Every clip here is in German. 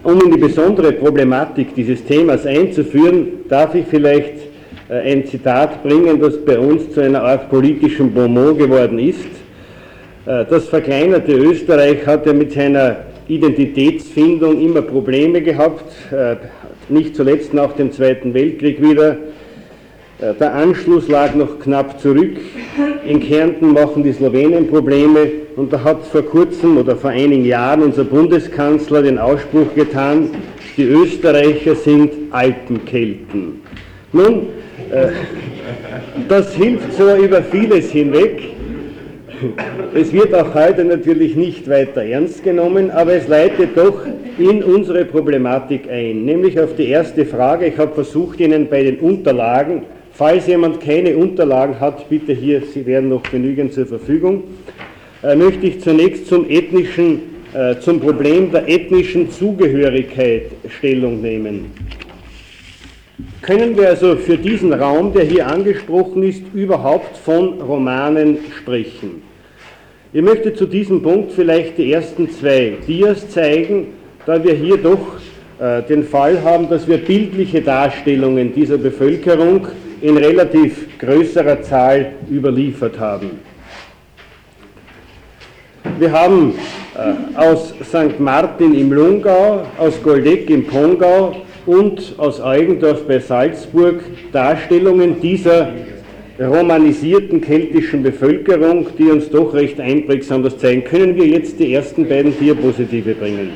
Um in die besondere Problematik dieses Themas einzuführen, darf ich vielleicht ein Zitat bringen, das bei uns zu einer Art politischem Bonmot geworden ist. Das verkleinerte Österreich hat ja mit seiner Identitätsfindung immer Probleme gehabt, nicht zuletzt nach dem Zweiten Weltkrieg wieder. Der Anschluss lag noch knapp zurück. In Kärnten machen die Slowenen Probleme und da hat vor kurzem oder vor einigen Jahren unser Bundeskanzler den Ausspruch getan, die Österreicher sind Alpenkelten. Nun, das hilft so über vieles hinweg. Es wird auch heute natürlich nicht weiter ernst genommen, aber es leitet doch in unsere Problematik ein, nämlich auf die erste Frage. Ich habe versucht, Ihnen bei den Unterlagen, falls jemand keine Unterlagen hat, bitte hier, sie werden noch genügend zur Verfügung, möchte ich zunächst zum Problem der ethnischen Zugehörigkeit Stellung nehmen. Können wir also für diesen Raum, der hier angesprochen ist, überhaupt von Romanen sprechen? Ich möchte zu diesem Punkt vielleicht die ersten zwei Dias zeigen, da wir hier doch den Fall haben, dass wir bildliche Darstellungen dieser Bevölkerung in relativ größerer Zahl überliefert haben. Wir haben aus St. Martin im Lungau, aus Goldeck im Pongau und aus Eugendorf bei Salzburg Darstellungen dieser romanisierten keltischen Bevölkerung, die uns doch recht einprägsam das zeigen. Können wir jetzt die ersten beiden Diapositive bringen?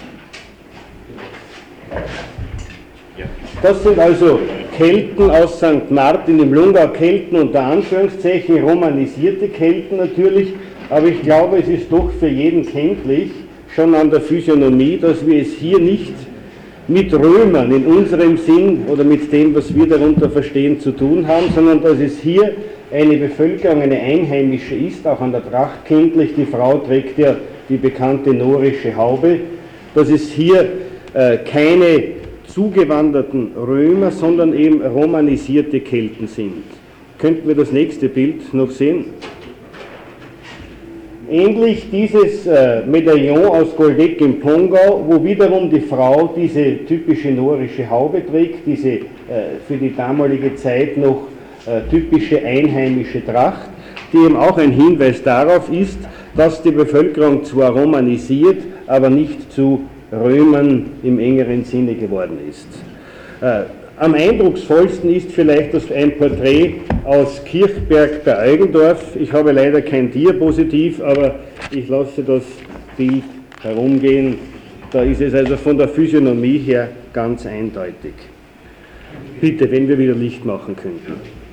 Das sind also Kelten aus St. Martin im Lungau, Kelten unter Anführungszeichen, romanisierte Kelten natürlich, aber ich glaube, es ist doch für jeden kenntlich, schon an der Physiognomie, dass wir es hier nicht mit Römern in unserem Sinn oder mit dem, was wir darunter verstehen, zu tun haben, sondern dass es hier eine Bevölkerung, eine einheimische ist, auch an der Tracht kenntlich. Die Frau trägt ja die bekannte norische Haube, dass es hier keine zugewanderten Römer, sondern eben romanisierte Kelten sind. Könnten wir das nächste Bild noch sehen? Ähnlich dieses Medaillon aus Goldeck im Pongau, wo wiederum die Frau diese typische norische Haube trägt, diese für die damalige Zeit noch typische einheimische Tracht, die eben auch ein Hinweis darauf ist, dass die Bevölkerung zwar romanisiert, aber nicht zu Römern im engeren Sinne geworden ist. Am eindrucksvollsten ist vielleicht ein Porträt aus Kirchberg bei Eugendorf. Ich habe leider kein Diapositiv, aber ich lasse das Bild herumgehen. Da ist es also von der Physiognomie her ganz eindeutig. Bitte, wenn wir wieder Licht machen könnten.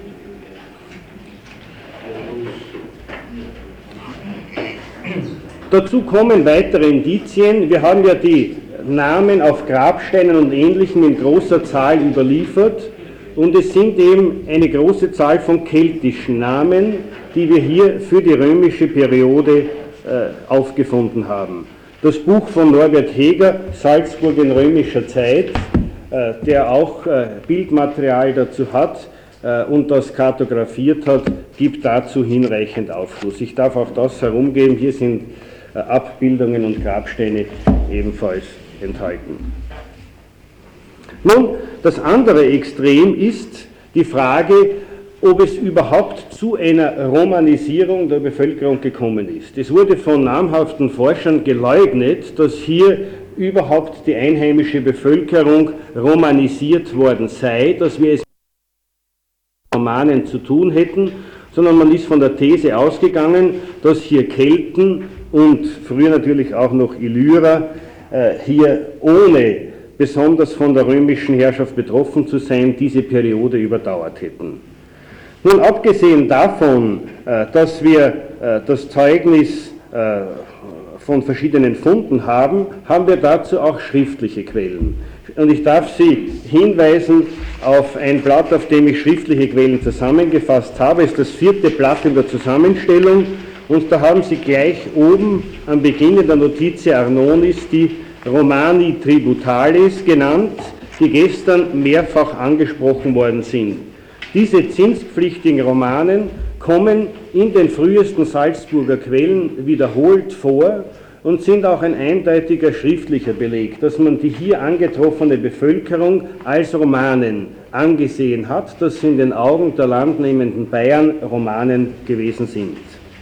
Dazu kommen weitere Indizien. Wir haben ja die Namen auf Grabsteinen und Ähnlichem in großer Zahl überliefert und es sind eben eine große Zahl von keltischen Namen, die wir hier für die römische Periode aufgefunden haben. Das Buch von Norbert Heger, Salzburg in römischer Zeit, der auch Bildmaterial dazu hat und das kartografiert hat, gibt dazu hinreichend Aufschluss. Ich darf auch das herumgeben, hier sind Abbildungen und Grabsteine ebenfalls enthalten. Nun, das andere Extrem ist die Frage, ob es überhaupt zu einer Romanisierung der Bevölkerung gekommen ist. Es wurde von namhaften Forschern geleugnet, dass hier überhaupt die einheimische Bevölkerung romanisiert worden sei, dass wir es mit Romanen zu tun hätten, sondern man ist von der These ausgegangen, dass hier Kelten und früher natürlich auch noch Illyrer hier ohne besonders von der römischen Herrschaft betroffen zu sein, diese Periode überdauert hätten. Nun, abgesehen davon, dass wir das Zeugnis von verschiedenen Funden haben, haben wir dazu auch schriftliche Quellen. Und ich darf Sie hinweisen auf ein Blatt, auf dem ich schriftliche Quellen zusammengefasst habe. Es ist das 4. Blatt in der Zusammenstellung. Und da haben Sie gleich oben am Beginn der Notitia Arnonis die Romani Tributalis genannt, die gestern mehrfach angesprochen worden sind. Diese zinspflichtigen Romanen kommen in den frühesten Salzburger Quellen wiederholt vor und sind auch ein eindeutiger schriftlicher Beleg, dass man die hier angetroffene Bevölkerung als Romanen angesehen hat, dass sie in den Augen der landnehmenden Bayern Romanen gewesen sind.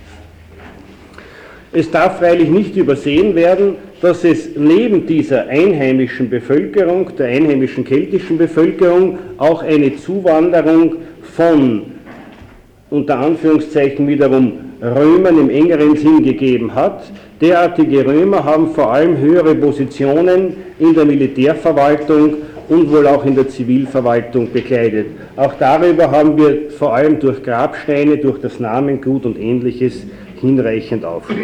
Es darf freilich nicht übersehen werden, dass es neben dieser einheimischen Bevölkerung, der einheimischen keltischen Bevölkerung, auch eine Zuwanderung von, unter Anführungszeichen wiederum, Römern im engeren Sinn gegeben hat. Derartige Römer haben vor allem höhere Positionen in der Militärverwaltung und wohl auch in der Zivilverwaltung bekleidet. Auch darüber haben wir vor allem durch Grabsteine, durch das Namengut und Ähnliches hinreichend Aufschluss.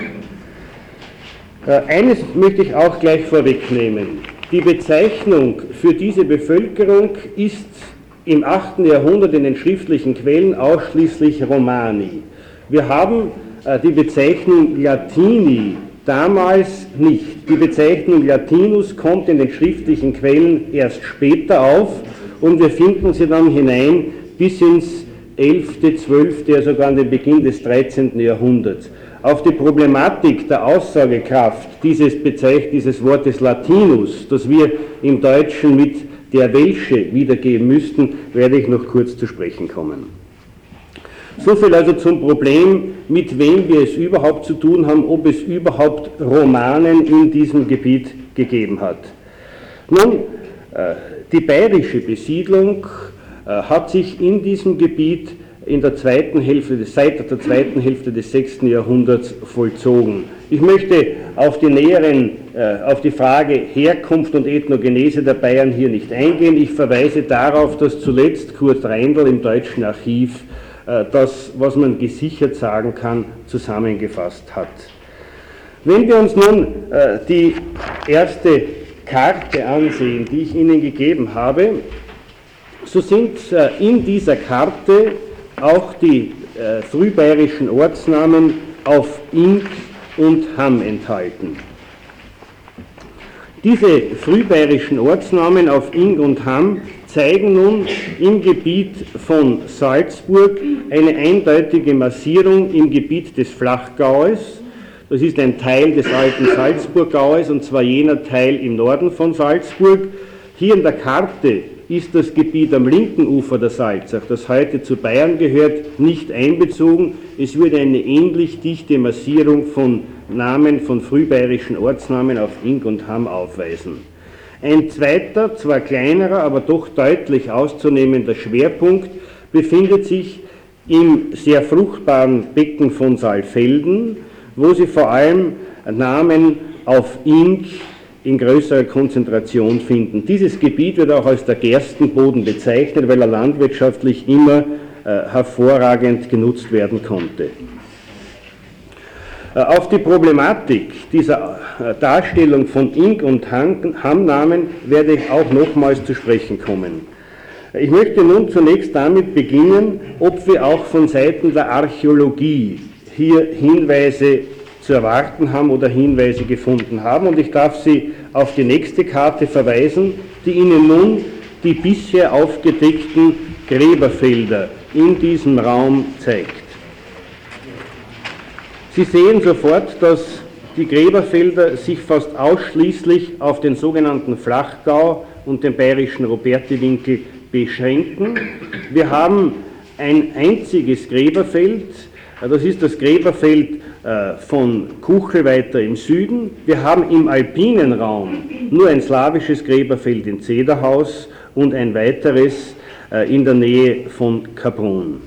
Eines möchte ich auch gleich vorwegnehmen. Die Bezeichnung für diese Bevölkerung ist im 8. Jahrhundert in den schriftlichen Quellen ausschließlich Romani. Wir haben die Bezeichnung Latini damals nicht. Die Bezeichnung Latinus kommt in den schriftlichen Quellen erst später auf und wir finden sie dann hinein bis ins 11., 12., ja sogar an den Beginn des 13. Jahrhunderts. Auf die Problematik der Aussagekraft dieses Wortes Latinus, das wir im Deutschen mit der Welsche wiedergeben müssten, werde ich noch kurz zu sprechen kommen. Soviel also zum Problem, mit wem wir es überhaupt zu tun haben, ob es überhaupt Romanen in diesem Gebiet gegeben hat. Nun, die bayerische Besiedlung hat sich in diesem Gebiet seit der zweiten Hälfte des 6. Jahrhunderts vollzogen. Ich möchte auf die Frage Herkunft und Ethnogenese der Bayern hier nicht eingehen. Ich verweise darauf, dass zuletzt Kurt Reindl im Deutschen Archiv das, was man gesichert sagen kann, zusammengefasst hat. Wenn wir uns nun die erste Karte ansehen, die ich Ihnen gegeben habe, so sind in dieser Karte auch die frühbayerischen Ortsnamen auf Ing und Hamm enthalten. Diese frühbayerischen Ortsnamen auf Ing und Hamm zeigen nun im Gebiet von Salzburg eine eindeutige Massierung im Gebiet des Flachgaues. Das ist ein Teil des alten Salzburggaues, und zwar jener Teil im Norden von Salzburg. Hier in der Karte ist das Gebiet am linken Ufer der Salzach, das heute zu Bayern gehört, nicht einbezogen. Es würde eine ähnlich dichte Massierung von Namen, von frühbayerischen Ortsnamen auf Ing und Hamm aufweisen. Ein zweiter, zwar kleinerer, aber doch deutlich auszunehmender Schwerpunkt befindet sich im sehr fruchtbaren Becken von Saalfelden, wo Sie vor allem Namen auf Ing in größerer Konzentration finden. Dieses Gebiet wird auch als der Gerstenboden bezeichnet, weil er landwirtschaftlich immer hervorragend genutzt werden konnte. Auf die Problematik dieser Darstellung von Ing- und Hamm-Namen werde ich auch nochmals zu sprechen kommen. Ich möchte nun zunächst damit beginnen, ob wir auch von Seiten der Archäologie hier Hinweise zu erwarten haben oder Hinweise gefunden haben. Und ich darf Sie auf die nächste Karte verweisen, die Ihnen nun die bisher aufgedeckten Gräberfelder in diesem Raum zeigt. Sie sehen sofort, dass die Gräberfelder sich fast ausschließlich auf den sogenannten Flachgau und den bayerischen Robertiwinkel beschränken. Wir haben ein einziges Gräberfeld, das ist das Gräberfeld von Kuchel weiter im Süden. Wir haben im alpinen Raum nur ein slawisches Gräberfeld in Zederhaus und ein weiteres in der Nähe von Kaprun.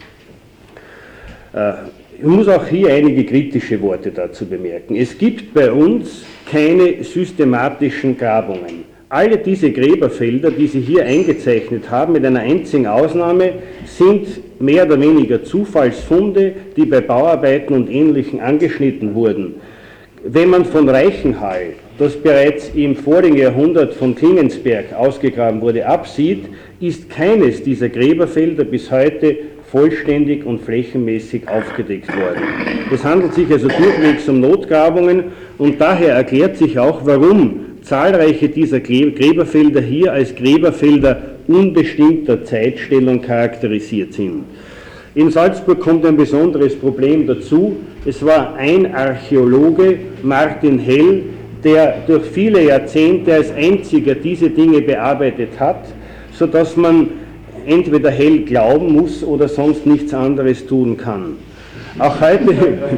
Ich muss auch hier einige kritische Worte dazu bemerken. Es gibt bei uns keine systematischen Grabungen. Alle diese Gräberfelder, die Sie hier eingezeichnet haben, mit einer einzigen Ausnahme, sind mehr oder weniger Zufallsfunde, die bei Bauarbeiten und Ähnlichem angeschnitten wurden. Wenn man von Reichenhall, das bereits im vorigen Jahrhundert von Klingensberg ausgegraben wurde, absieht, ist keines dieser Gräberfelder bis heute vollständig und flächenmäßig aufgedeckt worden. Es handelt sich also durchwegs um Notgrabungen und daher erklärt sich auch, warum zahlreiche dieser Gräberfelder hier als Gräberfelder unbestimmter Zeitstellung charakterisiert sind. In Salzburg kommt ein besonderes Problem dazu. es war ein Archäologe, Martin Hell, der durch viele Jahrzehnte als einziger diese Dinge bearbeitet hat, sodass man entweder Hell glauben muss oder sonst nichts anderes tun kann. Auch heute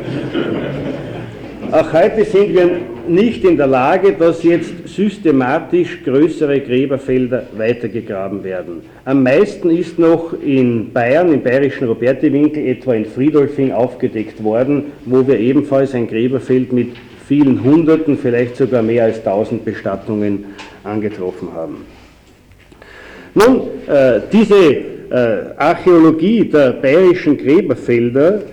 sind wir nicht in der Lage, dass jetzt systematisch größere Gräberfelder weitergegraben werden. Am meisten ist noch in Bayern, im bayerischen Robertiwinkel, etwa in Friedolfing aufgedeckt worden, wo wir ebenfalls ein Gräberfeld mit vielen Hunderten, vielleicht sogar mehr als 1000 Bestattungen angetroffen haben. Nun, diese Archäologie der bayerischen Gräberfelder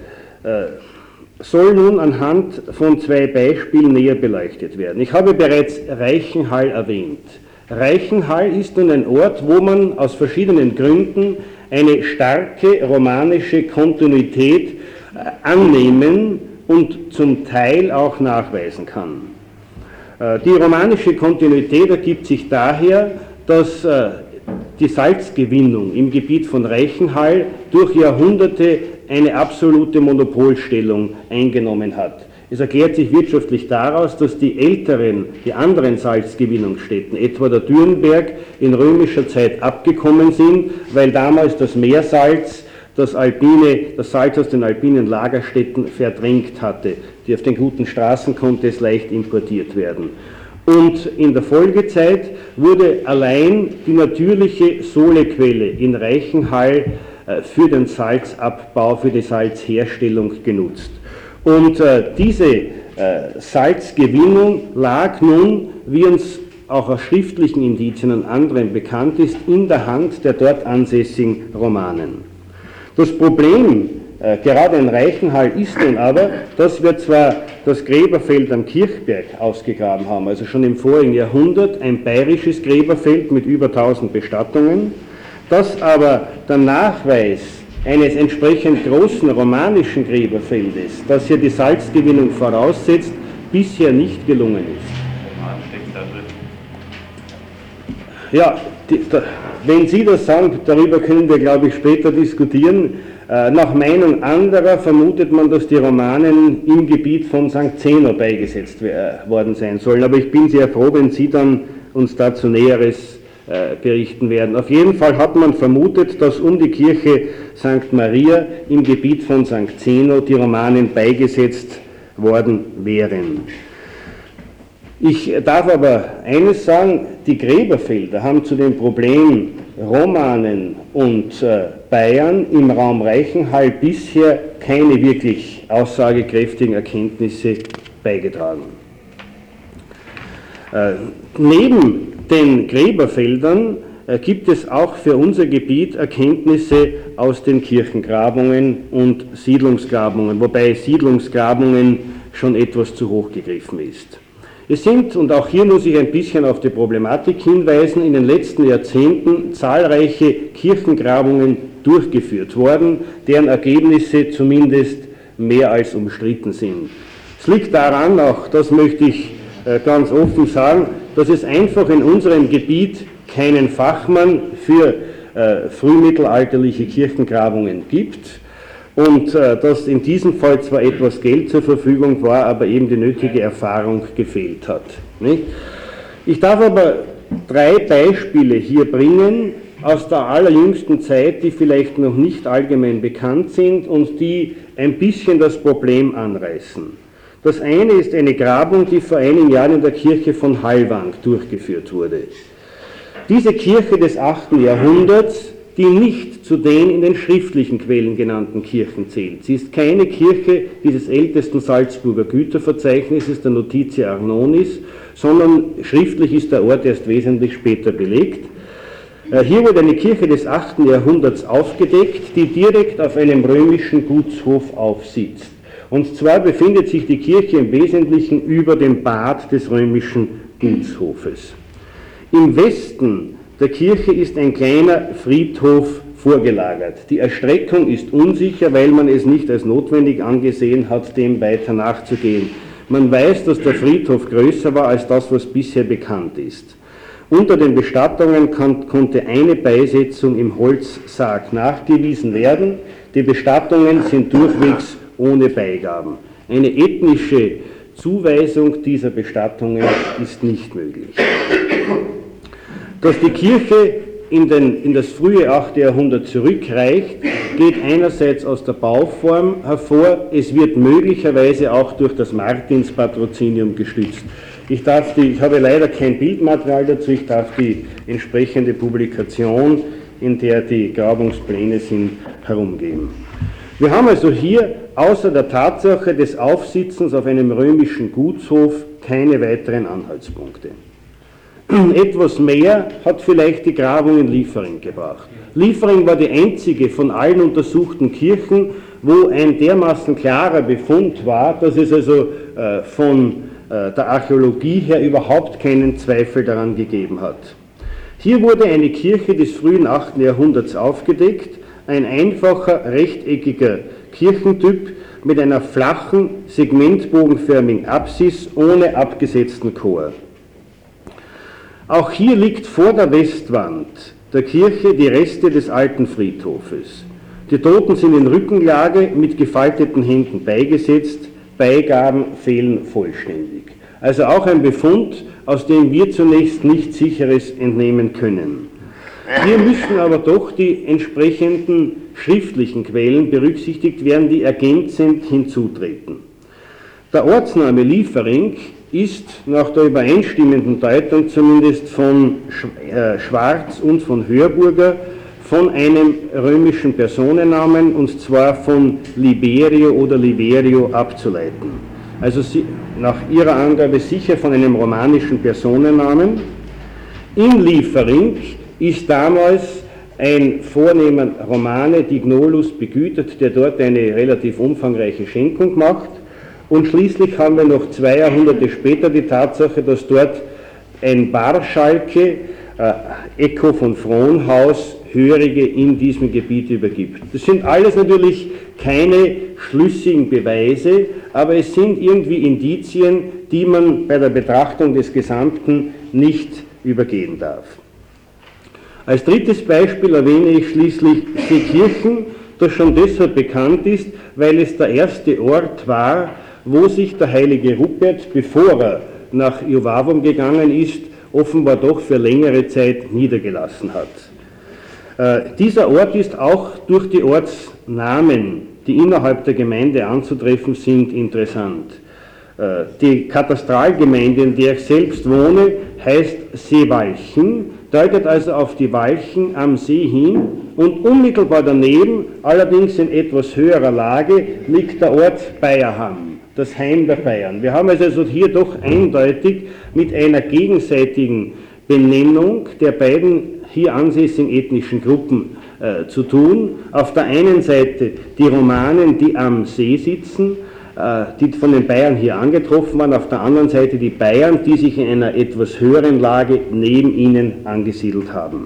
soll nun anhand von zwei Beispielen näher beleuchtet werden. Ich habe bereits Reichenhall erwähnt. Reichenhall ist nun ein Ort, wo man aus verschiedenen Gründen eine starke romanische Kontinuität annehmen und zum Teil auch nachweisen kann. Die romanische Kontinuität ergibt sich daher, dass die Salzgewinnung im Gebiet von Reichenhall durch Jahrhunderte eine absolute Monopolstellung eingenommen hat. Es erklärt sich wirtschaftlich daraus, dass die anderen Salzgewinnungsstätten, etwa der Dürnberg, in römischer Zeit abgekommen sind, weil damals das Meersalz das Salz aus den alpinen Lagerstätten verdrängt hatte. Auf den guten Straßen konnte es leicht importiert werden. Und in der Folgezeit wurde allein die natürliche Solequelle in Reichenhall für den Salzabbau, für die Salzherstellung genutzt. Und diese Salzgewinnung lag nun, wie uns auch aus schriftlichen Indizien und anderen bekannt ist, in der Hand der dort ansässigen Romanen. Das Problem, gerade in Reichenhall, ist nun aber, dass wir zwar das Gräberfeld am Kirchberg ausgegraben haben, also schon im vorigen Jahrhundert ein bayerisches Gräberfeld mit über 1000 Bestattungen, dass aber der Nachweis eines entsprechend großen romanischen Gräberfeldes, das hier die Salzgewinnung voraussetzt, bisher nicht gelungen ist. Ja, wenn Sie das sagen, darüber können wir, glaube ich, später diskutieren. Nach Meinung anderer vermutet man, dass die Romanen im Gebiet von St. Zeno beigesetzt worden sein sollen. Aber ich bin sehr froh, wenn Sie dann uns dazu Näheres berichten werden. Auf jeden Fall hat man vermutet, dass um die Kirche St. Maria im Gebiet von St. Zeno die Romanen beigesetzt worden wären. Ich darf aber eines sagen, die Gräberfelder haben zu dem Problem Romanen und Bayern im Raum Reichenhall bisher keine wirklich aussagekräftigen Erkenntnisse beigetragen. Neben den Gräberfeldern gibt es auch für unser Gebiet Erkenntnisse aus den Kirchengrabungen und Siedlungsgrabungen, wobei Siedlungsgrabungen schon etwas zu hoch gegriffen ist. Es sind, und auch hier muss ich ein bisschen auf die Problematik hinweisen, in den letzten Jahrzehnten zahlreiche Kirchengrabungen durchgeführt worden, deren Ergebnisse zumindest mehr als umstritten sind. Es liegt daran, auch das möchte ich ganz offen sagen, dass es einfach in unserem Gebiet keinen Fachmann für frühmittelalterliche Kirchengrabungen gibt. Und dass in diesem Fall zwar etwas Geld zur Verfügung war, aber eben die nötige Erfahrung gefehlt hat. Nicht? Ich darf aber 3 Beispiele hier bringen aus der allerjüngsten Zeit, die vielleicht noch nicht allgemein bekannt sind und die ein bisschen das Problem anreißen. Das eine ist eine Grabung, die vor einigen Jahren in der Kirche von Hallwang durchgeführt wurde. Diese Kirche des 8. Jahrhunderts, die nicht zu den in den schriftlichen Quellen genannten Kirchen zählt. Sie ist keine Kirche dieses ältesten Salzburger Güterverzeichnisses, der Notitia Arnonis, sondern schriftlich ist der Ort erst wesentlich später belegt. Hier wurde eine Kirche des 8. Jahrhunderts aufgedeckt, die direkt auf einem römischen Gutshof aufsitzt. Und zwar befindet sich die Kirche im Wesentlichen über dem Bad des römischen Gutshofes. Im Westen der Kirche ist ein kleiner Friedhof vorgelagert. Die Erstreckung ist unsicher, weil man es nicht als notwendig angesehen hat, dem weiter nachzugehen. Man weiß, dass der Friedhof größer war als das, was bisher bekannt ist. Unter den Bestattungen konnte eine Beisetzung im Holzsarg nachgewiesen werden. Die Bestattungen sind durchwegs ohne Beigaben. Eine ethnische Zuweisung dieser Bestattungen ist nicht möglich. Dass die Kirche in das frühe 8. Jahrhundert zurückreicht, geht einerseits aus der Bauform hervor, es wird möglicherweise auch durch das Martinspatrozinium gestützt. Ich habe leider kein Bildmaterial dazu, ich darf die entsprechende Publikation, in der die Grabungspläne sind, herumgeben. Wir haben also hier außer der Tatsache des Aufsitzens auf einem römischen Gutshof keine weiteren Anhaltspunkte. Etwas mehr hat vielleicht die Grabung in Liefering gebracht. Liefering war die einzige von allen untersuchten Kirchen, wo ein dermaßen klarer Befund war, dass es also von der Archäologie her überhaupt keinen Zweifel daran gegeben hat. Hier wurde eine Kirche des frühen 8. Jahrhunderts aufgedeckt, ein einfacher rechteckiger Kirchentyp mit einer flachen, segmentbogenförmigen Apsis ohne abgesetzten Chor. Auch hier liegt vor der Westwand der Kirche die Reste des alten Friedhofes. Die Toten sind in Rückenlage mit gefalteten Händen beigesetzt, Beigaben fehlen vollständig. Also auch ein Befund, aus dem wir zunächst nichts Sicheres entnehmen können. Hier müssen aber doch die entsprechenden schriftlichen Quellen berücksichtigt werden, die ergänzend hinzutreten. Der Ortsname Liefering ist nach der übereinstimmenden Deutung zumindest von Schwarz und von Hörburger von einem römischen Personennamen, und zwar von Liberio oder Liberio abzuleiten. Also nach ihrer Angabe sicher von einem romanischen Personennamen. In Liefering ist damals ein vornehmer Romane, Dignolus, begütert, der dort eine relativ umfangreiche Schenkung macht. Und schließlich haben wir noch 2 Jahrhunderte später die Tatsache, dass dort ein Barschalke, Echo von Frohnhaus, Hörige in diesem Gebiet übergibt. Das sind alles natürlich keine schlüssigen Beweise, aber es sind irgendwie Indizien, die man bei der Betrachtung des Gesamten nicht übergehen darf. Als drittes Beispiel erwähne ich schließlich Seekirchen, das schon deshalb bekannt ist, weil es der erste Ort war, wo sich der heilige Rupert, bevor er nach Iuvavum gegangen ist, offenbar doch für längere Zeit niedergelassen hat. Dieser Ort ist auch durch die Ortsnamen, die innerhalb der Gemeinde anzutreffen sind, interessant. Die Katastralgemeinde, in der ich selbst wohne, heißt Seewalchen, deutet also auf die Walchen am See hin, und unmittelbar daneben, allerdings in etwas höherer Lage, liegt der Ort Bayerham, das Heim der Bayern. Wir haben es also hier doch eindeutig mit einer gegenseitigen Benennung der beiden hier ansässigen ethnischen Gruppen zu tun. Auf der einen Seite die Romanen, die am See sitzen, die von den Bayern hier angetroffen waren, auf der anderen Seite die Bayern, die sich in einer etwas höheren Lage neben ihnen angesiedelt haben.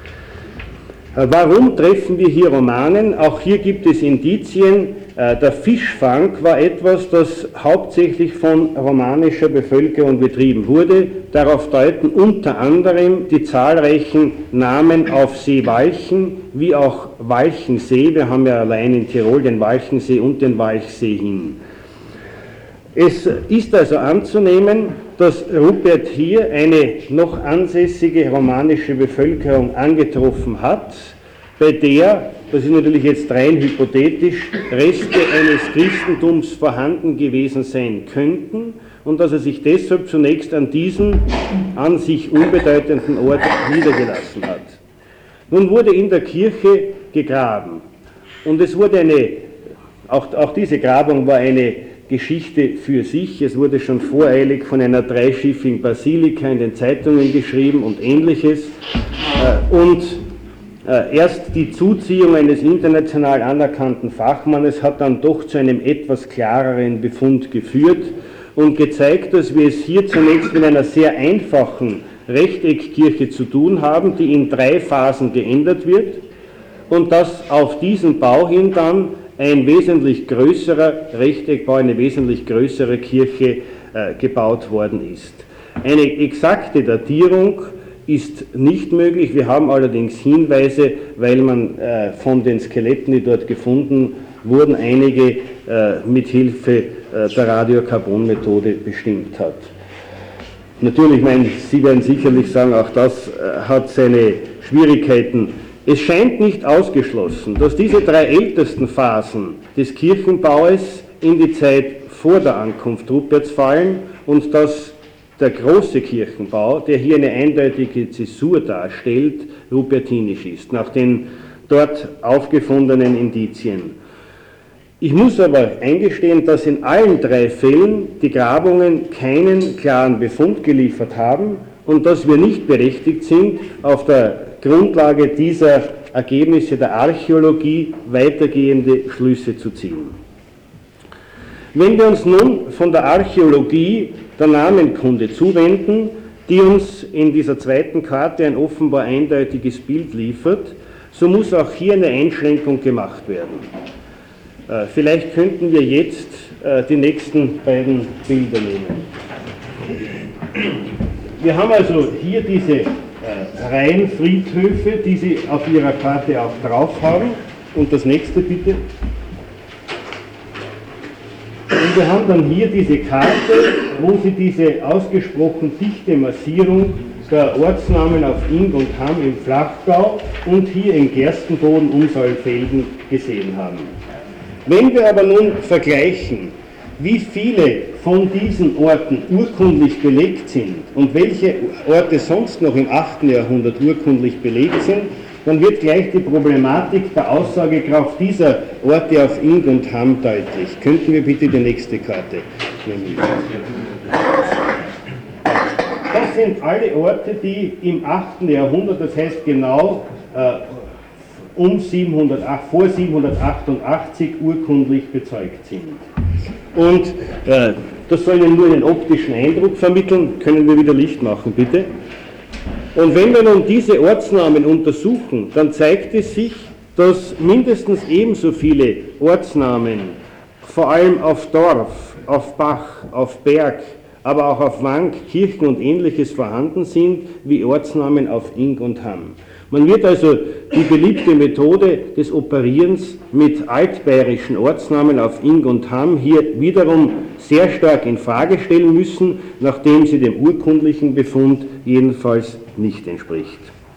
Warum treffen wir hier Romanen? Auch hier gibt es Indizien. Der Fischfang war etwas, das hauptsächlich von romanischer Bevölkerung betrieben wurde. Darauf deuten unter anderem die zahlreichen Namen auf Seewalchen, wie auch Walchensee. Wir haben ja allein in Tirol den Walchensee und den Walchsee hin. Es ist also anzunehmen, dass Rupert hier eine noch ansässige romanische Bevölkerung angetroffen hat, bei der, das ist natürlich jetzt rein hypothetisch, Reste eines Christentums vorhanden gewesen sein könnten und dass er sich deshalb zunächst an diesem an sich unbedeutenden Ort niedergelassen hat. Nun wurde in der Kirche gegraben und es wurde auch diese Grabung war eine Geschichte für sich. Es wurde schon voreilig von einer dreischiffigen Basilika in den Zeitungen geschrieben und Ähnliches. Und erst die Zuziehung eines international anerkannten Fachmannes hat dann doch zu einem etwas klareren Befund geführt und gezeigt, dass wir es hier zunächst mit einer sehr einfachen Rechteckkirche zu tun haben, die in 3 Phasen geändert wird und dass auf diesen Bau hin dann ein wesentlich größerer Rechteckbau, eine wesentlich größere Kirche gebaut worden ist. Eine exakte Datierung ist nicht möglich. Wir haben allerdings Hinweise, weil man von den Skeletten, die dort gefunden wurden, einige mit Hilfe der Radiokarbonmethode bestimmt hat. Natürlich, Sie werden sicherlich sagen, auch das hat seine Schwierigkeiten. Es scheint nicht ausgeschlossen, dass diese drei ältesten Phasen des Kirchenbaues in die Zeit vor der Ankunft Ruperts fallen und dass der große Kirchenbau, der hier eine eindeutige Zäsur darstellt, rupertinisch ist, nach den dort aufgefundenen Indizien. Ich muss aber eingestehen, dass in allen drei Fällen die Grabungen keinen klaren Befund geliefert haben und dass wir nicht berechtigt sind, auf der Grundlage dieser Ergebnisse der Archäologie weitergehende Schlüsse zu ziehen. Wenn wir uns nun von der Archäologie der Namenkunde zuwenden, die uns in dieser zweiten Karte ein offenbar eindeutiges Bild liefert, so muss auch hier eine Einschränkung gemacht werden. Vielleicht könnten wir jetzt die nächsten beiden Bilder nehmen. Wir haben also hier diese Reihenfriedhöfe, die Sie auf Ihrer Karte auch drauf haben. Und das nächste bitte. Und wir haben dann hier diese Karte, wo Sie diese ausgesprochen dichte Massierung der Ortsnamen auf Ing und Hamm im Flachgau und hier in Gerstenboden um Saalfelden gesehen haben. Wenn wir aber nun vergleichen, wie viele von diesen Orten urkundlich belegt sind und welche Orte sonst noch im 8. Jahrhundert urkundlich belegt sind, dann wird gleich die Problematik der Aussagekraft dieser Orte auf Ing und Hamm deutlich. Könnten wir bitte die nächste Karte nehmen? Das sind alle Orte, die im 8. Jahrhundert, das heißt genau vor 788 urkundlich bezeugt sind. Und das soll Ihnen nur einen optischen Eindruck vermitteln. Können wir wieder Licht machen, bitte? Und wenn wir nun diese Ortsnamen untersuchen, dann zeigt es sich, dass mindestens ebenso viele Ortsnamen, vor allem auf Dorf, auf Bach, auf Berg, aber auch auf Wank, Kirchen und Ähnliches vorhanden sind, wie Ortsnamen auf Ing und Hamm. Man wird also die beliebte Methode des Operierens mit altbayerischen Ortsnamen auf Ing und Hamm hier wiederum sehr stark in Frage stellen müssen, nachdem sie dem urkundlichen Befund jedenfalls nicht entspricht.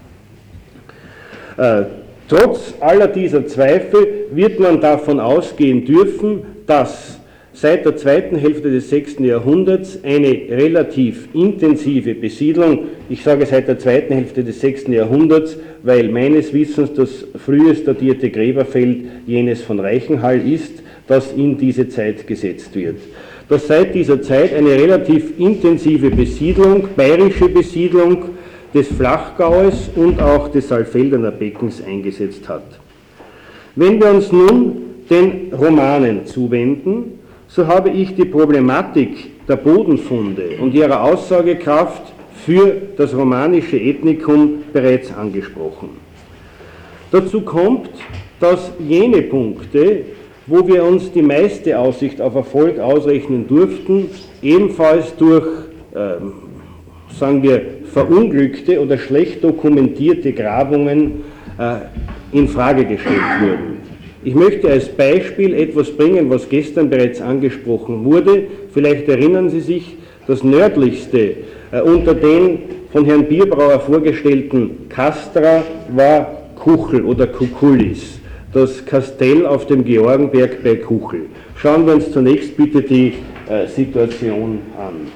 Trotz aller dieser Zweifel wird man davon ausgehen dürfen, dass seit der zweiten Hälfte des 6. Jahrhunderts eine relativ intensive Besiedlung, ich sage seit der zweiten Hälfte des 6. Jahrhunderts, weil meines Wissens das frühest datierte Gräberfeld jenes von Reichenhall ist, das in diese Zeit gesetzt wird. Dass seit dieser Zeit eine relativ intensive Besiedlung, bayerische Besiedlung des Flachgaues und auch des Saalfeldener Beckens eingesetzt hat. Wenn wir uns nun den Romanen zuwenden, so habe ich die Problematik der Bodenfunde und ihrer Aussagekraft für das romanische Ethnikum bereits angesprochen. Dazu kommt, dass jene Punkte, wo wir uns die meiste Aussicht auf Erfolg ausrechnen durften, ebenfalls durch, sagen wir, verunglückte oder schlecht dokumentierte Grabungen in Frage gestellt wurden. Ich möchte als Beispiel etwas bringen, was gestern bereits angesprochen wurde. Vielleicht erinnern Sie sich, das nördlichste unter den von Herrn Bierbrauer vorgestellten Castra war Kuchel oder Kukulis, das Kastell auf dem Georgenberg bei Kuchel. Schauen wir uns zunächst bitte die Situation an.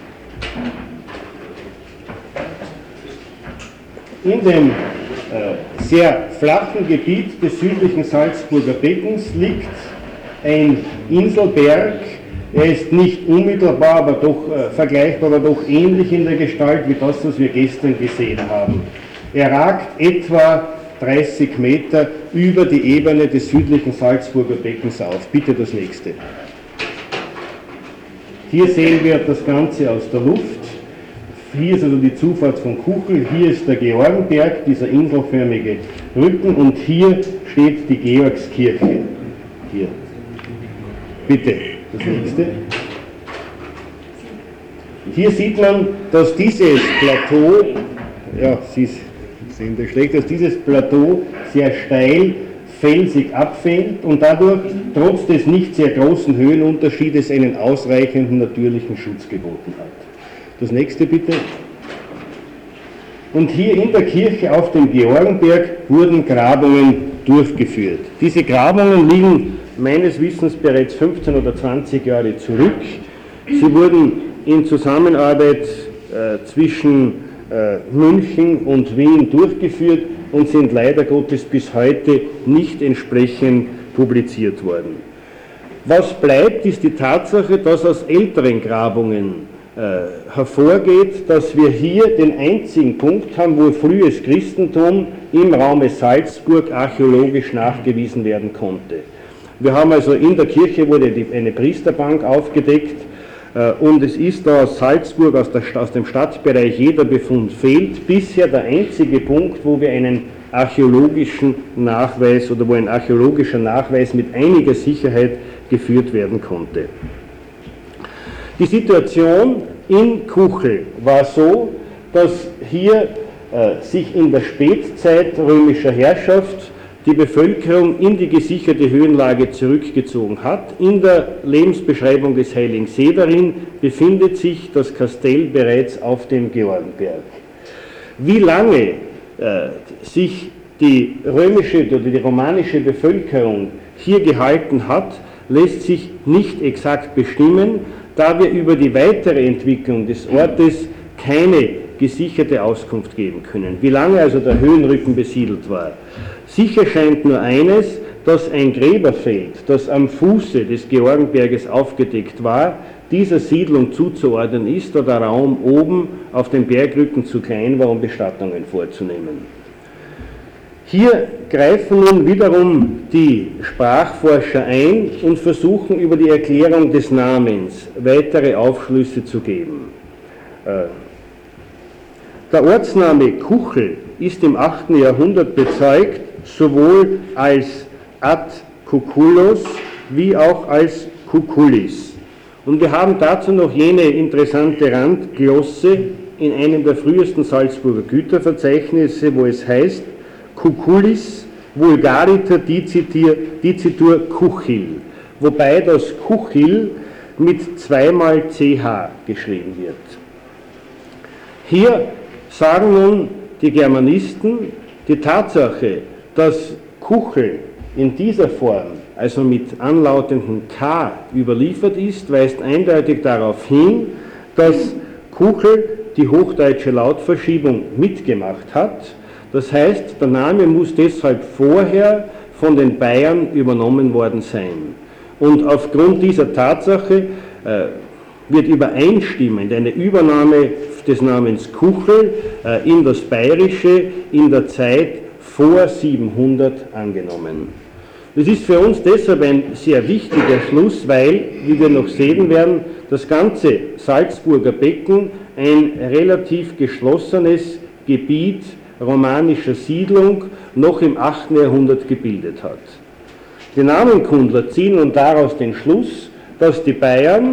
In dem sehr flachen Gebiet des südlichen Salzburger Beckens liegt ein Inselberg. Er ist nicht unmittelbar, aber doch vergleichbar, aber doch ähnlich in der Gestalt wie das, was wir gestern gesehen haben. Er ragt etwa 30 Meter über die Ebene des südlichen Salzburger Beckens auf. Bitte das nächste. Hier sehen wir das Ganze aus der Luft. Hier ist also die Zufahrt von Kuchel, hier ist der Georgenberg, dieser inselförmige Rücken, und hier steht die Georgskirche. Hier. Bitte, das nächste. Hier sieht man, dass dieses Plateau, ja, Sie sehen das schlecht, dass dieses Plateau sehr steil felsig abfällt und dadurch trotz des nicht sehr großen Höhenunterschiedes einen ausreichenden natürlichen Schutz geboten hat. Das nächste bitte. Und hier in der Kirche auf dem Georgenberg wurden Grabungen durchgeführt. Diese Grabungen liegen meines Wissens bereits 15 oder 20 Jahre zurück. Sie wurden in Zusammenarbeit zwischen München und Wien durchgeführt und sind leider Gottes bis heute nicht entsprechend publiziert worden. Was bleibt, ist die Tatsache, dass aus älteren Grabungen hervorgeht, dass wir hier den einzigen Punkt haben, wo frühes Christentum im Raume Salzburg archäologisch nachgewiesen werden konnte. Wir haben also in der Kirche wurde eine Priesterbank aufgedeckt und es ist da aus Salzburg, aus dem Stadtbereich jeder Befund fehlt. Bisher der einzige Punkt, wo wir einen archäologischen Nachweis oder wo ein archäologischer Nachweis mit einiger Sicherheit geführt werden konnte. Die Situation in Kuchel war so, dass hier sich in der Spätzeit römischer Herrschaft die Bevölkerung in die gesicherte Höhenlage zurückgezogen hat. In der Lebensbeschreibung des heiligen Severin befindet sich das Kastell bereits auf dem Georgenberg. Wie lange sich die römische oder die romanische Bevölkerung hier gehalten hat, lässt sich nicht exakt bestimmen, da wir über die weitere Entwicklung des Ortes keine gesicherte Auskunft geben können. Wie lange also der Höhenrücken besiedelt war. Sicher scheint nur eines, dass ein Gräberfeld, das am Fuße des Georgenberges aufgedeckt war, dieser Siedlung zuzuordnen ist, da der Raum oben auf dem Bergrücken zu klein war, um Bestattungen vorzunehmen. Hier greifen nun wiederum die Sprachforscher ein und versuchen über die Erklärung des Namens weitere Aufschlüsse zu geben. Der Ortsname Kuchel ist im 8. Jahrhundert bezeugt, sowohl als Ad Cuculos wie auch als Cuculis. Und wir haben dazu noch jene interessante Randglosse in einem der frühesten Salzburger Güterverzeichnisse, wo es heißt, Cuculis vulgariter dicitur Kuchil, wobei das Kuchil mit zweimal CH geschrieben wird. Hier sagen nun die Germanisten, die Tatsache, dass Kuchel in dieser Form, also mit anlautendem K überliefert ist, weist eindeutig darauf hin, dass Kuchel die hochdeutsche Lautverschiebung mitgemacht hat. Das heißt, der Name muss deshalb vorher von den Bayern übernommen worden sein. Und aufgrund dieser Tatsache wird übereinstimmend eine Übernahme des Namens Kuchel in das Bayerische in der Zeit vor 700 angenommen. Das ist für uns deshalb ein sehr wichtiger Schluss, weil, wie wir noch sehen werden, das ganze Salzburger Becken ein relativ geschlossenes Gebiet romanischer Siedlung noch im 8. Jahrhundert gebildet hat. Die Namenkundler ziehen nun daraus den Schluss, dass die Bayern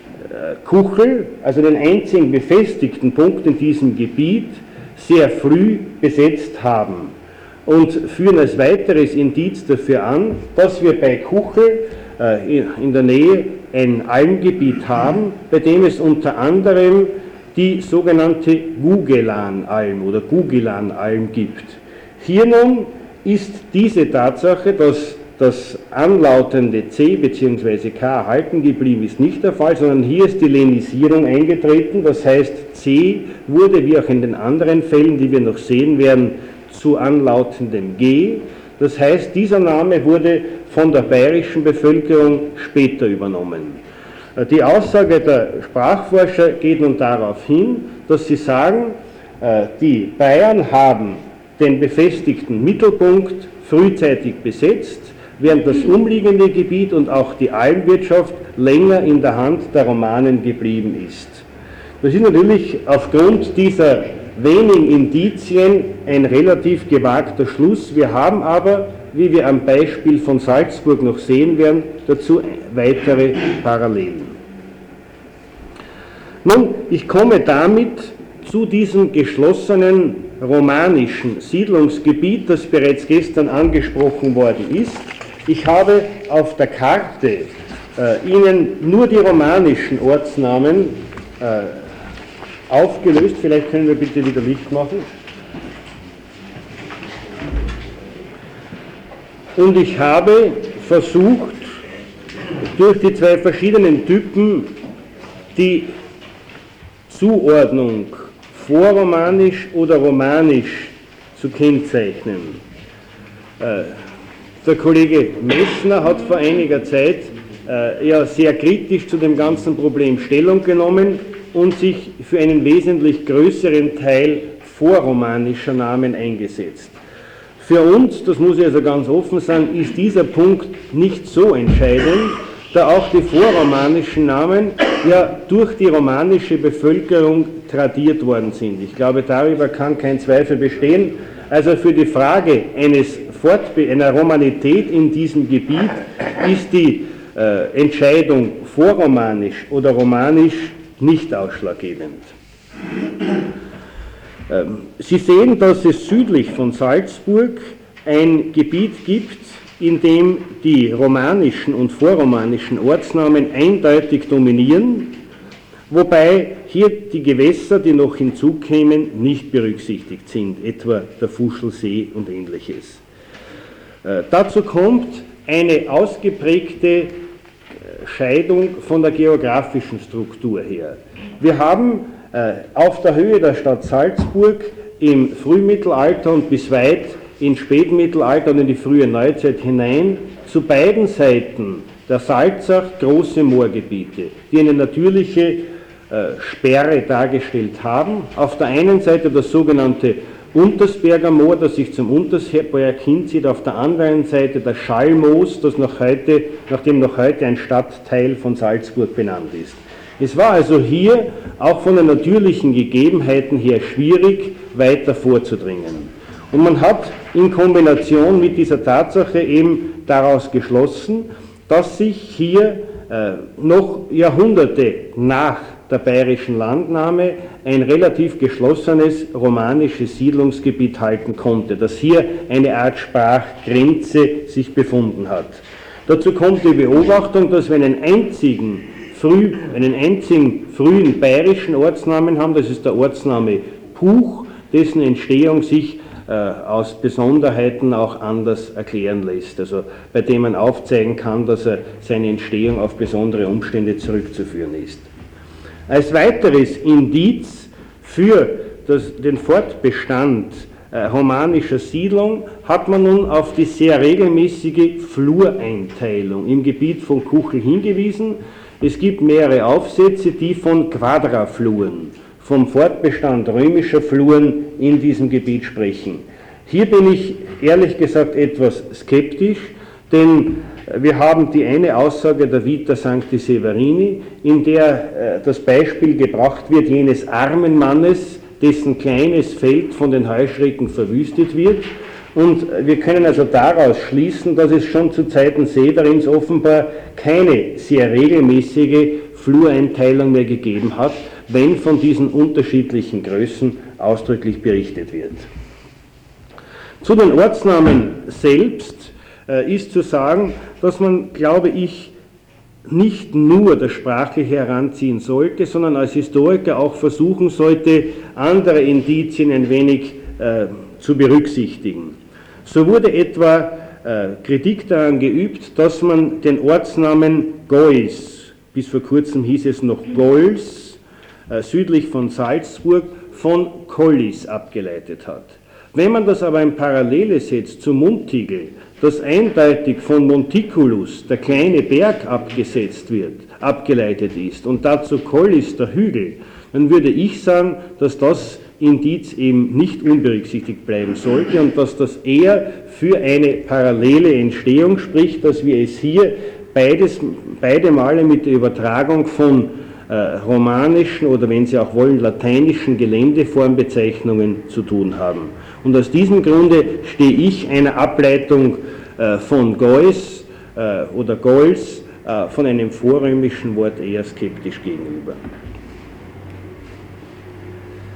Kuchel, also den einzigen befestigten Punkt in diesem Gebiet, sehr früh besetzt haben und führen als weiteres Indiz dafür an, dass wir bei Kuchel in der Nähe ein Almgebiet haben, bei dem es unter anderem die sogenannte Gugelan-Alm oder Gugilan-Alm gibt. Hier nun ist diese Tatsache, dass das anlautende C bzw. K erhalten geblieben ist, nicht der Fall, sondern hier ist die Lenisierung eingetreten, das heißt C wurde, wie auch in den anderen Fällen, die wir noch sehen werden, zu anlautendem G. Das heißt, dieser Name wurde von der bayerischen Bevölkerung später übernommen. Die Aussage der Sprachforscher geht nun darauf hin, dass sie sagen, die Bayern haben den befestigten Mittelpunkt frühzeitig besetzt, während das umliegende Gebiet und auch die Almwirtschaft länger in der Hand der Romanen geblieben ist. Das ist natürlich aufgrund dieser wenigen Indizien ein relativ gewagter Schluss. Wir haben aber, wie wir am Beispiel von Salzburg noch sehen werden, dazu weitere Parallelen. Nun, ich komme damit zu diesem geschlossenen romanischen Siedlungsgebiet, das bereits gestern angesprochen worden ist. Ich habe auf der Karte Ihnen nur die romanischen Ortsnamen aufgelöst. Vielleicht können wir bitte wieder Licht machen. Und ich habe versucht, durch die zwei verschiedenen Typen die Zuordnung vorromanisch oder romanisch zu kennzeichnen. Der Kollege Messner hat vor einiger Zeit ja sehr kritisch zu dem ganzen Problem Stellung genommen und sich für einen wesentlich größeren Teil vorromanischer Namen eingesetzt. Für uns, das muss ich also ganz offen sagen, ist dieser Punkt nicht so entscheidend, da auch die vorromanischen Namen ja durch die romanische Bevölkerung tradiert worden sind. Ich glaube, darüber kann kein Zweifel bestehen. Also für die Frage einer Romanität in diesem Gebiet ist die Entscheidung vorromanisch oder romanisch nicht ausschlaggebend. Sie sehen, dass es südlich von Salzburg ein Gebiet gibt, in dem die romanischen und vorromanischen Ortsnamen eindeutig dominieren, wobei hier die Gewässer, die noch hinzukämen, nicht berücksichtigt sind, etwa der Fuschelsee und ähnliches. Dazu kommt eine ausgeprägte Scheidung von der geografischen Struktur her. Wir haben auf der Höhe der Stadt Salzburg im Frühmittelalter und bis weit ins Spätmittelalter und in die frühe Neuzeit hinein zu beiden Seiten der Salzach große Moorgebiete, die eine natürliche Sperre dargestellt haben. Auf der einen Seite das sogenannte Untersberger Moor, das sich zum Untersberg hinzieht, auf der anderen Seite das Schallmoos, das nachdem noch heute ein Stadtteil von Salzburg benannt ist. Es war also hier auch von den natürlichen Gegebenheiten her schwierig, weiter vorzudringen. Und man hat in Kombination mit dieser Tatsache eben daraus geschlossen, dass sich hier noch Jahrhunderte nach der bayerischen Landnahme ein relativ geschlossenes romanisches Siedlungsgebiet halten konnte, dass hier eine Art Sprachgrenze sich befunden hat. Dazu kommt die Beobachtung, dass wir einen einzigen frühen bayerischen Ortsnamen haben, das ist der Ortsname Puch, dessen Entstehung sich aus Besonderheiten auch anders erklären lässt, also bei dem man aufzeigen kann, dass seine Entstehung auf besondere Umstände zurückzuführen ist. Als weiteres Indiz für den Fortbestand romanischer Siedlung hat man nun auf die sehr regelmäßige Flureinteilung im Gebiet von Kuchel hingewiesen. Es gibt mehrere Aufsätze, die von Quadrafluren, vom Fortbestand römischer Fluren in diesem Gebiet sprechen. Hier bin ich ehrlich gesagt etwas skeptisch, denn wir haben die eine Aussage der Vita Sancti Severini, in der das Beispiel gebracht wird jenes armen Mannes, dessen kleines Feld von den Heuschrecken verwüstet wird. Und wir können also daraus schließen, dass es schon zu Zeiten Severins offenbar keine sehr regelmäßige Flureinteilung mehr gegeben hat, wenn von diesen unterschiedlichen Größen ausdrücklich berichtet wird. Zu den Ortsnamen selbst ist zu sagen, dass man, glaube ich, nicht nur das Sprachliche heranziehen sollte, sondern als Historiker auch versuchen sollte, andere Indizien ein wenig zu berücksichtigen. So wurde etwa Kritik daran geübt, dass man den Ortsnamen Gois, bis vor kurzem hieß es noch Gols, südlich von Salzburg, von Collis abgeleitet hat. Wenn man das aber in Parallele setzt zu Montigel, das eindeutig von Monticulus, der kleine Berg, abgeleitet ist, und dazu Collis, der Hügel, dann würde ich sagen, dass das Indiz eben nicht unberücksichtigt bleiben sollte und dass das eher für eine parallele Entstehung spricht, dass wir es hier beide Male mit der Übertragung von romanischen oder, wenn Sie auch wollen, lateinischen Geländeformbezeichnungen zu tun haben. Und aus diesem Grunde stehe ich einer Ableitung von Gois oder Gols von einem vorrömischen Wort eher skeptisch gegenüber.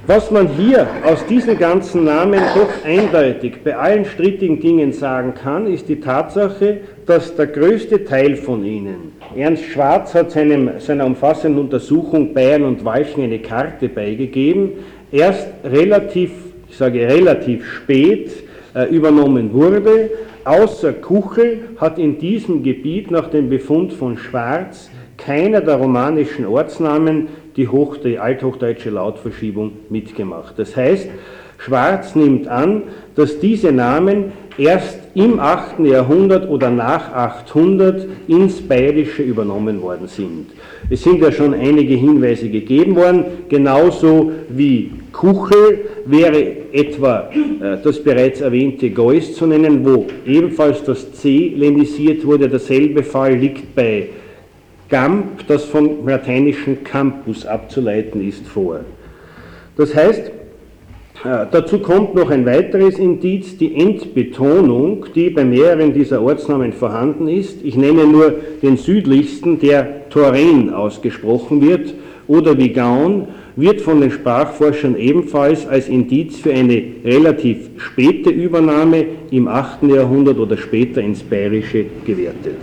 Was man hier aus diesen ganzen Namen doch eindeutig bei allen strittigen Dingen sagen kann, ist die Tatsache, dass der größte Teil von ihnen, Ernst Schwarz hat seiner umfassenden Untersuchung Bayern und Walchen eine Karte beigegeben, erst relativ spät übernommen wurde. Außer Kuchel hat in diesem Gebiet nach dem Befund von Schwarz keiner der romanischen Ortsnamen die althochdeutsche Lautverschiebung mitgemacht. Das heißt, Schwarz nimmt an, dass diese Namen erst im 8. Jahrhundert oder nach 800 ins Bayerische übernommen worden sind. Es sind ja schon einige Hinweise gegeben worden, genauso wie Kuchel wäre etwa das bereits erwähnte Geuß zu nennen, wo ebenfalls das C länisiert wurde. Derselbe Fall liegt bei Gamp, das vom lateinischen Campus abzuleiten ist, vor. Das heißt, dazu kommt noch ein weiteres Indiz, die Endbetonung, die bei mehreren dieser Ortsnamen vorhanden ist. Ich nenne nur den südlichsten, der Touraine ausgesprochen wird, oder wie Gaun, wird von den Sprachforschern ebenfalls als Indiz für eine relativ späte Übernahme im 8. Jahrhundert oder später ins Bayerische gewertet.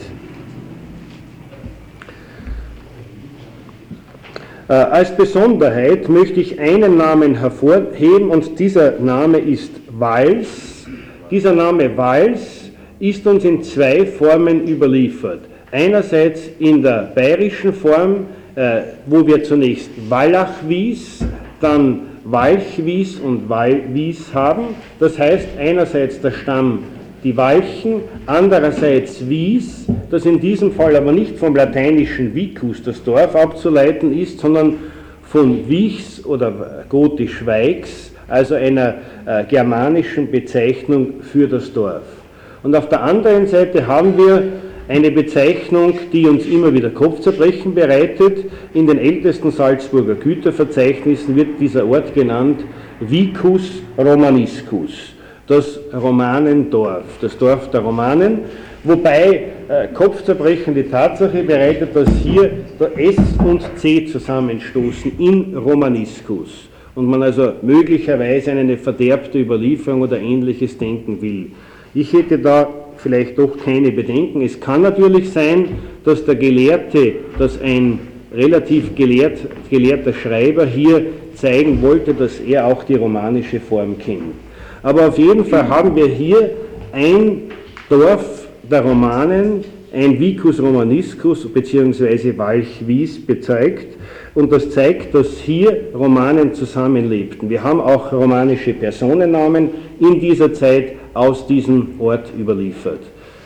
Als Besonderheit möchte ich einen Namen hervorheben und dieser Name ist Wals. Dieser Name Wals ist uns in zwei Formen überliefert. Einerseits in der bayerischen Form, wo wir zunächst Wallachwies, dann Walchwies und Wallwies haben. Das heißt einerseits der Stamm die Walchen, andererseits Wies, das in diesem Fall aber nicht vom lateinischen Vicus, das Dorf, abzuleiten ist, sondern von Wichs oder gotisch Weichs, also einer germanischen Bezeichnung für das Dorf. Und auf der anderen Seite haben wir eine Bezeichnung, die uns immer wieder Kopfzerbrechen bereitet. In den ältesten Salzburger Güterverzeichnissen wird dieser Ort genannt Vicus Romaniscus. Das Romanendorf, das Dorf der Romanen, wobei Kopfzerbrechen die Tatsache bereitet, dass hier der S und C zusammenstoßen in Romaniscus und man also möglicherweise an eine verderbte Überlieferung oder Ähnliches denken will. Ich hätte da vielleicht doch keine Bedenken. Es kann natürlich sein, dass der Gelehrte, dass ein relativ gelehrter Schreiber hier zeigen wollte, dass er auch die romanische Form kennt. Aber auf jeden Fall haben wir hier ein Dorf der Romanen, ein Vicus Romaniscus bzw. Walchwies bezeugt und das zeigt, dass hier Romanen zusammenlebten. Wir haben auch romanische Personennamen in dieser Zeit aus diesem Ort überliefert.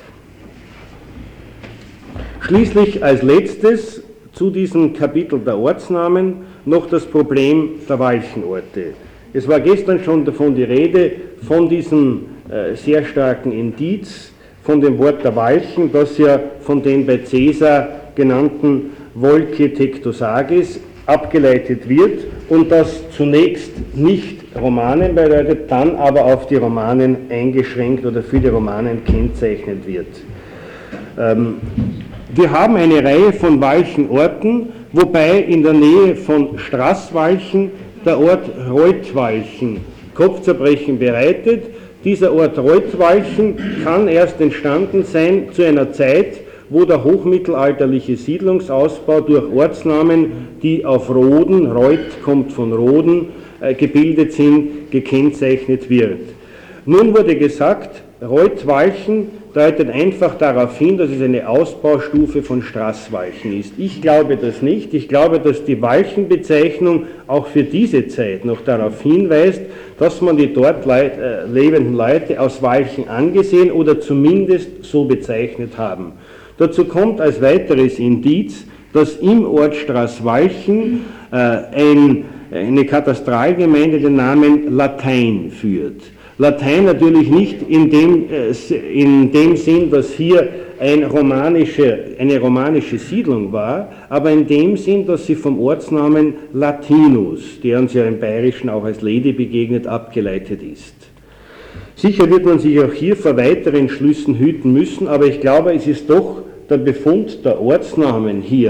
Schließlich als letztes zu diesem Kapitel der Ortsnamen noch das Problem der Walchenorte. Es war gestern schon davon die Rede, von diesem sehr starken Indiz, von dem Wort der Walchen, das ja von den bei Caesar genannten Volcae Tectosages abgeleitet wird und das zunächst nicht Romanen bedeutet, dann aber auf die Romanen eingeschränkt oder für die Romanen kennzeichnet wird. Wir haben eine Reihe von Walchenorten, wobei in der Nähe von Straßwalchen der Ort Reutwalchen Kopfzerbrechen bereitet. Dieser Ort Reutwalchen kann erst entstanden sein zu einer Zeit, wo der hochmittelalterliche Siedlungsausbau durch Ortsnamen, die auf Roden, Reut kommt von Roden, gebildet sind, gekennzeichnet wird. Nun wurde gesagt, Reutwalchen deutet einfach darauf hin, dass es eine Ausbaustufe von Straßwalchen ist. Ich glaube das nicht. Ich glaube, dass die Walchenbezeichnung auch für diese Zeit noch darauf hinweist, dass man die dort lebenden Leute aus Walchen angesehen oder zumindest so bezeichnet haben. Dazu kommt als weiteres Indiz, dass im Ort Straßwalchen eine Katastralgemeinde den Namen Latein führt. Latein natürlich nicht in dem Sinn, dass hier eine romanische Siedlung war, aber in dem Sinn, dass sie vom Ortsnamen Latinus, der uns ja im Bayerischen auch als Lede begegnet, abgeleitet ist. Sicher wird man sich auch hier vor weiteren Schlüssen hüten müssen, aber ich glaube, es ist doch der Befund der Ortsnamen hier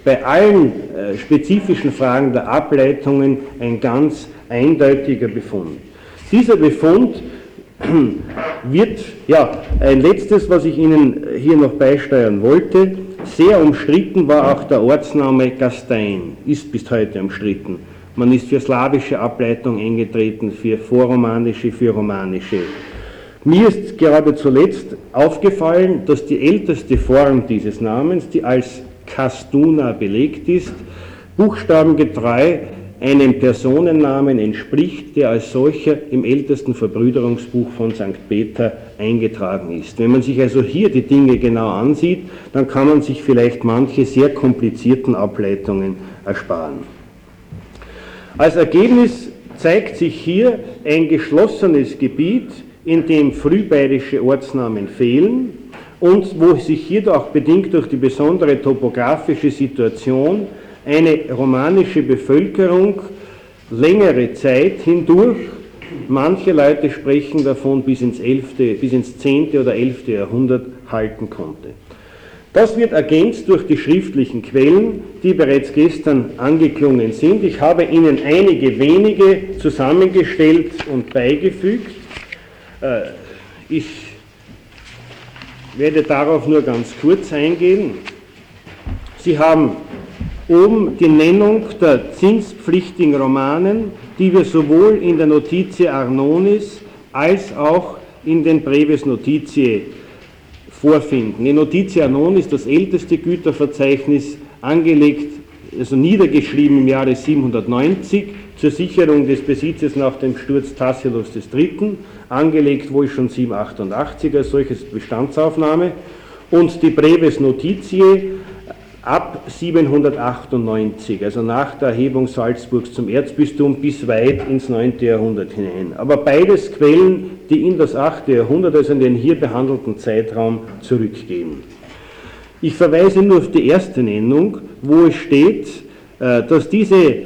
bei allen spezifischen Fragen der Ableitungen ein ganz eindeutiger Befund. Dieser Befund wird, ja, ein letztes, was ich Ihnen hier noch beisteuern wollte, sehr umstritten war auch der Ortsname Gastein, ist bis heute umstritten. Man ist für slawische Ableitung eingetreten, für vorromanische, für romanische. Mir ist gerade zuletzt aufgefallen, dass die älteste Form dieses Namens, die als Castuna belegt ist, buchstabengetreu einem Personennamen entspricht, der als solcher im ältesten Verbrüderungsbuch von St. Peter eingetragen ist. Wenn man sich also hier die Dinge genau ansieht, dann kann man sich vielleicht manche sehr komplizierten Ableitungen ersparen. Als Ergebnis zeigt sich hier ein geschlossenes Gebiet, in dem frühbayerische Ortsnamen fehlen und wo sich hier auch bedingt durch die besondere topografische Situation eine romanische Bevölkerung längere Zeit hindurch, manche Leute sprechen davon bis ins 10. oder 11. Jahrhundert halten konnte. Das wird ergänzt durch die schriftlichen Quellen, die bereits gestern angeklungen sind. Ich habe Ihnen einige wenige zusammengestellt und beigefügt. Ich werde darauf nur ganz kurz eingehen. Sie haben oben die Nennung der zinspflichtigen Romanen, die wir sowohl in der Notitia Arnonis als auch in den Breves Notitiae vorfinden. Die Notitia Arnonis, das älteste Güterverzeichnis, angelegt, also niedergeschrieben im Jahre 790 zur Sicherung des Besitzes nach dem Sturz Tassilos III., angelegt wohl schon 788 als solches Bestandsaufnahme, und die Breves Notitiae ab 798, also nach der Erhebung Salzburgs zum Erzbistum bis weit ins 9. Jahrhundert hinein. Aber beides Quellen, die in das 8. Jahrhundert, also in den hier behandelten Zeitraum, zurückgehen. Ich verweise nur auf die erste Nennung, wo es steht, dass diese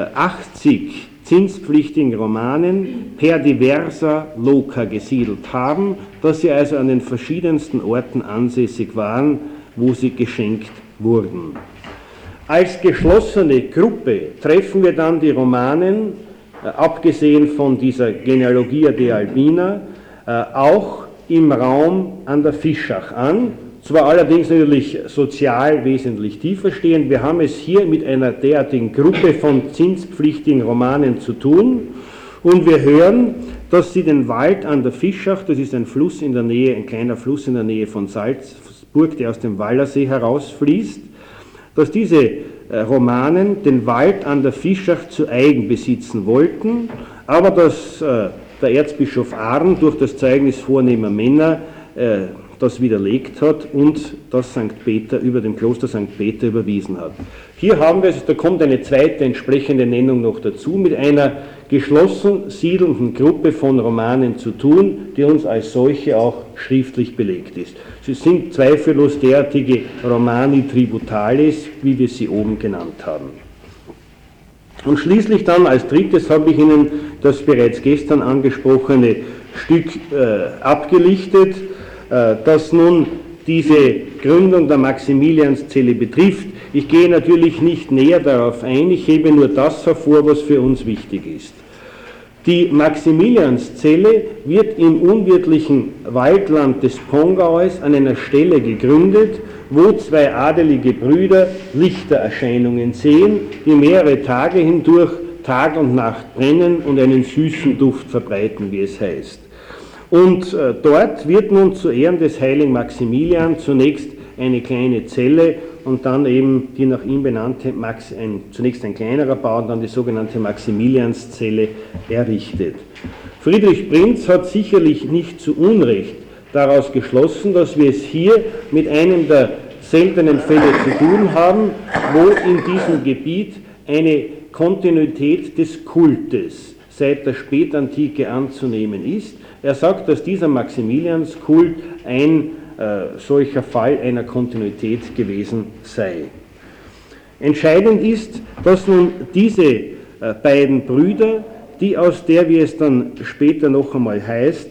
80 zinspflichtigen Romanen per diversa loca gesiedelt haben, dass sie also an den verschiedensten Orten ansässig waren, wo sie geschenkt wurden. Als geschlossene Gruppe treffen wir dann die Romanen, abgesehen von dieser Genealogia de Albina, auch im Raum an der Fischach an, zwar allerdings natürlich sozial wesentlich tiefer stehend. Wir haben es hier mit einer derartigen Gruppe von zinspflichtigen Romanen zu tun und wir hören, dass sie den Wald an der Fischach, das ist ein Fluss in der Nähe, ein kleiner Fluss in der Nähe von Salzburg, der aus dem Wallersee herausfließt, dass diese Romanen den Wald an der Fischach zu eigen besitzen wollten, aber dass der Erzbischof Arn durch das Zeugnis vornehmer Männer das widerlegt hat und das St. Peter über dem Kloster St. Peter überwiesen hat. Hier haben wir es, da kommt eine zweite entsprechende Nennung noch dazu, mit einer geschlossen siedelnden Gruppe von Romanen zu tun, die uns als solche auch schriftlich belegt ist. Sie sind zweifellos derartige Romani Tributalis, wie wir sie oben genannt haben. Und schließlich dann als drittes habe ich Ihnen das bereits gestern angesprochene Stück abgelichtet, das nun diese Gründung der Maximilianszelle betrifft. Ich gehe natürlich nicht näher darauf ein, ich hebe nur das hervor, was für uns wichtig ist. Die Maximilianszelle wird im unwirtlichen Waldland des Pongaues an einer Stelle gegründet, wo zwei adelige Brüder Lichtererscheinungen sehen, die mehrere Tage hindurch Tag und Nacht brennen und einen süßen Duft verbreiten, wie es heißt. Und dort wird nun zu Ehren des heiligen Maximilian zunächst eine kleine Zelle und dann eben die nach ihm benannte, zunächst ein kleinerer Bau und dann die sogenannte Maximilianszelle errichtet. Friedrich Prinz hat sicherlich nicht zu Unrecht daraus geschlossen, dass wir es hier mit einem der seltenen Fälle zu tun haben, wo in diesem Gebiet eine Kontinuität des Kultes seit der Spätantike anzunehmen ist. Er sagt, dass dieser Maximilianskult ein solcher Fall einer Kontinuität gewesen sei. Entscheidend ist, dass nun diese beiden Brüder, die aus der, wie es dann später noch einmal heißt,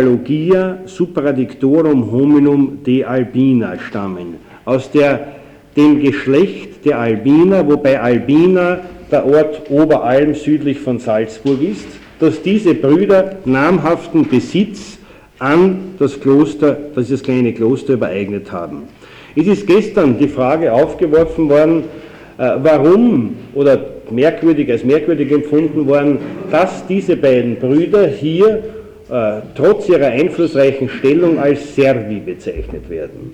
Genealogia supradictorum hominum de Albina stammen, aus der dem Geschlecht der Albiner, wobei Albina der Ort Oberalm südlich von Salzburg ist, dass diese Brüder namhaften Besitz an das Kloster, das kleine Kloster übereignet haben. Es ist gestern die Frage aufgeworfen worden, warum, oder als merkwürdig empfunden worden, dass diese beiden Brüder hier trotz ihrer einflussreichen Stellung als Servi bezeichnet werden.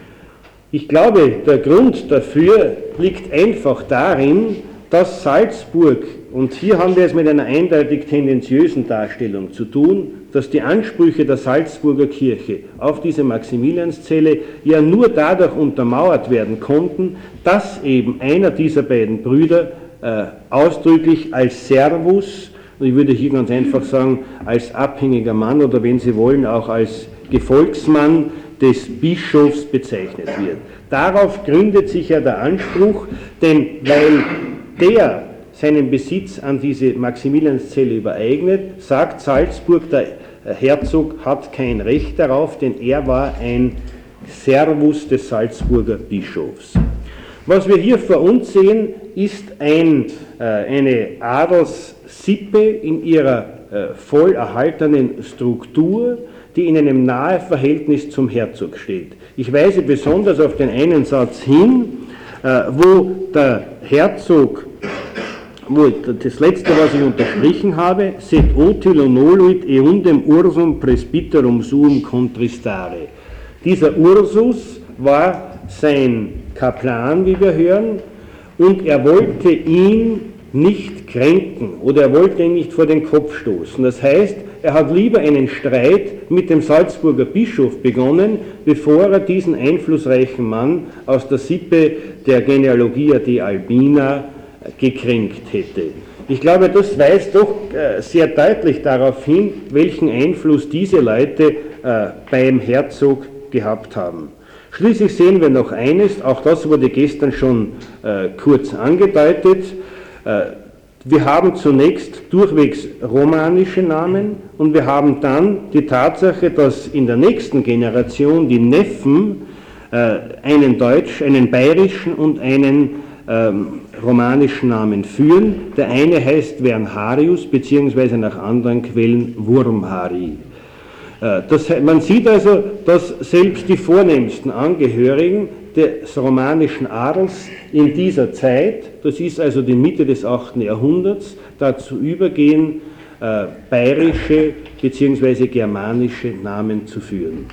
Ich glaube, der Grund dafür liegt einfach darin, dass Salzburg, und hier haben wir es mit einer eindeutig tendenziösen Darstellung zu tun, dass die Ansprüche der Salzburger Kirche auf diese Maximilianszelle ja nur dadurch untermauert werden konnten, dass eben einer dieser beiden Brüder ausdrücklich als Servus, und ich würde hier ganz einfach sagen, als abhängiger Mann oder wenn Sie wollen auch als Gefolgsmann des Bischofs bezeichnet wird. Darauf gründet sich ja der Anspruch, denn weil der seinen Besitz an diese Maximilianszelle übereignet, sagt Salzburg, der Herzog hat kein Recht darauf, denn er war ein Servus des Salzburger Bischofs. Was wir hier vor uns sehen, ist eine Adelssippe in ihrer voll erhaltenen Struktur, die in einem nahen Verhältnis zum Herzog steht. Ich weise besonders auf den einen Satz hin, wo der Herzog, wo das letzte, was ich unterstrichen habe, sed utilo noluit eundem ursum presbyterum suum contristare. Dieser Ursus war sein Kaplan, wie wir hören, und er wollte ihn nicht kränken oder er wollte ihn nicht vor den Kopf stoßen. Das heißt, er hat lieber einen Streit mit dem Salzburger Bischof begonnen, bevor er diesen einflussreichen Mann aus der Sippe der Genealogia de Albina gekränkt hätte. Ich glaube, das weist doch sehr deutlich darauf hin, welchen Einfluss diese Leute beim Herzog gehabt haben. Schließlich sehen wir noch eines, auch das wurde gestern schon kurz angedeutet. Wir haben zunächst durchwegs romanische Namen und wir haben dann die Tatsache, dass in der nächsten Generation die Neffen einen bayerischen und einen romanischen Namen führen. Der eine heißt Wernharius, beziehungsweise nach anderen Quellen Wurmhari. Man sieht also, dass selbst die vornehmsten Angehörigen des romanischen Adels in dieser Zeit, das ist also die Mitte des 8. Jahrhunderts, dazu übergehen, bayerische bzw. germanische Namen zu führen.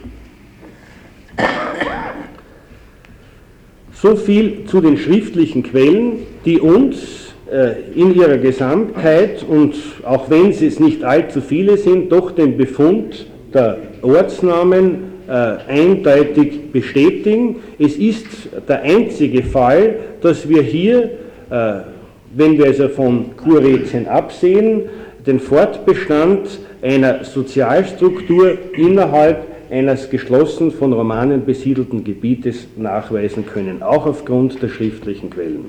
So viel zu den schriftlichen Quellen, die uns in ihrer Gesamtheit und auch wenn es nicht allzu viele sind, doch den Befund der Ortsnamen eindeutig bestätigen. Es ist der einzige Fall, dass wir hier, wenn wir also von Kurretien absehen, den Fortbestand einer Sozialstruktur innerhalb eines geschlossen von Romanen besiedelten Gebietes nachweisen können, auch aufgrund der schriftlichen Quellen.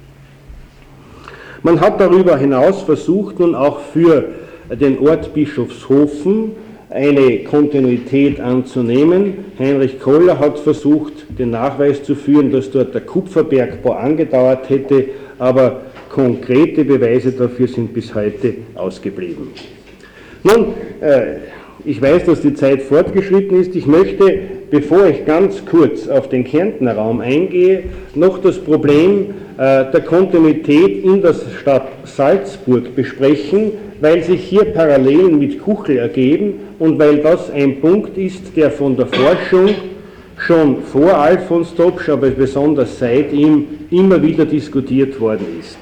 Man hat darüber hinaus versucht, nun auch für den Ort Bischofshofen eine Kontinuität anzunehmen. Heinrich Koller hat versucht, den Nachweis zu führen, dass dort der Kupferbergbau angedauert hätte, aber konkrete Beweise dafür sind bis heute ausgeblieben. Nun, ich weiß, dass die Zeit fortgeschritten ist. Ich möchte, bevor ich ganz kurz auf den Kärntner Raum eingehe, noch das Problem der Kontinuität in der Stadt Salzburg besprechen, weil sich hier Parallelen mit Kuchel ergeben und weil das ein Punkt ist, der von der Forschung schon vor Alfons Dobsch, aber besonders seit ihm, immer wieder diskutiert worden ist.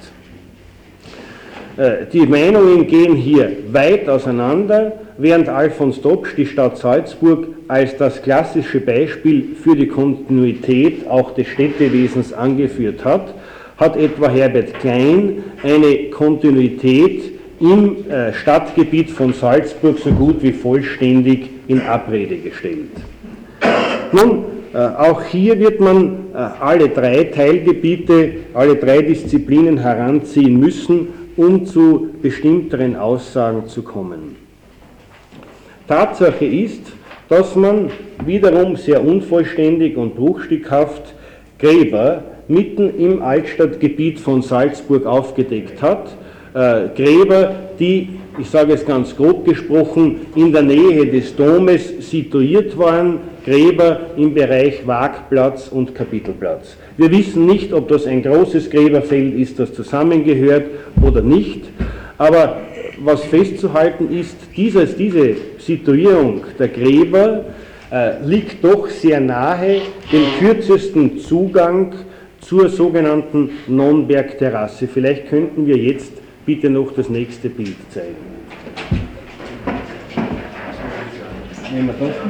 Die Meinungen gehen hier weit auseinander, während Alfons Dobsch die Stadt Salzburg als das klassische Beispiel für die Kontinuität auch des Städtewesens angeführt hat, hat etwa Herbert Klein eine Kontinuität im Stadtgebiet von Salzburg so gut wie vollständig in Abrede gestellt. Nun, auch hier wird man alle drei Teilgebiete, alle drei Disziplinen heranziehen müssen, um zu bestimmteren Aussagen zu kommen. Tatsache ist, dass man wiederum sehr unvollständig und bruchstückhaft Gräber mitten im Altstadtgebiet von Salzburg aufgedeckt hat. Gräber, die, ich sage es ganz grob gesprochen, in der Nähe des Domes situiert waren, Gräber im Bereich Waagplatz und Kapitelplatz. Wir wissen nicht, ob das ein großes Gräberfeld ist, das zusammengehört oder nicht, aber was festzuhalten ist, diese Situierung der Gräber liegt doch sehr nahe dem kürzesten Zugang zur sogenannten Nonnberg-Terrasse. Vielleicht könnten wir jetzt bitte noch das nächste Bild zeigen. Nehmen wir das.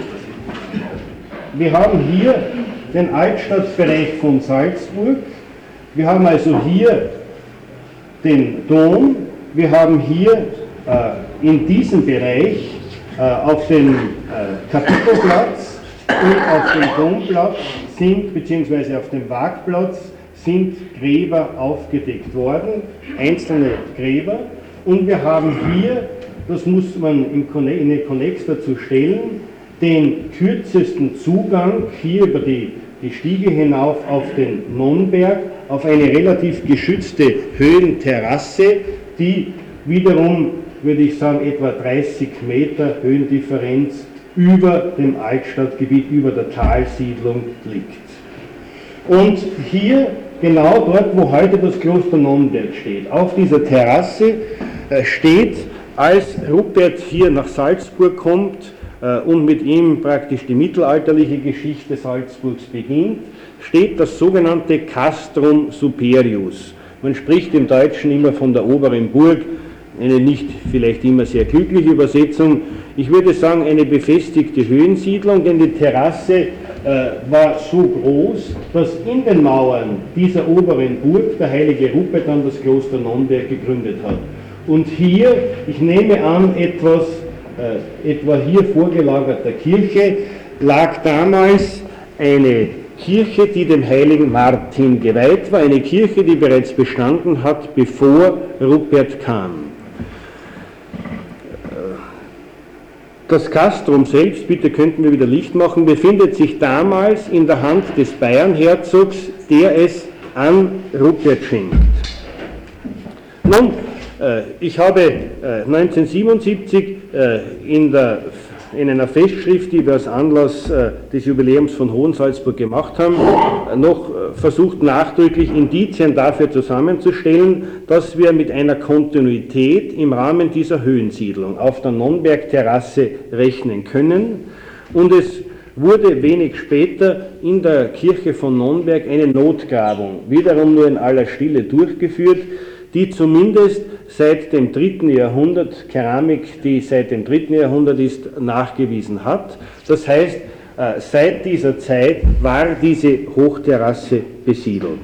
Wir haben hier den Altstadtbereich von Salzburg. Wir haben also hier den Dom. Wir haben hier in diesem Bereich auf dem Kapitelplatz und auf dem Domplatz beziehungsweise auf dem Waagplatz sind Gräber aufgedeckt worden, einzelne Gräber. Und wir haben hier, das muss man in den Konnex dazu stellen, den kürzesten Zugang hier über die Stiege hinauf auf den Nonnberg, auf eine relativ geschützte Höhenterrasse, die wiederum, würde ich sagen, etwa 30 Meter Höhendifferenz über dem Altstadtgebiet, über der Talsiedlung liegt. Und hier, genau dort, wo heute das Kloster Nonnberg steht, auf dieser Terrasse steht, als Rupert hier nach Salzburg kommt und mit ihm praktisch die mittelalterliche Geschichte Salzburgs beginnt, steht das sogenannte Castrum Superius. Man spricht im Deutschen immer von der oberen Burg, eine nicht vielleicht immer sehr glückliche Übersetzung. Ich würde sagen, eine befestigte Höhensiedlung, denn die Terrasse war so groß, dass in den Mauern dieser oberen Burg der heilige Rupert dann das Kloster Nonnberg gegründet hat. Und hier, ich nehme an, etwa hier vorgelagerter Kirche, lag damals eine Kirche, die dem heiligen Martin geweiht war, eine Kirche, die bereits bestanden hat, bevor Rupert kam. Das Castrum selbst, bitte könnten wir wieder Licht machen, befindet sich damals in der Hand des Bayernherzogs, der es an Rupert schenkt. Nun, ich habe 1977 in einer Festschrift, die wir als Anlass des Jubiläums von Hohensalzburg gemacht haben, noch versucht nachdrücklich Indizien dafür zusammenzustellen, dass wir mit einer Kontinuität im Rahmen dieser Höhensiedlung auf der Nonnberg-Terrasse rechnen können. Und es wurde wenig später in der Kirche von Nonnberg eine Notgrabung, wiederum nur in aller Stille durchgeführt, die zumindest seit dem 3. Jahrhundert, Keramik, die seit dem 3. Jahrhundert ist, nachgewiesen hat. Das heißt, seit dieser Zeit war diese Hochterrasse besiedelt.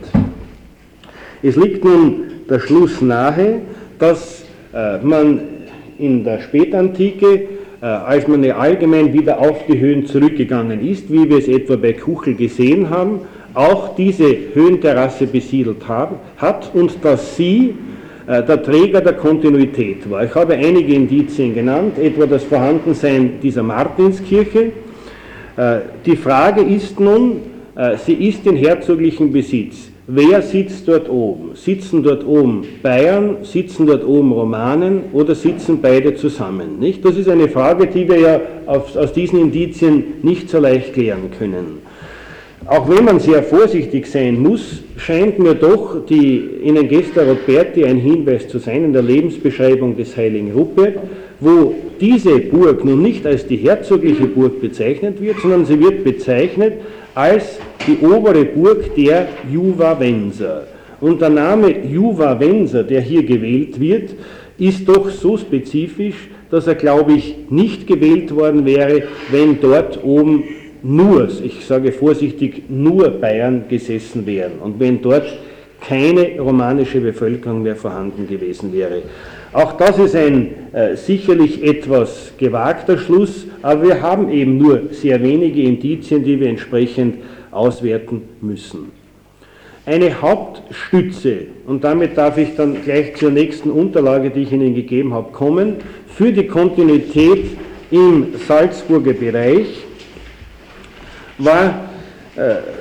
Es liegt nun der Schluss nahe, dass man in der Spätantike, als man ja allgemein wieder auf die Höhen zurückgegangen ist, wie wir es etwa bei Kuchel gesehen haben, auch diese Höhenterrasse besiedelt hat und dass sie der Träger der Kontinuität war. Ich habe einige Indizien genannt, etwa das Vorhandensein dieser Martinskirche. Die Frage ist nun, sie ist in herzoglichem Besitz. Wer sitzt dort oben? Sitzen dort oben Bayern, sitzen dort oben Romanen oder sitzen beide zusammen? Nicht? Das ist eine Frage, die wir ja aus diesen Indizien nicht so leicht klären können. Auch wenn man sehr vorsichtig sein muss, scheint mir doch die In Gesta Ruperti ein Hinweis zu sein in der Lebensbeschreibung des heiligen Rupert, wo diese Burg nun nicht als die herzogliche Burg bezeichnet wird, sondern sie wird bezeichnet als die obere Burg der Juvavenser. Und der Name Juvavenser, der hier gewählt wird, ist doch so spezifisch, dass er, glaube ich, nicht gewählt worden wäre, wenn dort oben nur, ich sage vorsichtig, nur Bayern gesessen wären und wenn dort keine romanische Bevölkerung mehr vorhanden gewesen wäre. Auch das ist ein sicherlich etwas gewagter Schluss, aber wir haben eben nur sehr wenige Indizien, die wir entsprechend auswerten müssen. Eine Hauptstütze, und damit darf ich dann gleich zur nächsten Unterlage, die ich Ihnen gegeben habe, kommen, für die Kontinuität im Salzburger Bereich war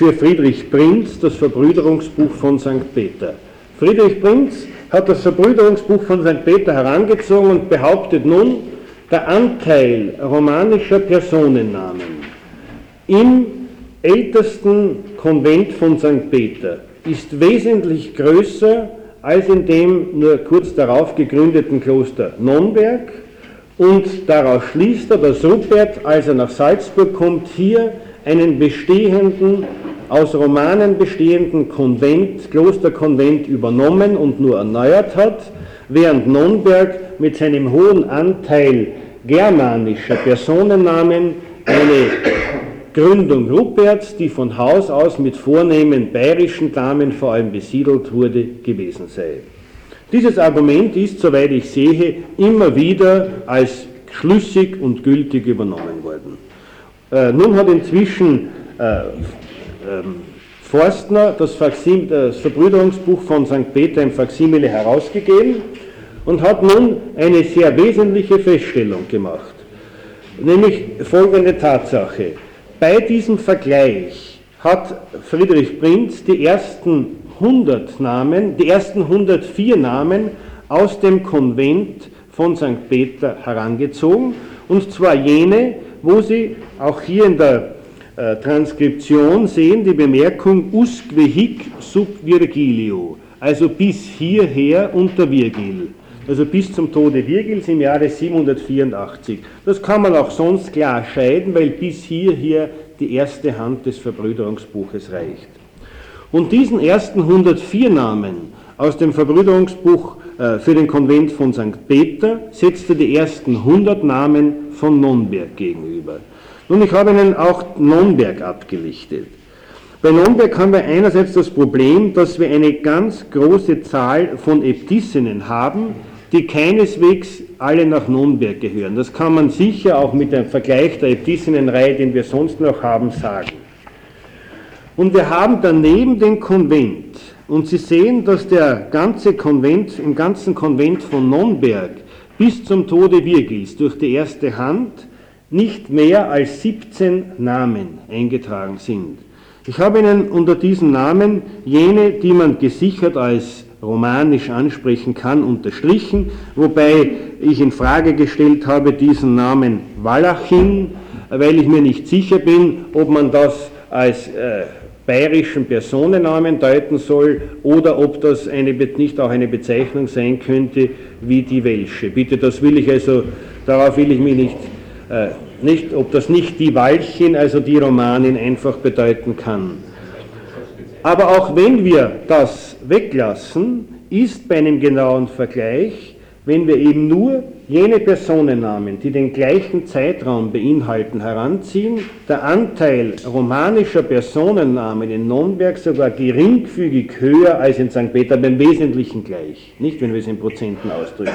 für Friedrich Prinz das Verbrüderungsbuch von St. Peter. Friedrich Prinz hat das Verbrüderungsbuch von St. Peter herangezogen und behauptet nun, der Anteil romanischer Personennamen im ältesten Konvent von St. Peter ist wesentlich größer als in dem nur kurz darauf gegründeten Kloster Nonnberg, und daraus schließt er, dass Rupert, als er nach Salzburg kommt, hier einen bestehenden, aus Romanen bestehenden Klosterkonvent übernommen und nur erneuert hat, während Nonnberg mit seinem hohen Anteil germanischer Personennamen eine Gründung Ruperts, die von Haus aus mit vornehmen bayerischen Damen vor allem besiedelt wurde, gewesen sei. Dieses Argument ist, soweit ich sehe, immer wieder als schlüssig und gültig übernommen worden. Nun hat inzwischen Forstner das Verbrüderungsbuch von St. Peter im Faksimile herausgegeben und hat nun eine sehr wesentliche Feststellung gemacht, nämlich folgende Tatsache. Bei diesem Vergleich hat Friedrich Prinz die ersten 104 Namen aus dem Konvent von St. Peter herangezogen, und zwar jene, wo Sie auch hier in der Transkription sehen, die Bemerkung usque hic sub Virgilio, also bis hierher unter Virgil, also bis zum Tode Virgils im Jahre 784. Das kann man auch sonst klar scheiden, weil bis hierher die erste Hand des Verbrüderungsbuches reicht. Und diesen ersten 104 Namen aus dem Verbrüderungsbuch für den Konvent von St. Peter setzte die ersten 100 Namen von Nonnberg gegenüber. Nun, ich habe Ihnen auch Nonnberg abgelichtet. Bei Nonnberg haben wir einerseits das Problem, dass wir eine ganz große Zahl von Äbtissinnen haben, die keineswegs alle nach Nonnberg gehören. Das kann man sicher auch mit dem Vergleich der Äbtissinnenreihe, den wir sonst noch haben, sagen. Und wir haben daneben den Konvent. Und Sie sehen, dass der ganze Konvent, im ganzen Konvent von Nonnberg bis zum Tode Virgils durch die erste Hand nicht mehr als 17 Namen eingetragen sind. Ich habe Ihnen unter diesen Namen jene, die man gesichert als romanisch ansprechen kann, unterstrichen, wobei ich in Frage gestellt habe diesen Namen Wallachin, weil ich mir nicht sicher bin, ob man das als bayerischen Personennamen deuten soll oder ob das nicht auch eine Bezeichnung sein könnte wie die Welsche. Bitte, das will ich also, darauf will ich mich nicht, ob das nicht die Walchin, also die Romanin, einfach bedeuten kann. Aber auch wenn wir das weglassen, ist bei einem genauen Vergleich, wenn wir eben nur jene Personennamen, die den gleichen Zeitraum beinhalten, heranziehen, der Anteil romanischer Personennamen in Nonnberg sogar geringfügig höher als in St. Peter, beim Wesentlichen gleich, nicht wenn wir es in Prozenten ausdrücken.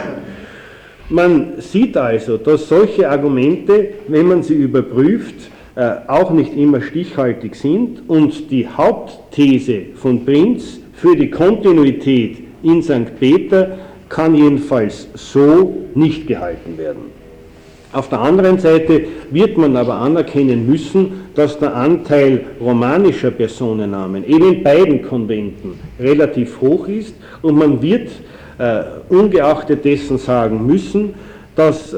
Man sieht also, dass solche Argumente, wenn man sie überprüft, auch nicht immer stichhaltig sind, und die Hauptthese von Prinz für die Kontinuität in St. Peter kann jedenfalls so nicht gehalten werden. Auf der anderen Seite wird man aber anerkennen müssen, dass der Anteil romanischer Personennamen eben in beiden Konventen relativ hoch ist, und man wird ungeachtet dessen sagen müssen, dass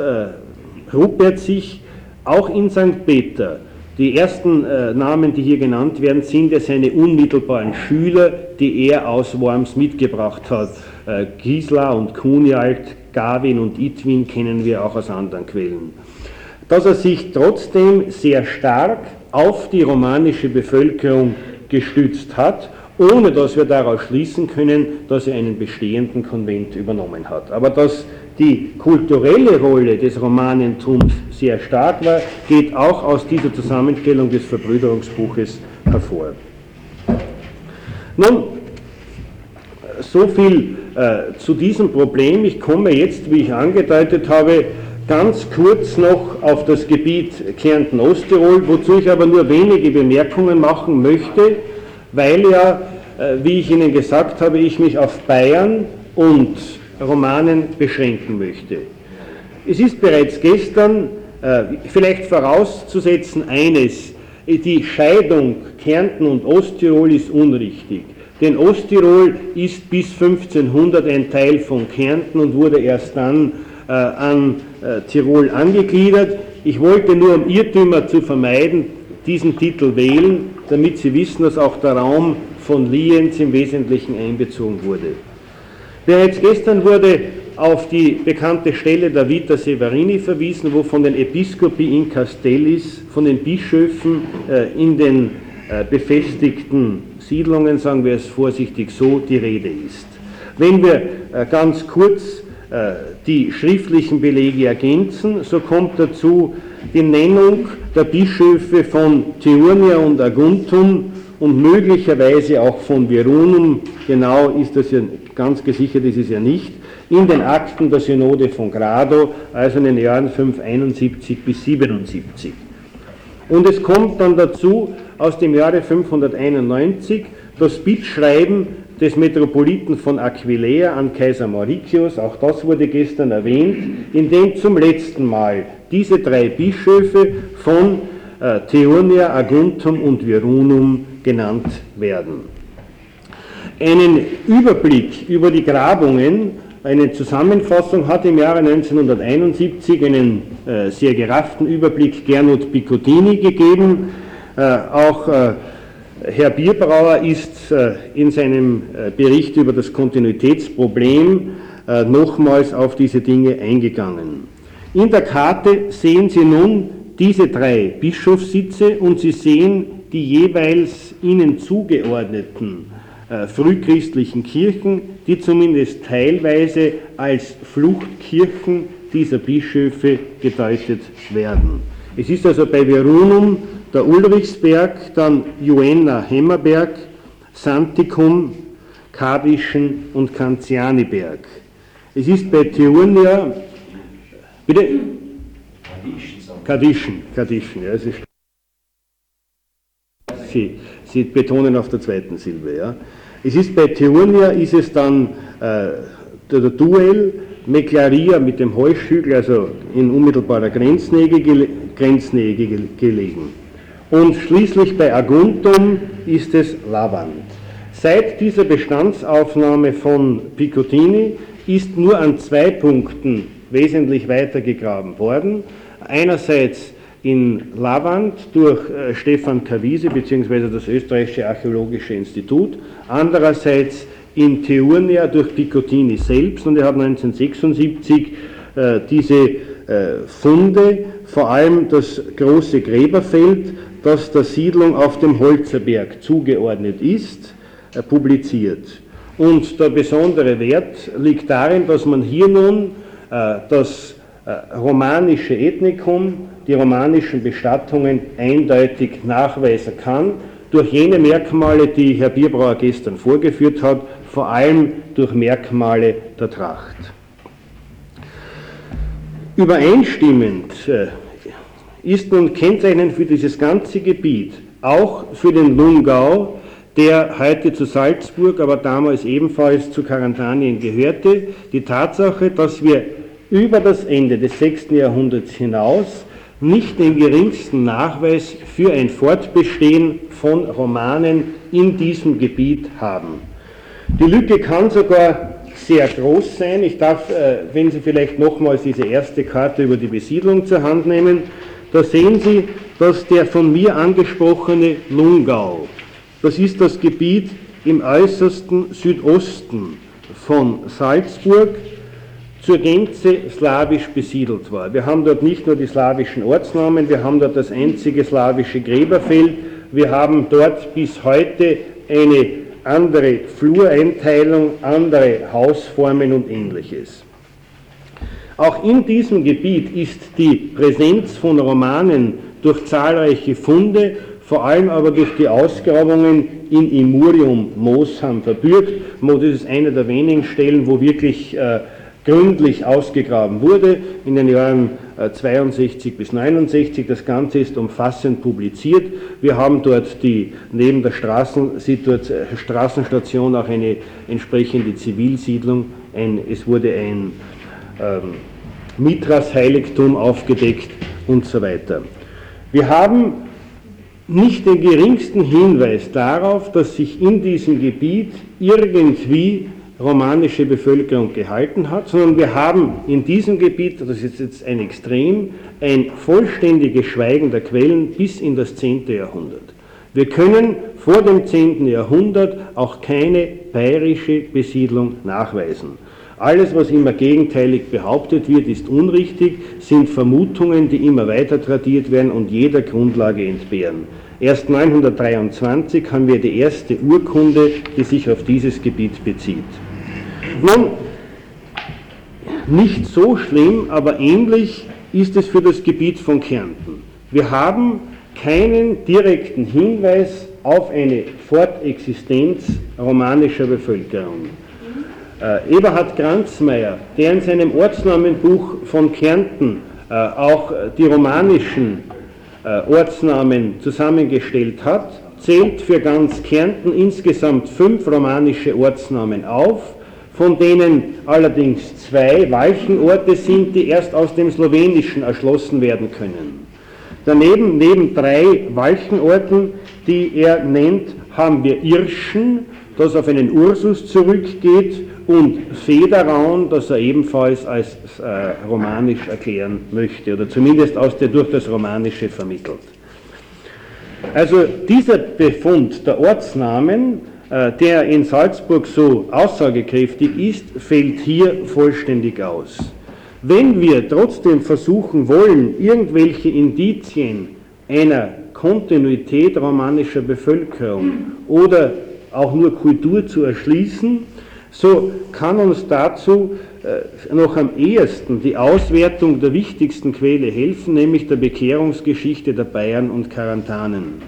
Rupert sich auch in St. Peter, die ersten Namen, die hier genannt werden, sind ja seine unmittelbaren Schüler, die er aus Worms mitgebracht hat. Gisla und Kuniald, Gavin und Itwin kennen wir auch aus anderen Quellen. Dass er sich trotzdem sehr stark auf die romanische Bevölkerung gestützt hat, ohne dass wir daraus schließen können, dass er einen bestehenden Konvent übernommen hat. Aber dass die kulturelle Rolle des Romanentums sehr stark war, geht auch aus dieser Zusammenstellung des Verbrüderungsbuches hervor. Nun, so viel zu diesem Problem. Ich komme jetzt, wie ich angedeutet habe, ganz kurz noch auf das Gebiet Kärnten-Osttirol, wozu ich aber nur wenige Bemerkungen machen möchte, weil ja, wie ich Ihnen gesagt habe, ich mich auf Bayern und Romanen beschränken möchte. Es ist bereits gestern vielleicht vorauszusetzen eines: die Scheidung Kärnten und Osttirol ist unrichtig. Denn Osttirol ist bis 1500 ein Teil von Kärnten und wurde erst dann an Tirol angegliedert. Ich wollte nur, um Irrtümer zu vermeiden, diesen Titel wählen, damit Sie wissen, dass auch der Raum von Lienz im Wesentlichen einbezogen wurde. Bereits gestern wurde auf die bekannte Stelle der Vita Severini verwiesen, wo von den Episcopi in Castellis, von den Bischöfen in den befestigten Siedlungen, sagen wir es vorsichtig so, die Rede ist. Wenn wir ganz kurz die schriftlichen Belege ergänzen, so kommt dazu die Nennung der Bischöfe von Teurnia und Aguntum und möglicherweise auch von Virunum, genau ist das ja, ganz gesichert ist es ja nicht, in den Akten der Synode von Grado, also in den Jahren 571 bis 77. Und es kommt dann dazu aus dem Jahre 591 das Bittschreiben des Metropoliten von Aquileia an Kaiser Mauritius, auch das wurde gestern erwähnt, in dem zum letzten Mal diese drei Bischöfe von Teurnia, Aguntum und Virunum genannt werden. Einen Überblick über die Grabungen, eine Zusammenfassung hat im Jahre 1971 einen sehr gerafften Überblick Gernot Picottini gegeben. Auch Herr Bierbrauer ist in seinem Bericht über das Kontinuitätsproblem nochmals auf diese Dinge eingegangen. In der Karte sehen Sie nun diese drei Bischofssitze und Sie sehen die jeweils ihnen zugeordneten frühchristlichen Kirchen, die zumindest teilweise als Fluchtkirchen dieser Bischöfe gedeutet werden. Es ist also bei Virunum der Ulrichsberg, dann Juenna Hemmerberg, Santicum, Kadischen und Canzianiberg. Es ist bei Teurnia, bitte? Kadischen, ja, es ist Sie betonen auf der zweiten Silbe. Ja. Es ist bei Teurnia, ist es dann der Duell, Meclaria mit dem Heuschhügel, also in unmittelbarer Grenznähe gelegen. Und schließlich bei Aguntum ist es Lavant. Seit dieser Bestandsaufnahme von Picottini ist nur an zwei Punkten wesentlich weitergegraben worden. Einerseits in Lavant durch Stefan Kavise bzw. das Österreichische Archäologische Institut, andererseits in Teurnia durch Picottini selbst, und er hat 1976 diese Funde, vor allem das große Gräberfeld, das der Siedlung auf dem Holzerberg zugeordnet ist, publiziert. Und der besondere Wert liegt darin, dass man hier nun das romanische Ethnikum, die romanischen Bestattungen eindeutig nachweisen kann, durch jene Merkmale, die Herr Bierbrauer gestern vorgeführt hat, vor allem durch Merkmale der Tracht. Übereinstimmend ist nun kennzeichnend für dieses ganze Gebiet, auch für den Lungau, der heute zu Salzburg, aber damals ebenfalls zu Karantanien gehörte, die Tatsache, dass wir über das Ende des 6. Jahrhunderts hinaus nicht den geringsten Nachweis für ein Fortbestehen von Romanen in diesem Gebiet haben. Die Lücke kann sogar sehr groß sein. Ich darf, wenn Sie vielleicht nochmals diese erste Karte über die Besiedlung zur Hand nehmen, da sehen Sie, dass der von mir angesprochene Lungau, das ist das Gebiet im äußersten Südosten von Salzburg, zur Gänze slawisch besiedelt war. Wir haben dort nicht nur die slawischen Ortsnamen, wir haben dort das einzige slawische Gräberfeld, wir haben dort bis heute eine andere Flureinteilung, andere Hausformen und Ähnliches. Auch in diesem Gebiet ist die Präsenz von Romanen durch zahlreiche Funde, vor allem aber durch die Ausgrabungen in Imurium, Moosham, verbürgt. Das ist eine der wenigen Stellen, wo wirklich gründlich ausgegraben wurde, in den Jahren 62 bis 69. Das Ganze ist umfassend publiziert. Wir haben dort neben der Straßenstation auch eine entsprechende Zivilsiedlung. Es wurde ein Mithras-Heiligtum aufgedeckt und so weiter. Wir haben nicht den geringsten Hinweis darauf, dass sich in diesem Gebiet irgendwie romanische Bevölkerung gehalten hat, sondern wir haben in diesem Gebiet, das ist jetzt ein Extrem, ein vollständiges Schweigen der Quellen bis in das 10. Jahrhundert. Wir können vor dem 10. Jahrhundert auch keine bayerische Besiedlung nachweisen. Alles, was immer gegenteilig behauptet wird, ist unrichtig, sind Vermutungen, die immer weiter tradiert werden und jeder Grundlage entbehren. Erst 923 haben wir die erste Urkunde, die sich auf dieses Gebiet bezieht. Nun, nicht so schlimm, aber ähnlich ist es für das Gebiet von Kärnten. Wir haben keinen direkten Hinweis auf eine Fortexistenz romanischer Bevölkerung. Eberhard Granzmeier, der in seinem Ortsnamenbuch von Kärnten auch die romanischen Ortsnamen zusammengestellt hat, zählt für ganz Kärnten insgesamt 5 romanische Ortsnamen auf, von denen allerdings 2 Walchenorte sind, die erst aus dem Slowenischen erschlossen werden können. Daneben, neben 3 Walchenorten, die er nennt, haben wir Irschen, das auf einen Ursus zurückgeht, und Federaun, das er ebenfalls als romanisch erklären möchte, oder zumindest durch das Romanische vermittelt. Also dieser Befund der Ortsnamen, der in Salzburg so aussagekräftig ist, fällt hier vollständig aus. Wenn wir trotzdem versuchen wollen, irgendwelche Indizien einer Kontinuität romanischer Bevölkerung oder auch nur Kultur zu erschließen, so kann uns dazu noch am ehesten die Auswertung der wichtigsten Quelle helfen, nämlich der Bekehrungsgeschichte der Bayern und Karantanen.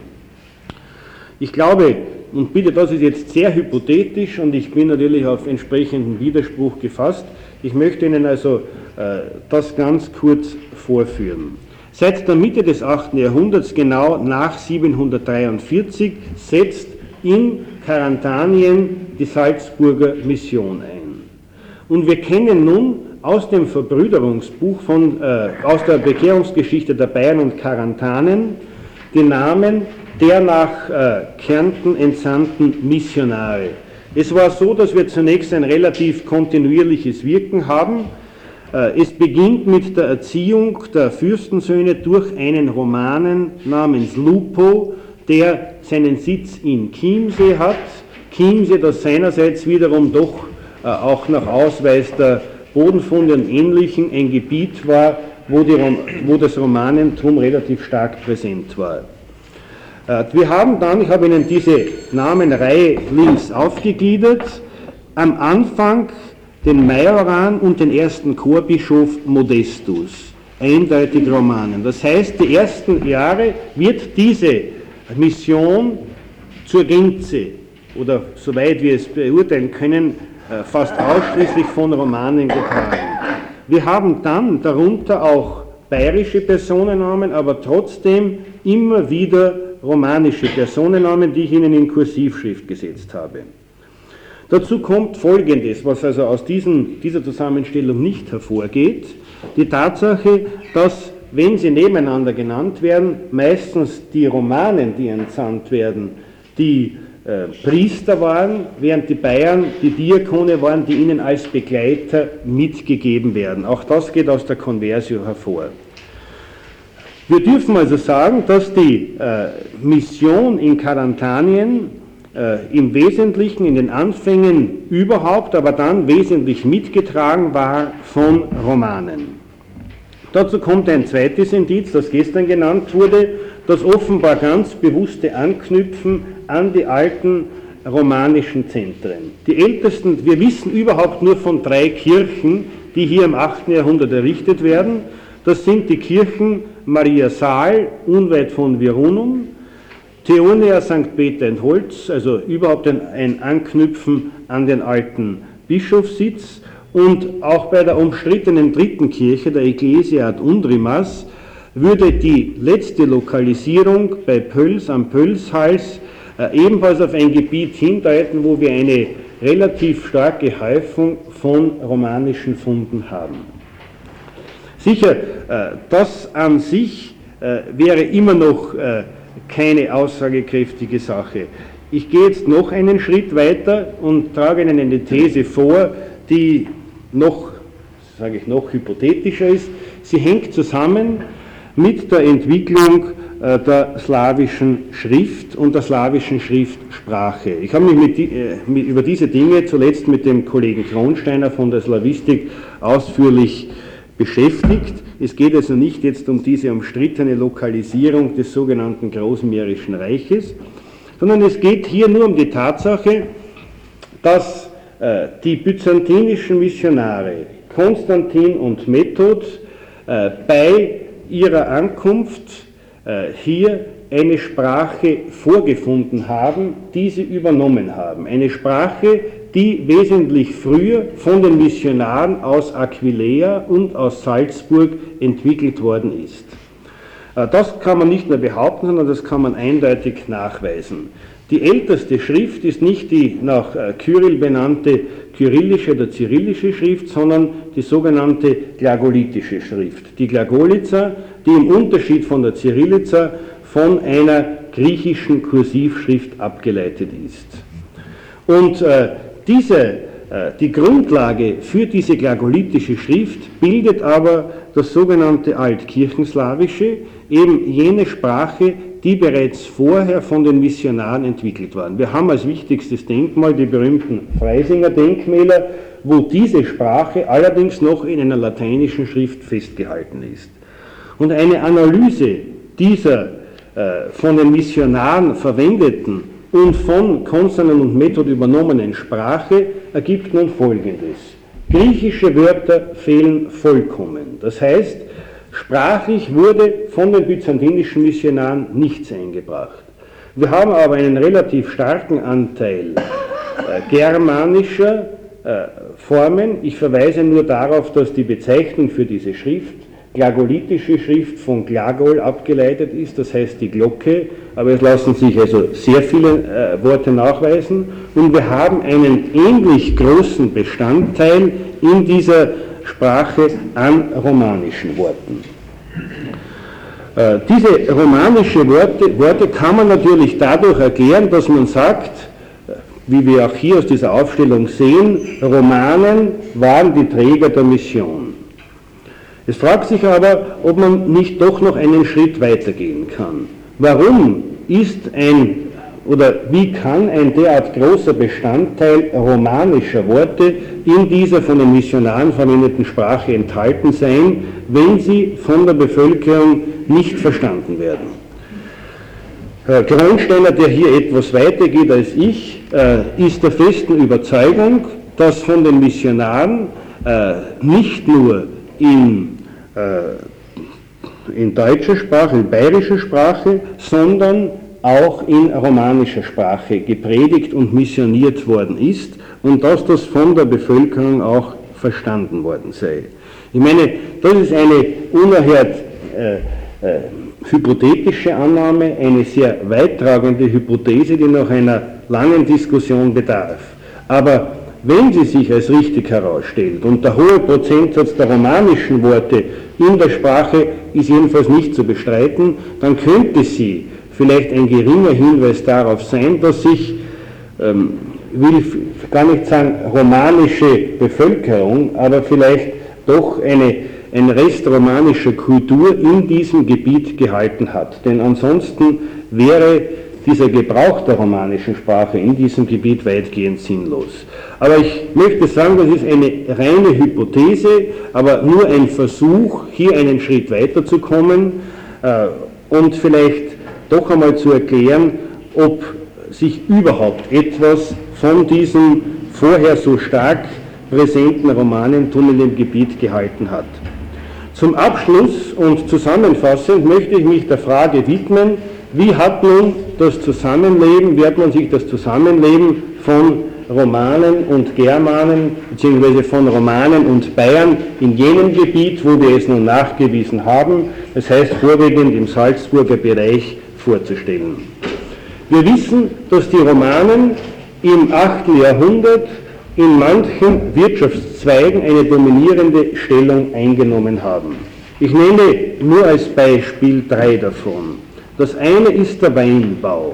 Ich glaube, und bitte, das ist jetzt sehr hypothetisch und ich bin natürlich auf entsprechenden Widerspruch gefasst, ich möchte Ihnen also das ganz kurz vorführen. Seit der Mitte des 8. Jahrhunderts, genau nach 743, setzt in Karantanien die Salzburger Mission ein. Und wir kennen nun aus dem Verbrüderungsbuch aus der Bekehrungsgeschichte der Bayern und Karantanen die Namen der nach Kärnten entsandten Missionare. Es war so, dass wir zunächst ein relativ kontinuierliches Wirken haben. Es beginnt mit der Erziehung der Fürstensöhne durch einen Romanen namens Lupo, der seinen Sitz in Chiemsee hat. Chiemsee, das seinerseits wiederum doch auch nach Ausweis der Bodenfunde und Ähnlichem ein Gebiet war, wo das Romanentum relativ stark präsent war. Wir haben dann, ich habe Ihnen diese Namenreihe links aufgegliedert, am Anfang den Majoran und den ersten Chorbischof Modestus, eindeutig Romanen. Das heißt, die ersten Jahre wird diese Mission zur Gänze oder soweit wir es beurteilen können, fast ausschließlich von Romanen getragen. Wir haben dann darunter auch bayerische Personennamen, aber trotzdem immer wieder romanische Personennamen, die ich Ihnen in Kursivschrift gesetzt habe. Dazu kommt Folgendes, was also aus dieser Zusammenstellung nicht hervorgeht: die Tatsache, dass, wenn sie nebeneinander genannt werden, meistens die Romanen, die entsandt werden, die Priester waren, während die Bayern die Diakone waren, die ihnen als Begleiter mitgegeben werden. Auch das geht aus der Conversio hervor. Wir dürfen also sagen, dass die Mission in Karantanien im Wesentlichen in den Anfängen überhaupt, aber dann wesentlich mitgetragen war von Romanen. Dazu kommt ein zweites Indiz, das gestern genannt wurde, das offenbar ganz bewusste Anknüpfen an die alten romanischen Zentren. Die ältesten, wir wissen überhaupt nur von 3 Kirchen, die hier im 8. Jahrhundert errichtet werden. Das sind die Kirchen Maria Saal, unweit von Virunum, Theonia St. Peter in Holz, also überhaupt ein Anknüpfen an den alten Bischofssitz, und auch bei der umstrittenen dritten Kirche, der Ecclesia ad Undrimas, würde die letzte Lokalisierung bei Pöls am Pölshals ebenfalls auf ein Gebiet hindeuten, wo wir eine relativ starke Häufung von romanischen Funden haben. Sicher, das an sich wäre immer noch keine aussagekräftige Sache. Ich gehe jetzt noch einen Schritt weiter und trage Ihnen eine These vor, die noch, sage ich noch, hypothetischer ist. Sie hängt zusammen mit der Entwicklung der slawischen Schrift und der slawischen Schriftsprache. Ich habe mich über diese Dinge zuletzt mit dem Kollegen Kronsteiner von der Slawistik ausführlich beschäftigt. Es geht also nicht jetzt um diese umstrittene Lokalisierung des sogenannten Großmährischen Reiches, sondern es geht hier nur um die Tatsache, dass die byzantinischen Missionare Konstantin und Method bei ihrer Ankunft hier eine Sprache vorgefunden haben, die sie übernommen haben. Eine Sprache, die wesentlich früher von den Missionaren aus Aquileia und aus Salzburg entwickelt worden ist. Das kann man nicht nur behaupten, sondern das kann man eindeutig nachweisen. Die älteste Schrift ist nicht die nach Kyrill benannte kyrillische oder cyrillische Schrift, sondern die sogenannte glagolitische Schrift. Die Glagolica, die im Unterschied von der Cyrillica von einer griechischen Kursivschrift abgeleitet ist. Und die Grundlage für diese glagolitische Schrift bildet aber das sogenannte Altkirchenslawische, eben jene Sprache, die bereits vorher von den Missionaren entwickelt waren. Wir haben als wichtigstes Denkmal die berühmten Freisinger Denkmäler, wo diese Sprache allerdings noch in einer lateinischen Schrift festgehalten ist. Und eine Analyse dieser von den Missionaren verwendeten und von Konstantin und Method übernommenen Sprache ergibt nun Folgendes. Griechische Wörter fehlen vollkommen. Das heißt, sprachlich wurde von den byzantinischen Missionaren nichts eingebracht. Wir haben aber einen relativ starken Anteil germanischer Formen. Ich verweise nur darauf, dass die Bezeichnung für diese Schrift, glagolitische Schrift, von Glagol abgeleitet ist, das heißt die Glocke, aber es lassen sich also sehr viele Worte nachweisen und wir haben einen ähnlich großen Bestandteil in dieser Sprache an romanischen Worten. Diese romanischen Worte kann man natürlich dadurch erklären, dass man sagt, wie wir auch hier aus dieser Aufstellung sehen, Romanen waren die Träger der Mission. Es fragt sich aber, ob man nicht doch noch einen Schritt weitergehen kann. Warum ist wie kann ein derart großer Bestandteil romanischer Worte in dieser von den Missionaren verwendeten Sprache enthalten sein, wenn sie von der Bevölkerung nicht verstanden werden? Herr Kronsteiner, der hier etwas weiter geht als ich, ist der festen Überzeugung, dass von den Missionaren nicht nur in deutscher Sprache, in bayerischer Sprache, sondern auch in romanischer Sprache gepredigt und missioniert worden ist und dass das von der Bevölkerung auch verstanden worden sei. Ich meine, das ist eine unerhört hypothetische Annahme, eine sehr weittragende Hypothese, die noch einer langen Diskussion bedarf. Aber wenn sie sich als richtig herausstellt und der hohe Prozentsatz der romanischen Worte in der Sprache ist jedenfalls nicht zu bestreiten, dann könnte sie vielleicht ein geringer Hinweis darauf sein, dass sich, will gar nicht sagen romanische Bevölkerung, aber vielleicht doch ein Rest romanischer Kultur in diesem Gebiet gehalten hat. Denn ansonsten wäre dieser Gebrauch der romanischen Sprache in diesem Gebiet weitgehend sinnlos. Aber ich möchte sagen, das ist eine reine Hypothese, aber nur ein Versuch, hier einen Schritt weiterzukommen und vielleicht doch einmal zu erklären, ob sich überhaupt etwas von diesem vorher so stark präsenten Romanentum in dem Gebiet gehalten hat. Zum Abschluss und zusammenfassend möchte ich mich der Frage widmen, wie hat man sich das Zusammenleben von Romanen und Germanen, beziehungsweise von Romanen und Bayern in jenem Gebiet, wo wir es nun nachgewiesen haben, das heißt vorwiegend im Salzburger Bereich, vorzustellen. Wir wissen, dass die Romanen im 8. Jahrhundert in manchen Wirtschaftszweigen eine dominierende Stellung eingenommen haben. Ich nenne nur als Beispiel 3 davon. Das eine ist der Weinbau.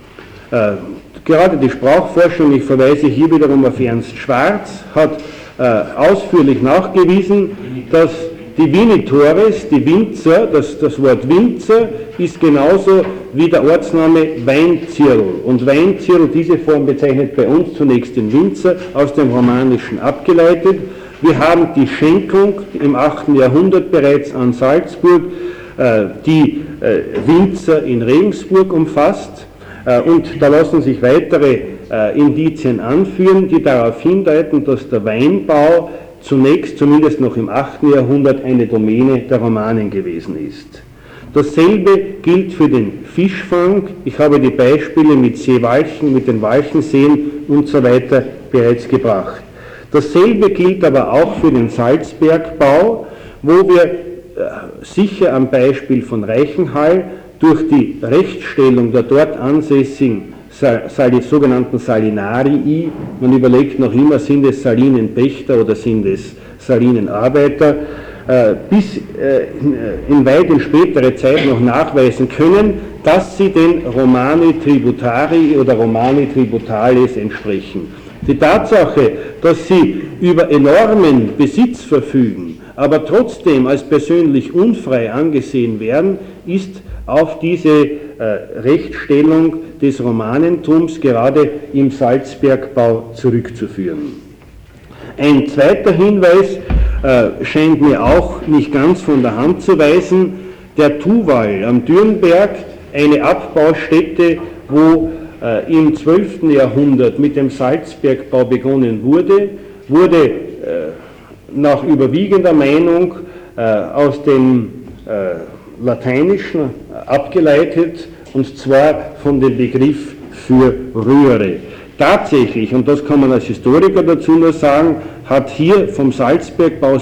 Gerade die Sprachforschung, ich verweise hier wiederum auf Ernst Schwarz, hat ausführlich nachgewiesen, dass die Vinitores, die Winzer, das Wort Winzer ist genauso wie der Ortsname Weinzierl. Und Weinzierl, diese Form bezeichnet bei uns zunächst den Winzer, aus dem Romanischen abgeleitet. Wir haben die Schenkung im 8. Jahrhundert bereits an Salzburg, die Winzer in Regensburg umfasst. Und da lassen sich weitere Indizien anführen, die darauf hindeuten, dass der Weinbau zunächst, zumindest noch im 8. Jahrhundert, eine Domäne der Romanen gewesen ist. Dasselbe gilt für den Fischfang. Ich habe die Beispiele mit Seewalchen, mit den Walchenseen und so weiter bereits gebracht. Dasselbe gilt aber auch für den Salzbergbau, wo wir sicher am Beispiel von Reichenhall durch die Rechtsstellung der dort ansässigen sogenannten Salinarii, man überlegt noch immer, sind es Salinenpächter oder sind es Salinenarbeiter, bis in spätere Zeit noch nachweisen können, dass sie den Romani Tributari oder Romani Tributalis entsprechen. Die Tatsache, dass sie über enormen Besitz verfügen, aber trotzdem als persönlich unfrei angesehen werden, ist auf diese Rechtsstellung des Romanentums gerade im Salzbergbau zurückzuführen. Ein zweiter Hinweis scheint mir auch nicht ganz von der Hand zu weisen. Der Tuwall am Dürnberg, eine Abbaustätte, wo im 12. Jahrhundert mit dem Salzbergbau begonnen wurde, wurde nach überwiegender Meinung aus dem Lateinischen abgeleitet, und zwar von dem Begriff für Röhre. Tatsächlich, und das kann man als Historiker dazu nur sagen, hat hier vom Salzbergbau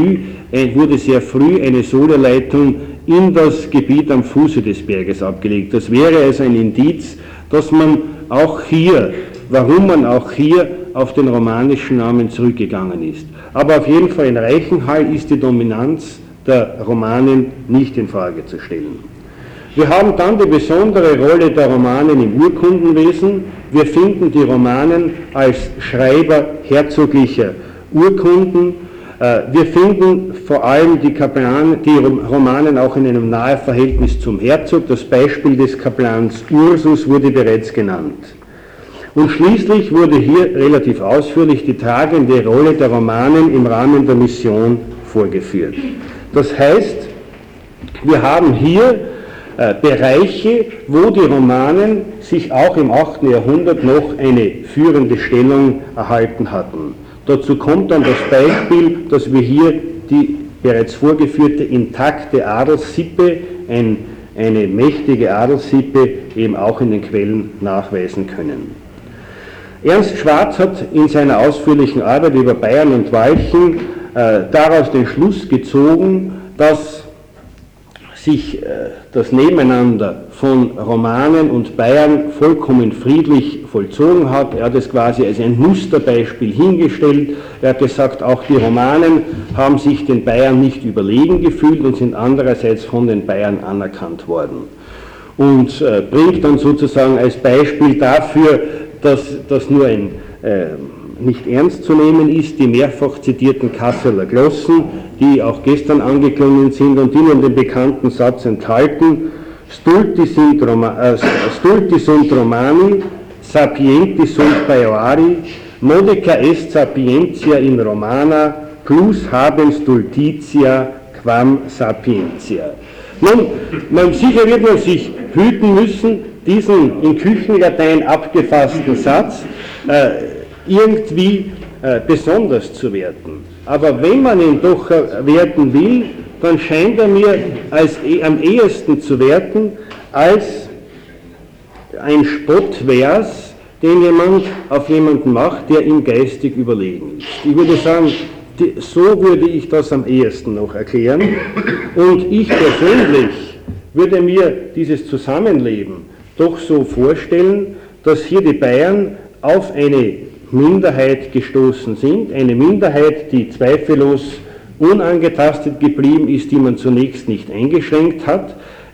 wurde sehr früh eine Sohleleitung in das Gebiet am Fuße des Berges abgelegt. Das wäre also ein Indiz, dass man auch hier, warum man auch hier auf den romanischen Namen zurückgegangen ist. Aber auf jeden Fall in Reichenhall ist die Dominanz der Romanen nicht in Frage zu stellen. Wir haben dann die besondere Rolle der Romanen im Urkundenwesen. Wir finden die Romanen als Schreiber herzoglicher Urkunden. Wir finden vor allem die Romanen auch in einem nahen Verhältnis zum Herzog. Das Beispiel des Kaplans Ursus wurde bereits genannt. Und schließlich wurde hier relativ ausführlich die tragende Rolle der Romanen im Rahmen der Mission vorgeführt. Das heißt, wir haben hier Bereiche, wo die Romanen sich auch im 8. Jahrhundert noch eine führende Stellung erhalten hatten. Dazu kommt dann das Beispiel, dass wir hier die bereits vorgeführte intakte Adelssippe, eine mächtige Adelssippe, eben auch in den Quellen nachweisen können. Ernst Schwarz hat in seiner ausführlichen Arbeit über Bayern und Walchen daraus den Schluss gezogen, dass sich das Nebeneinander von Romanen und Bayern vollkommen friedlich vollzogen hat. Er hat es quasi als ein Musterbeispiel hingestellt. Er hat gesagt, auch die Romanen haben sich den Bayern nicht überlegen gefühlt und sind andererseits von den Bayern anerkannt worden. Und bringt dann sozusagen als Beispiel dafür, dass das nur ein nicht ernst zu nehmen ist, die mehrfach zitierten Kasseler Glossen, die auch gestern angeklungen sind und die nun den bekannten Satz enthalten: Stulti sunt Romani, sapienti sunt Paevari, modica est sapientia in Romana, plus habens stultitia quam sapientia. Nun, sicher wird man sich hüten müssen, diesen in Küchenlatein abgefassten Satz irgendwie besonders zu werten. Aber wenn man ihn doch werten will, dann scheint er mir am ehesten zu werten als ein Spottvers, den jemand auf jemanden macht, der ihm geistig überlegen ist. Ich würde sagen, so würde ich das am ehesten noch erklären. Und ich persönlich würde mir dieses Zusammenleben doch so vorstellen, dass hier die Bayern auf eine Minderheit gestoßen sind, eine Minderheit, die zweifellos unangetastet geblieben ist, die man zunächst nicht eingeschränkt hat,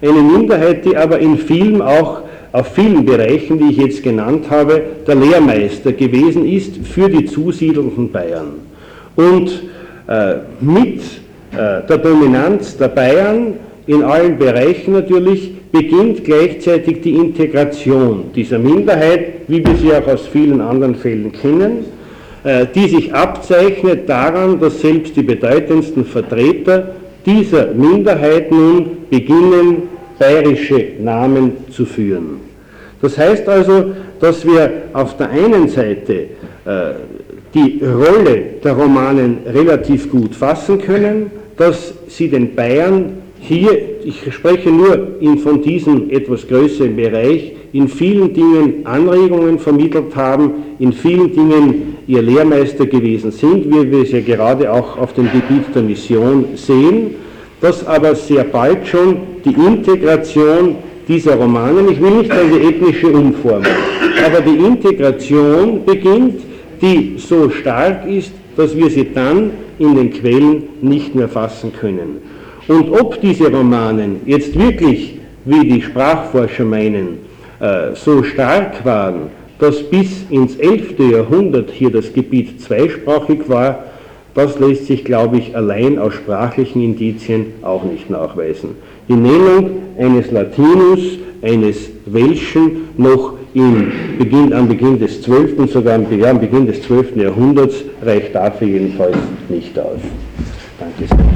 eine Minderheit, die aber in vielen, auch auf vielen Bereichen, die ich jetzt genannt habe, der Lehrmeister gewesen ist für die zusiedelnden Bayern. Und mit der Dominanz der Bayern in allen Bereichen natürlich beginnt gleichzeitig die Integration dieser Minderheit, wie wir sie auch aus vielen anderen Fällen kennen, die sich abzeichnet daran, dass selbst die bedeutendsten Vertreter dieser Minderheit nun beginnen, bayerische Namen zu führen. Das heißt also, dass wir auf der einen Seite die Rolle der Romanen relativ gut fassen können, dass sie den Bayern hier, ich spreche nur von diesem etwas größeren Bereich, in vielen Dingen Anregungen vermittelt haben, in vielen Dingen ihr Lehrmeister gewesen sind, wie wir es ja gerade auch auf dem Gebiet der Mission sehen, dass aber sehr bald schon die Integration dieser Romanen, ich will nicht an die ethnische Umformung, aber die Integration beginnt, die so stark ist, dass wir sie dann in den Quellen nicht mehr fassen können. Und ob diese Romanen jetzt wirklich, wie die Sprachforscher meinen, so stark waren, dass bis ins 11. Jahrhundert hier das Gebiet zweisprachig war, das lässt sich, glaube ich, allein aus sprachlichen Indizien auch nicht nachweisen. Die Nennung eines Latinus, eines Welschen noch am Beginn des 12., sogar am Beginn des 12. Jahrhunderts reicht dafür jedenfalls nicht aus. Danke sehr.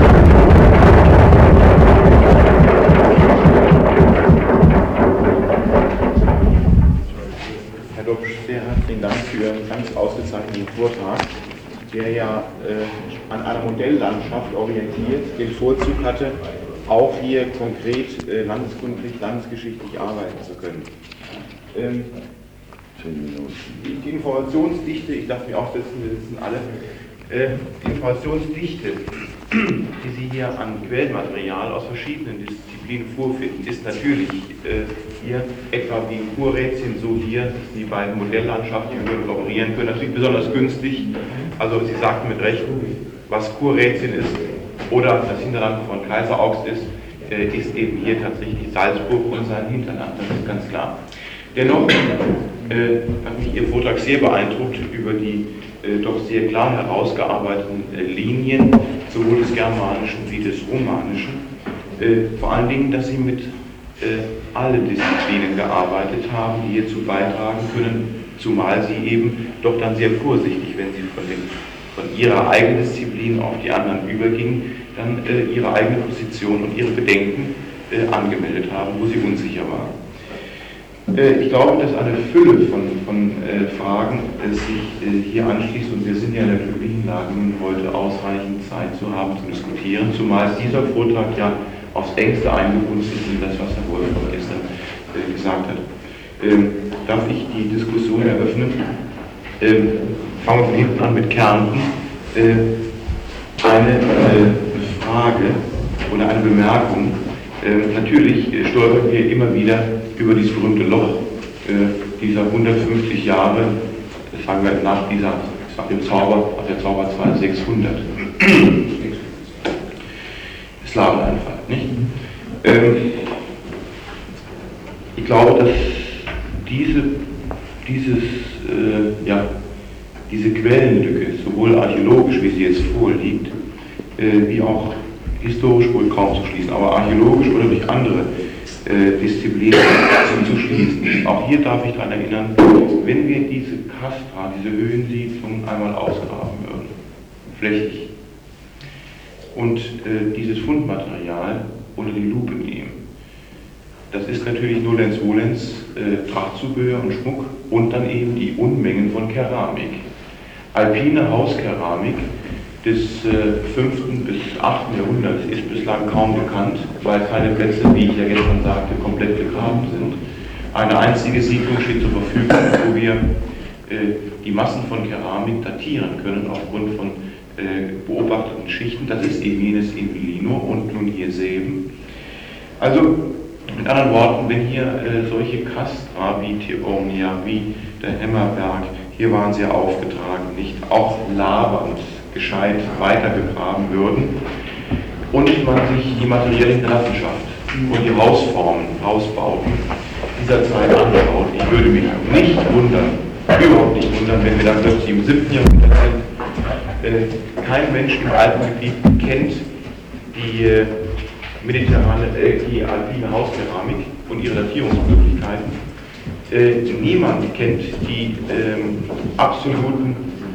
Herr Dobsch, sehr herzlichen Dank für Ihren ganz ausgezeichneten Vortrag, der ja an einer Modelllandschaft orientiert den Vorzug hatte, auch hier konkret landeskundlich, landesgeschichtlich arbeiten zu können. Die Informationsdichte, ich darf mich auch setzen, wir sitzen alle, die Informationsdichte, die Sie hier an Quellenmaterial aus verschiedenen Disziplinen vorfinden, ist natürlich hier etwa wie Kurrätien, so hier die beiden Modelllandschaften, die wir operieren können, natürlich besonders günstig. Also Sie sagten mit Recht, was Kurrätien ist oder das Hinterland von Kaiseraugst ist eben hier tatsächlich Salzburg und sein Hinterland, das ist ganz klar. Dennoch hat mich Ihr Vortrag sehr beeindruckt über die doch sehr klar herausgearbeiteten Linien, sowohl des Germanischen wie des Romanischen. Vor allen Dingen, dass Sie mit allen Disziplinen gearbeitet haben, die hierzu beitragen können, zumal Sie eben doch dann sehr vorsichtig, wenn Sie von Ihrer eigenen Disziplin auf die anderen übergingen, dann Ihre eigene Position und Ihre Bedenken angemeldet haben, wo Sie unsicher waren. Ich glaube, dass eine Fülle von Fragen sich hier anschließt und wir sind ja in der glücklichen Lage, nun heute ausreichend Zeit zu haben, zu diskutieren, zumal dieser Vortrag ja aufs engste eingebunden ist in das, was Herr Wolfgang gestern gesagt hat. Darf ich die Diskussion eröffnen? Fangen wir von hinten an mit Kärnten. Eine Frage oder eine Bemerkung. Natürlich stolpern wir immer wieder über dieses berühmte Loch dieser 150 Jahre, das sagen wir nach der Zauberzahl 600. Slaweneinfall, nicht? Ich glaube, dass diese Quellenlücke, sowohl archäologisch, wie sie jetzt vorliegt, wie auch historisch wohl kaum zu schließen, aber archäologisch oder durch andere Disziplinen zu schließen. Auch hier darf ich daran erinnern, wenn wir diese Castra, diese Höhensiedlung einmal ausgraben würden, flächig, und dieses Fundmaterial unter die Lupe nehmen, das ist natürlich nolens volens Prachtzubehör und Schmuck und dann eben die Unmengen von Keramik. Alpine Hauskeramik des 5. bis 8. Jahrhunderts ist bislang kaum bekannt, weil keine Plätze, wie ich ja gestern sagte, komplett begraben sind. Eine einzige Siedlung steht zur Verfügung, wo wir die Massen von Keramik datieren können aufgrund von beobachteten Schichten. Das ist eben jenes in Lino und nun hier Seben. Also mit anderen Worten, wenn hier solche Castra wie Theonia, wie der Hämmerberg, hier waren sie ja aufgetragen, nicht auch labernd gescheit weitergegraben würden und man sich die materielle Hinterlassenschaft und die Hausformen, Hausbauten dieser Zeit anschaut, ich würde mich nicht wundern, überhaupt nicht wundern, wenn wir dann plötzlich im 7. Jahrhundert sind. Kein Mensch im Alpengebiet kennt die die alpine Hauskeramik und ihre Datierungsmöglichkeiten. Niemand kennt die absoluten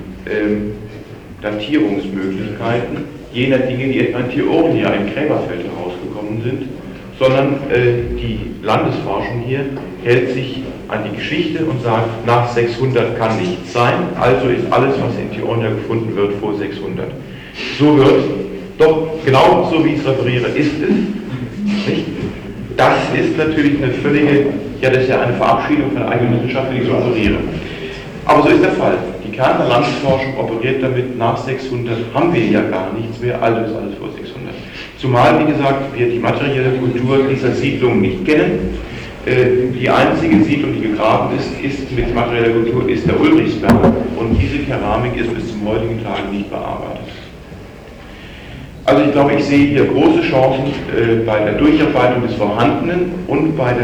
Datierungsmöglichkeiten jener Dinge, die etwa in Theoria im Gräberfeld herausgekommen sind, sondern die Landesforschung hier hält sich an die Geschichte und sagt, nach 600 kann nichts sein, also ist alles, was in Theoria gefunden wird, vor 600. So wird, doch genau so wie ich es referiere, ist es. Nicht? Das ist natürlich eine völlige, ja, das ist ja eine Verabschiedung von der eigenen Wissenschaft, die ich so operiere. Aber so ist der Fall. Die Kärntner Landesforschung operiert damit, nach 600 haben wir ja gar nichts mehr, also ist alles vor 600. Zumal, wie gesagt, wir die materielle Kultur dieser Siedlung nicht kennen. Die einzige Siedlung, die gegraben ist mit materieller Kultur, ist der Ulrichsberg. Und diese Keramik ist bis zum heutigen Tag nicht bearbeitet. Also ich glaube, ich sehe hier große Chancen bei der Durcharbeitung des Vorhandenen und bei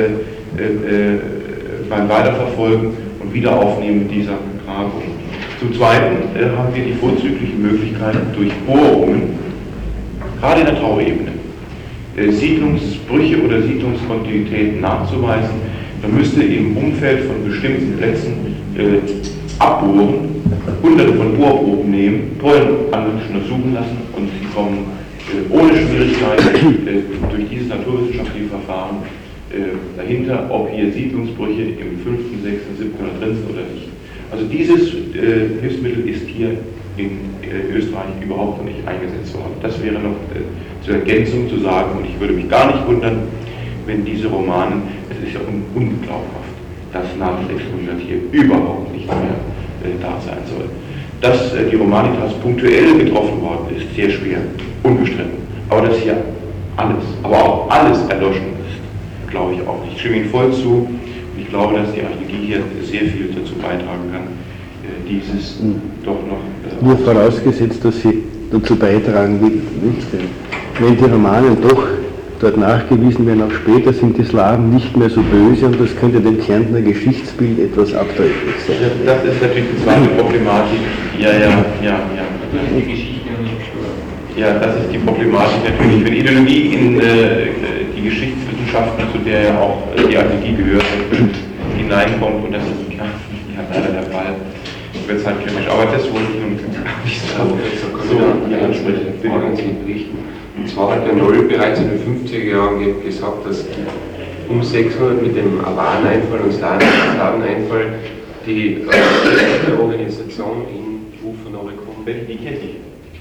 beim Weiterverfolgen und Wiederaufnehmen dieser Grabung. Zum Zweiten haben wir die vorzügliche Möglichkeit, durch Bohrungen, gerade in der Tauebene, Siedlungsbrüche oder Siedlungskontinuitäten nachzuweisen. Man müsste im Umfeld von bestimmten Plätzen abbohren, hunderte von Bohrproben nehmen, pollenanalytisch untersuchen lassen und sie kommen ohne Schwierigkeiten durch dieses naturwissenschaftliche Verfahren dahinter, ob hier Siedlungsbrüche im 5., 6., 7. oder drin sind oder nicht. Also dieses Hilfsmittel ist hier in Österreich überhaupt noch nicht eingesetzt worden. Das wäre noch zur Ergänzung zu sagen, und ich würde mich gar nicht wundern, wenn diese Romane, es ist ja unglaubhaft, dass nach 600 hier überhaupt nicht mehr da sein soll. Dass die Romanitas punktuell getroffen worden ist, sehr schwer, unbestritten. Aber dass hier alles, aber auch alles erloschen ist, glaube ich auch nicht. Ich stimme Ihnen voll zu. Ich glaube, dass die Archäologie hier sehr viel dazu beitragen kann, dieses doch noch... Nur vorausgesetzt, dass sie dazu beitragen will. Wenn die Romanen doch dort nachgewiesen werden, auch später sind die Slawen nicht mehr so böse und das könnte dem Kärntner Geschichtsbild etwas abträglich sein. Ja, das ist natürlich die zweite Problematik. Ja. Die Geschichte nicht stören. Ja, das ist die Problematik natürlich. Wenn Ideologie in die Geschichtswissenschaften, zu der ja auch die Archäologie gehört, hineinkommt, und das ist ja leider der Fall, wird es halt kritisch. Aber das wollte ich nun nicht sagen. So, die Ansprüche an Sie berichten. Und zwar hat der Noll bereits in den 50er Jahren gesagt, dass um 600 mit dem Awan-Einfall und Slawen-Einfall die Organisation in Ufa-Noricum, die Kirche,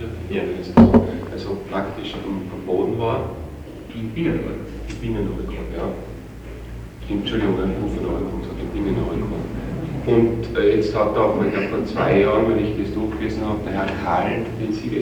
also praktisch am Boden war. Die Binnen-Noricum, ja. Entschuldigung, Ufa-Noricum, sagt Binnen-Noricum. Und jetzt hat auch, ich glaube vor 2 Jahren, wenn ich das durchgelesen habe, der Herr Karl, den Sie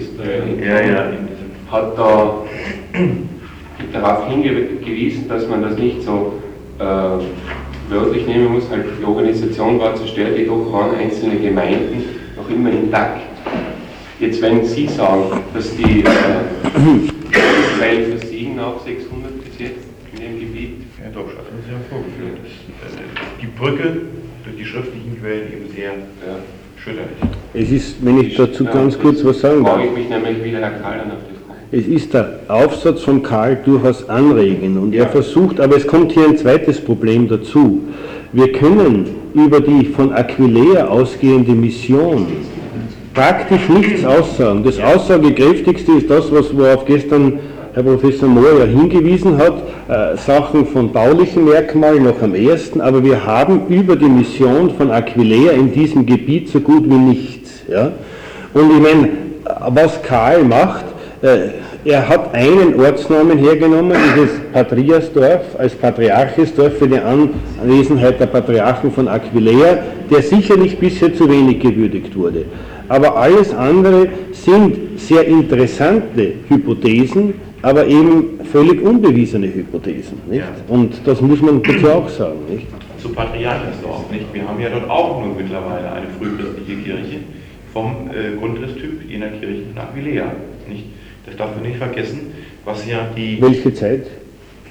hat da darauf hingewiesen, dass man das nicht so wörtlich nehmen muss. Halt, die Organisation war zerstört, jedoch waren einzelne Gemeinden noch immer intakt. Jetzt, wenn Sie sagen, dass die Quellen versiegen nach 600 bis jetzt in dem Gebiet. Ja, doch, das ist ja vorgeführt. Die Brücke durch die schriftlichen Quellen eben sehr schillerlich. Es ist, wenn ich dazu ganz kurz was sagen darf. Frage ich mich nämlich, wie der Herr Karl dann auf das kommt. Es ist der Aufsatz von Karl durchaus anregend und er versucht, aber es kommt hier ein zweites Problem dazu. Wir können über die von Aquileia ausgehende Mission praktisch nichts aussagen. Das Aussagekräftigste ist das, worauf gestern Herr Professor Mohr ja hingewiesen hat, Sachen von baulichen Merkmalen noch am ersten, aber wir haben über die Mission von Aquileia in diesem Gebiet so gut wie nichts. Ja? Und ich meine, was Karl macht, er hat einen Ortsnamen hergenommen, dieses Patriasdorf, als Patriarchisdorf für die Anwesenheit der Patriarchen von Aquileia, der sicherlich bisher zu wenig gewürdigt wurde. Aber alles andere sind sehr interessante Hypothesen, aber eben völlig unbewiesene Hypothesen. Nicht? Ja. Und das muss man dazu auch sagen. Nicht? Zu Patriarchisdorf, nicht? Wir haben ja dort auch nun mittlerweile eine frühchristliche Kirche vom Grundrisstyp jener Kirche von Aquileia. Nicht? Das darf man nicht vergessen, was ja die... Welche Zeit?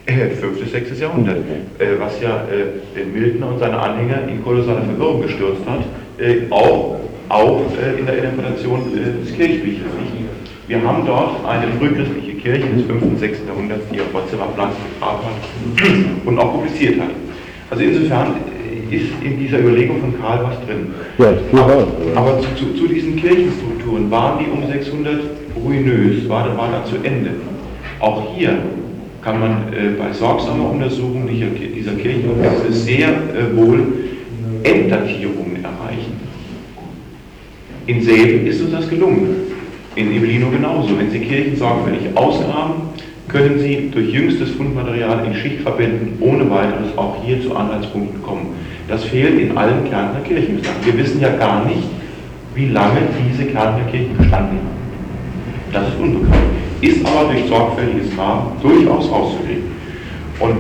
5. bis 6. Jahrhundert, was ja Milton und seine Anhänger in kolossale Verwirrung gestürzt hat, auch in der Interpretation des Kirchbüchers. Wir haben dort eine frühchristliche Kirche des 5. und 6. Jahrhunderts, die auf Zimmerplatz getragen hat und auch publiziert hat. Also insofern ist in dieser Überlegung von Karl was drin. Ja, aber zu diesen Kirchenstrukturen waren die um 600 ruinös, war da zu Ende. Auch hier kann man bei sorgsamer Untersuchung dieser Kirchenobjekte sehr wohl Enddatierungen erreichen. In Säben ist uns das gelungen, in Ibellino genauso. Wenn Sie Kirchen sorgfältig ausgraben, können Sie durch jüngstes Fundmaterial in Schichtverbänden ohne weiteres auch hier zu Anhaltspunkten kommen. Das fehlt in allen Kärntner Kirchen bislang. Wir wissen ja gar nicht, wie lange diese Kärntner Kirchen bestanden haben. Das ist unbekannt, ist aber durch sorgfältiges Graben durchaus auszulegen. Und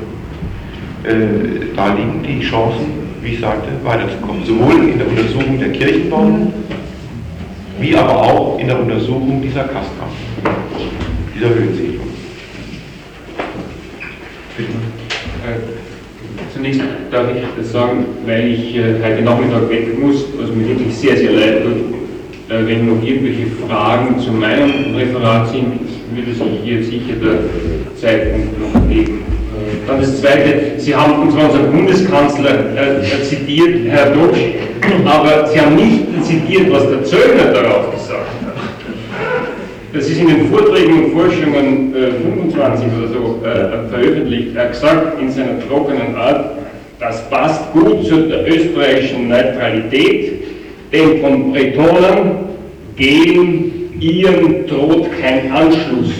da liegen die Chancen, wie ich sagte, weiterzukommen. Sowohl in der Untersuchung der Kirchenbauten, wie aber auch in der Untersuchung dieser Kastkammer, dieser Höhensiedlung. Zunächst darf ich das sagen, weil ich heute Nachmittag weg muss, was mir wirklich sehr, sehr leid tut. Wenn noch irgendwelche Fragen zu meinem Referat sind, würde sich hier sicher der Zeitpunkt noch geben. Dann das Zweite, Sie haben uns unseren Bundeskanzler zitiert, Herr Doksch, aber Sie haben nicht zitiert, was der Zöllner darauf gesagt hat. Das ist in den Vorträgen und Forschungen 25 oder so veröffentlicht. Er hat gesagt, in seiner trockenen Art, das passt gut zu der österreichischen Neutralität, denn von Bretonen gegen ihren droht kein Anschluss.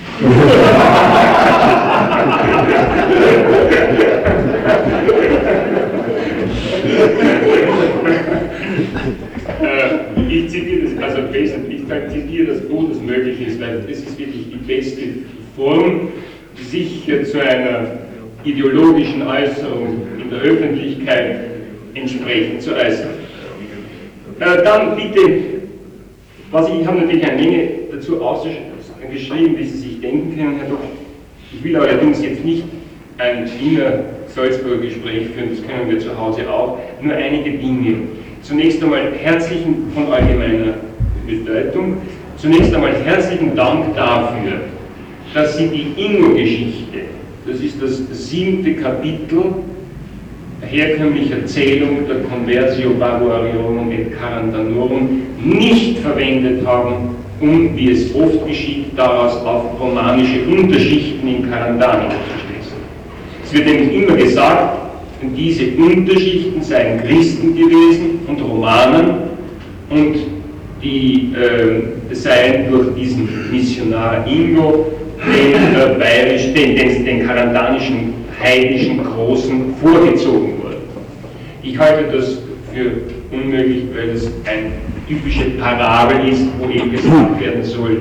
Ich zitiere das also wesentlich, ich zitiere das so, das möglich ist, weil es ist wirklich die beste Form, sich zu einer ideologischen Äußerung in der Öffentlichkeit entsprechend zu äußern. Dann bitte, ich habe natürlich eine Menge dazu geschrieben, wie Sie sich denken können, Herr Doktor. Ich will allerdings jetzt nicht ein Wiener-Salzburger Gespräch führen, das können wir zu Hause auch, nur einige Dinge. Zunächst einmal von allgemeiner Bedeutung, zunächst einmal herzlichen Dank dafür, dass Sie die Ingo-Geschichte, das ist das 7. Kapitel, herkömmliche Erzählung der Conversio Barbariorum et Carantanorum, nicht verwendet haben, um, wie es oft geschieht, daraus auf romanische Unterschichten in Carantanum zu schließen. Es wird nämlich immer gesagt, diese Unterschichten seien Christen gewesen und Romanen und die seien durch diesen Missionar Ingo den karantanischen heidnischen Großen vorgezogen worden. Ich halte das für unmöglich, weil es eine typische Parabel ist, wo eben gesagt werden soll,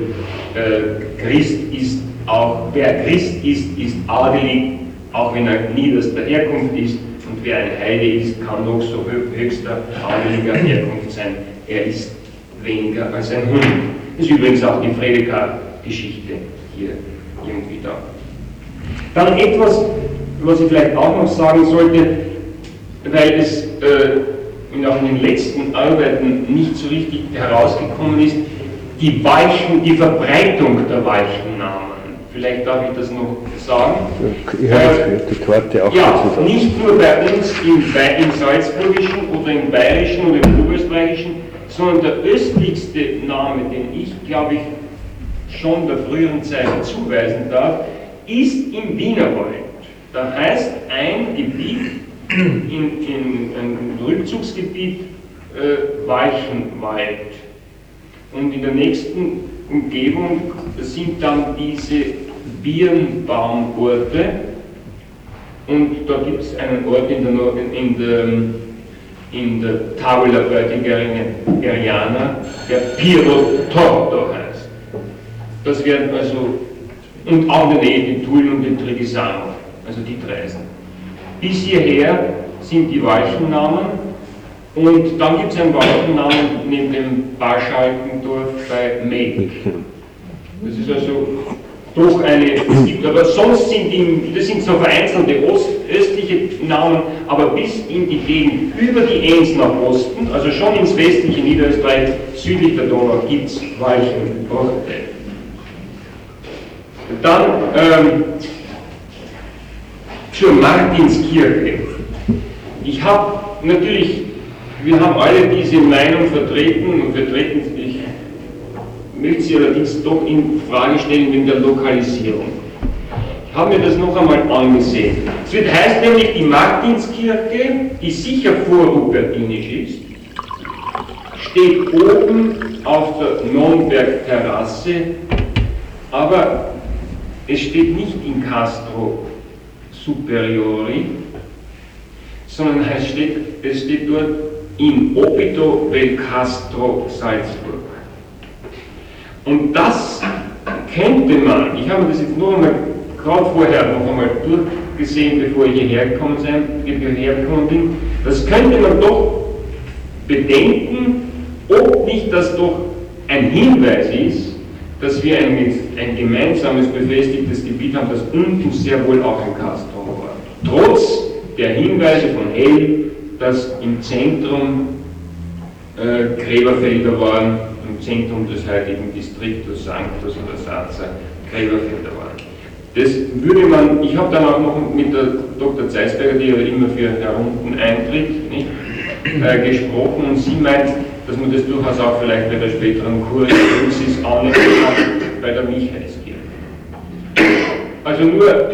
wer Christ ist, ist adelig, auch wenn er niederster Herkunft ist, und wer ein Heide ist, kann noch so höchster adeliger Herkunft sein, er ist weniger als ein Hund. Das ist übrigens auch die Frederikar-Geschichte hier irgendwie da. Dann etwas, was ich vielleicht auch noch sagen sollte, weil es auch in den letzten Arbeiten nicht so richtig herausgekommen ist, die Verbreitung der Weichennamen. Vielleicht darf ich das noch sagen. Die Karte auch ja, nicht nur bei uns im Salzburgischen oder im Bayerischen oder im Oberösterreichischen, sondern der östlichste Name, den ich, glaube ich, schon der früheren Zeit zuweisen darf, ist im Wienerwald. Da heißt ein Gebiet, ein Rückzugsgebiet, Weichenwald. Und in der nächsten Umgebung sind dann diese Birnbaumorte, und da gibt es einen Ort in der Tavola Beutigeriana, der Pirotorto heißt. Das werden also, und auch in der Nähe die Tulln und die Trevisano, also die Dreisen. Bis hierher sind die Walchennamen, und dann gibt es einen Walchennamen neben dem Barschalkendorf bei Meck. Das ist also doch es gibt, aber sonst das sind so vereinzelte östliche Namen, aber bis in die Gegend über die Enns nach Osten, also schon ins westliche Niederösterreich, südlich der Donau, gibt es Walchenorte. Dann zur Martinskirche. Wir haben alle diese Meinung vertreten, ich möchte sie allerdings doch in Frage stellen wegen der Lokalisierung. Ich habe mir das noch einmal angesehen. Es heißt nämlich, die Martinskirche, die sicher vorrupertinisch ist, steht oben auf der Nonnberg-Terrasse, aber es steht nicht in Castro Superiori, sondern es steht dort in Opito del Castro Salzburg. Und das könnte man, ich habe das jetzt nur einmal, gerade vorher noch einmal durchgesehen, bevor ich hierher gekommen bin, das könnte man doch bedenken, ob nicht das doch ein Hinweis ist, dass wir ein gemeinsames befestigtes Gebiet haben, das unten sehr wohl auch ein Castrum war. Trotz der Hinweise von Hell, dass im Zentrum Gräberfelder waren, im Zentrum des heutigen Distriktus Sanctus oder Sarza Gräberfelder waren. Das würde man, ich habe dann auch noch mit der Dr. Zeisberger, die ja immer für Herunten eintritt, nicht, gesprochen, und sie meint, dass man das durchaus auch vielleicht bei der späteren Kursis annehmen kann, bei der Michaelskirche. Also nur,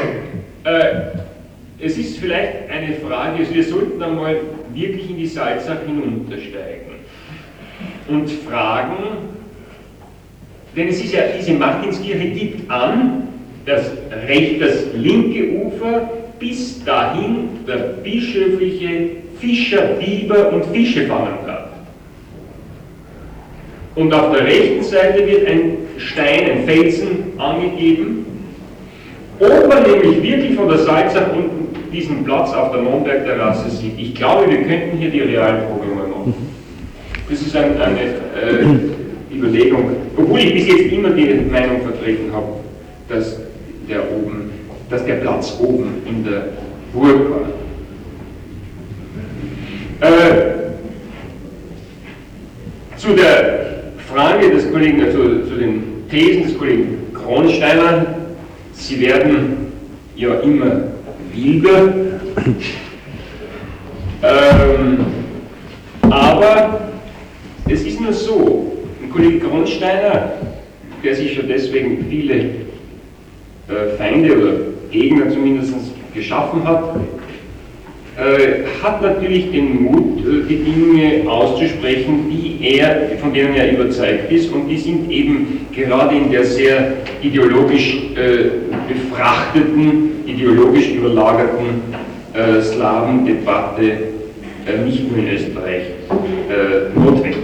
es ist vielleicht eine Frage, also wir sollten einmal wirklich in die Salzach hinuntersteigen und fragen, denn es ist ja, diese Martinskirche gibt an, das linke Ufer bis dahin der bischöfliche Fischer, Biber und Fische fangen darf. Und auf der rechten Seite wird ein Stein, ein Felsen angegeben. Ob man nämlich wirklich von der Salzach unten diesen Platz auf der Nonnberg-Terrasse sieht, ich glaube, wir könnten hier die Realprobe mal machen. Das ist eine Überlegung, obwohl ich bis jetzt immer die Meinung vertreten habe, dass der Platz oben in der Burg war. Zu der Frage des Kollegen, zu den Thesen des Kollegen Kronsteiner, sie werden ja immer wilder, aber es ist nur so, ein Kollege Kronsteiner, der sich schon deswegen viele Feinde oder Gegner zumindest geschaffen hat, hat natürlich den Mut, die Dinge auszusprechen, von denen er überzeugt ist, und die sind eben gerade in der sehr ideologisch befrachteten, ideologisch überlagerten Slawendebatte nicht nur in Österreich notwendig.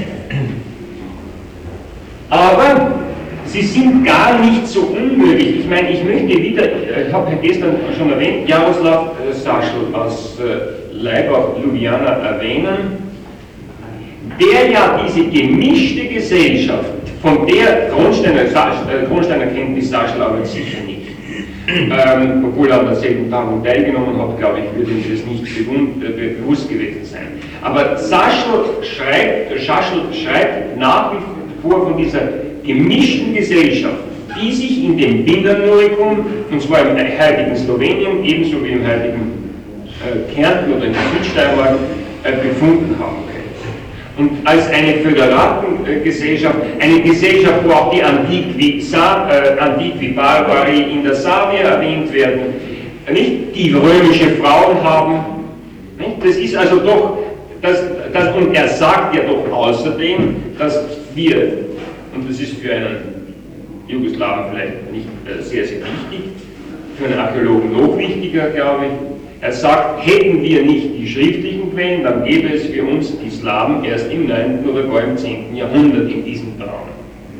Aber sie sind gar nicht so unmöglich. Ich meine, ich möchte wieder, ich habe gestern schon erwähnt, Jaroslav Saschl aus Laibach-Ljubljana erwähnen, der ja diese gemischte Gesellschaft, von der Kronsteiner kennt die Saschl aber sicher nicht, obwohl er an derselben Tagung teilgenommen hat, glaube ich, würde ihm das nicht bewusst gewesen sein. Aber Saschl schreibt nach wie vor von dieser gemischten Gesellschaft, die sich in dem Bindernorikum, und zwar im heutigen Slowenien, ebenso wie im heutigen Kärnten oder in der Südsteiermark, befunden haben können. Und als eine Föderatengesellschaft, eine Gesellschaft, wo auch die Antiqui Barbari in der Savia erwähnt werden, nicht die römische Frauen haben, nicht? Das ist also doch, und er sagt ja doch außerdem, dass wir, und das ist für einen Jugoslawen vielleicht nicht sehr, sehr wichtig, für einen Archäologen noch wichtiger, glaube ich. Er sagt, hätten wir nicht die schriftlichen Quellen, dann gäbe es für uns die Slawen erst im 9. oder gar im 10. Jahrhundert in diesem Raum.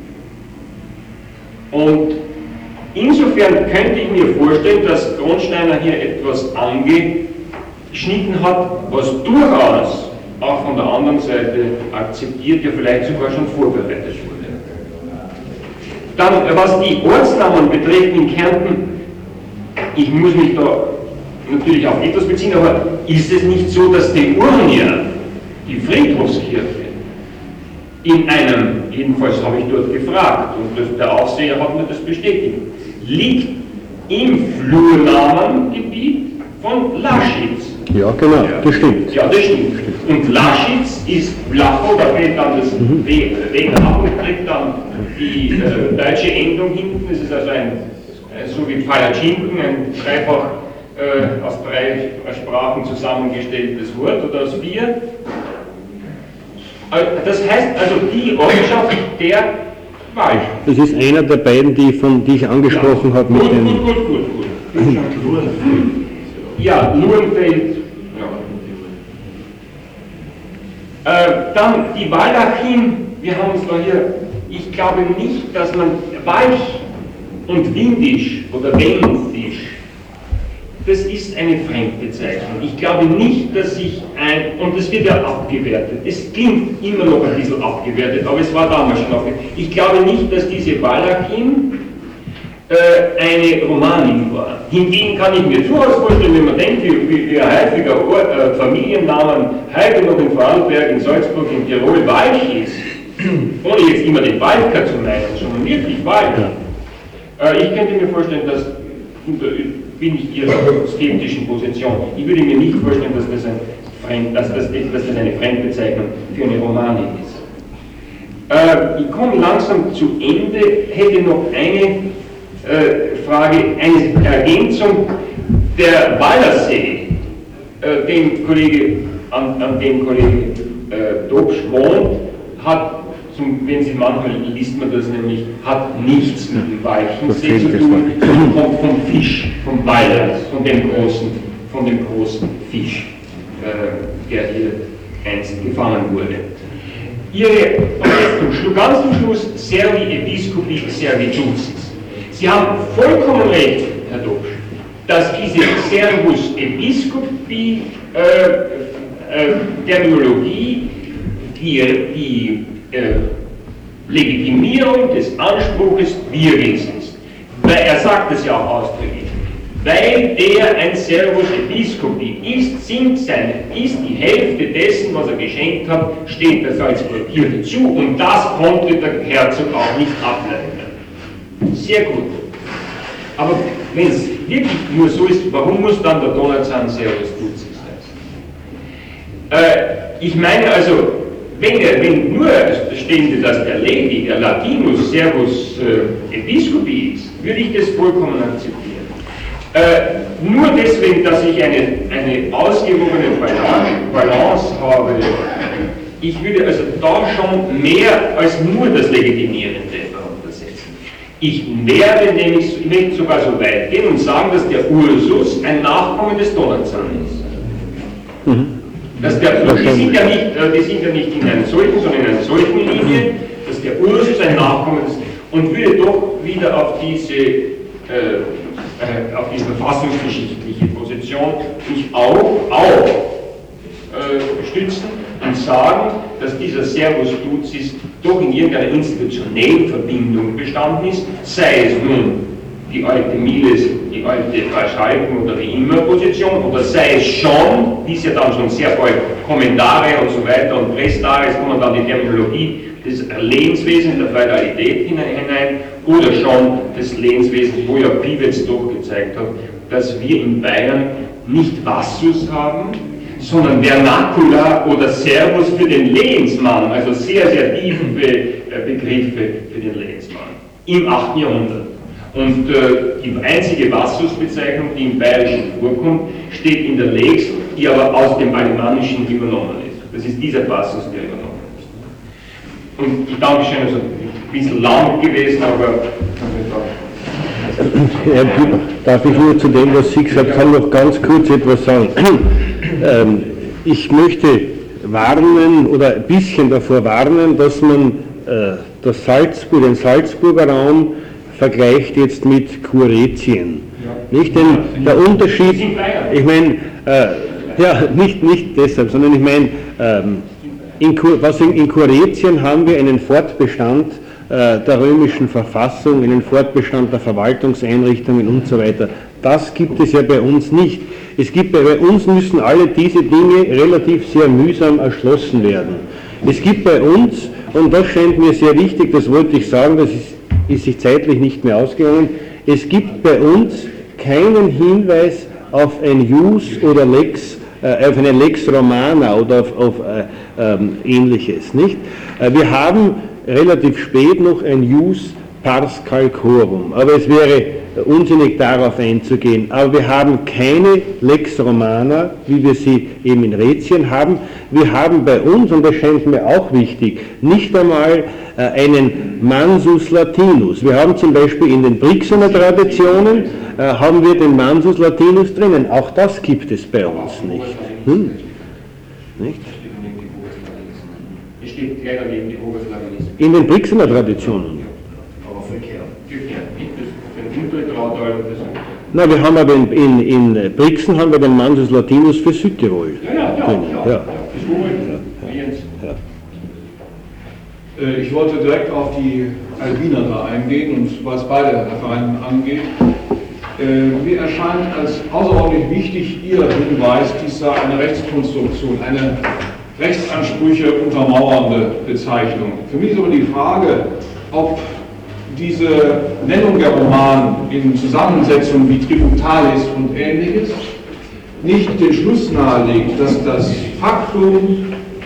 Und insofern könnte ich mir vorstellen, dass Kronsteiner hier etwas angeschnitten hat, was durchaus auch von der anderen Seite akzeptiert, ja vielleicht sogar schon vorbereitet wurde. Dann, was die Ortsnamen betrifft in Kärnten, ich muss mich da natürlich auf etwas beziehen, aber ist es nicht so, dass die Urnia, die Friedhofskirche, in einem, jedenfalls habe ich dort gefragt, und der Aufseher hat mir das bestätigt, liegt im Flurnamengebiet von Laschitz. Ja, genau, das stimmt. Ja, das stimmt. Und Laschitz ist Flacho, da fehlt dann das W ab und kriegt dann die deutsche Endung hinten. Das ist also so wie Palatschinken, ein dreifach aus 3 Sprachen zusammengestelltes Wort oder aus 4. Das heißt also die Ortschaft der Wald. Das ist einer der beiden, die ich angesprochen habe. Gut. Ja, Lurenfeld. Ja. Dann die Waldachim, wir haben es da hier, ich glaube nicht, dass man Walch und Windisch oder Wendisch, das ist eine Fremdbezeichnung. Ich glaube nicht, dass und das wird ja abgewertet, es klingt immer noch ein bisschen abgewertet, aber es war damals schon abgewertet. Ich glaube nicht, dass diese Waldachim eine Romanin war. Hingegen kann ich mir durchaus vorstellen, wenn man denkt, wie ein häufiger Familiennamen heute noch in Vorarlberg, in Salzburg, in Tirol Walch ist, ohne jetzt immer den Walker zu meinen, sondern wirklich Walch. Ich könnte mir vorstellen, dass, bin ich Ihrer skeptischen Position, ich würde mir nicht vorstellen, dass das eine Fremdbezeichnung für eine Romanin ist. Ich komme langsam zu Ende, hätte noch eine Frage, eine Ergänzung. Der Wallersee, an dem Kollege Dobsch wohnt, hat, wenn Sie manchmal liest man das nämlich, hat nichts mit dem Walchensee zu tun, sondern kommt vom Fisch, vom Waller, von dem großen Fisch, der hier einst gefangen wurde. Ganz zum Schluss, Servi Episcopi Servitudis. Sie haben vollkommen recht, Herr Dobsch, dass diese Servus Episcopi Terminologie die Legitimierung des Anspruches Wirgens ist. Weil er sagt es ja auch ausdrücklich. Weil der ein Servus Episcopi ist, ist die Hälfte dessen, was er geschenkt hat, steht der Salzburger Kirche zu, und das konnte der Herzog auch nicht ableiten. Sehr gut. Aber wenn es wirklich nur so ist, warum muss dann der Donnerzahn Servus Ducis heißen? Ich meine also, wenn nur stände, dass der Latinus Servus Episcopi ist, würde ich das vollkommen akzeptieren. Nur deswegen, dass ich eine ausgewogene Balance habe, ich würde also da schon mehr als nur das Legitimierende untersetzen. Ich möchte sogar so weit gehen und sagen, dass der Ursus ein Nachkomme des Donnerzahn ist. Die sind ja nicht in einer solchen, sondern in einer solchen Linie, dass der Ursus ein Nachkomme ist, und würde doch wieder auf diese verfassungsgeschichtliche Position mich auch stützen und sagen, dass dieser Servus Ducis doch in irgendeiner institutionellen Verbindung bestanden ist, sei es nun die alte Miles, die alte Schalken oder wie immer Position, oder sei es schon, wie es ja dann schon sehr bald Kommentare und so weiter und Prestares, kommen dann die Terminologie des Lehenswesens, der Feudalität hinein, oder schon des Lehenswesens, wo ja Piwetz doch gezeigt hat, dass wir in Bayern nicht Vassus haben, sondern Vernacula oder Servus für den Lehensmann, also sehr, sehr tiefe Begriffe für den Lehensmann im 8. Jahrhundert. Und die einzige Vassus-Bezeichnung, die im Bayerischen vorkommt, steht in der Lex, die aber aus dem Alemannischen übernommen ist. Das ist dieser Vassus, der übernommen ist. Und ich danke schön, also ein bisschen lang gewesen, aber darf ich nur zu dem, was Sie gesagt haben, noch ganz kurz etwas sagen. Ich möchte warnen oder ein bisschen davor warnen, dass man den Salzburger Raum vergleicht jetzt mit Kuretien. Ja. Nicht? Denn der Unterschied, ich meine, nicht deshalb, sondern ich meine, in Kuretien haben wir einen Fortbestand der römischen Verfassung, einen Fortbestand der Verwaltungseinrichtungen und so weiter. Das gibt es ja bei uns nicht. Bei uns müssen alle diese Dinge relativ sehr mühsam erschlossen werden. Es gibt bei uns, und das scheint mir sehr wichtig, das wollte ich sagen, das ist sich zeitlich nicht mehr ausgegangen, es gibt bei uns keinen Hinweis auf ein Jus oder Lex, auf eine Lex Romana oder auf Ähnliches, nicht? Wir haben relativ spät noch ein Jus pars calcorum, aber es wäre unsinnig darauf einzugehen. Aber wir haben keine Lex Romana, wie wir sie eben in Rätien haben. Wir haben bei uns, und das scheint mir auch wichtig, nicht einmal einen Mansus Latinus. Wir haben zum Beispiel in den Brixener Traditionen, haben wir den Mansus Latinus drinnen. Auch das gibt es bei uns nicht. Nicht? Es steht gleich daneben die Oberflavinismus. In den Brixener Traditionen. Aber verkehrt. Nicht das für den Untergrautal und das. Na, wir haben aber in Brixen haben wir den Mansus Latinus für Südtirol. Ja. Das Ich wollte direkt auf die Albiner da eingehen und was beide Referenten angeht. Mir erscheint als außerordentlich wichtig Ihr Hinweis, dies sei eine Rechtskonstruktion, eine Rechtsansprüche untermauernde Bezeichnung. Für mich ist aber die Frage, ob diese Nennung der Romanen in Zusammensetzungen wie Tributalis und Ähnliches nicht den Schluss nahelegt, dass das Faktum,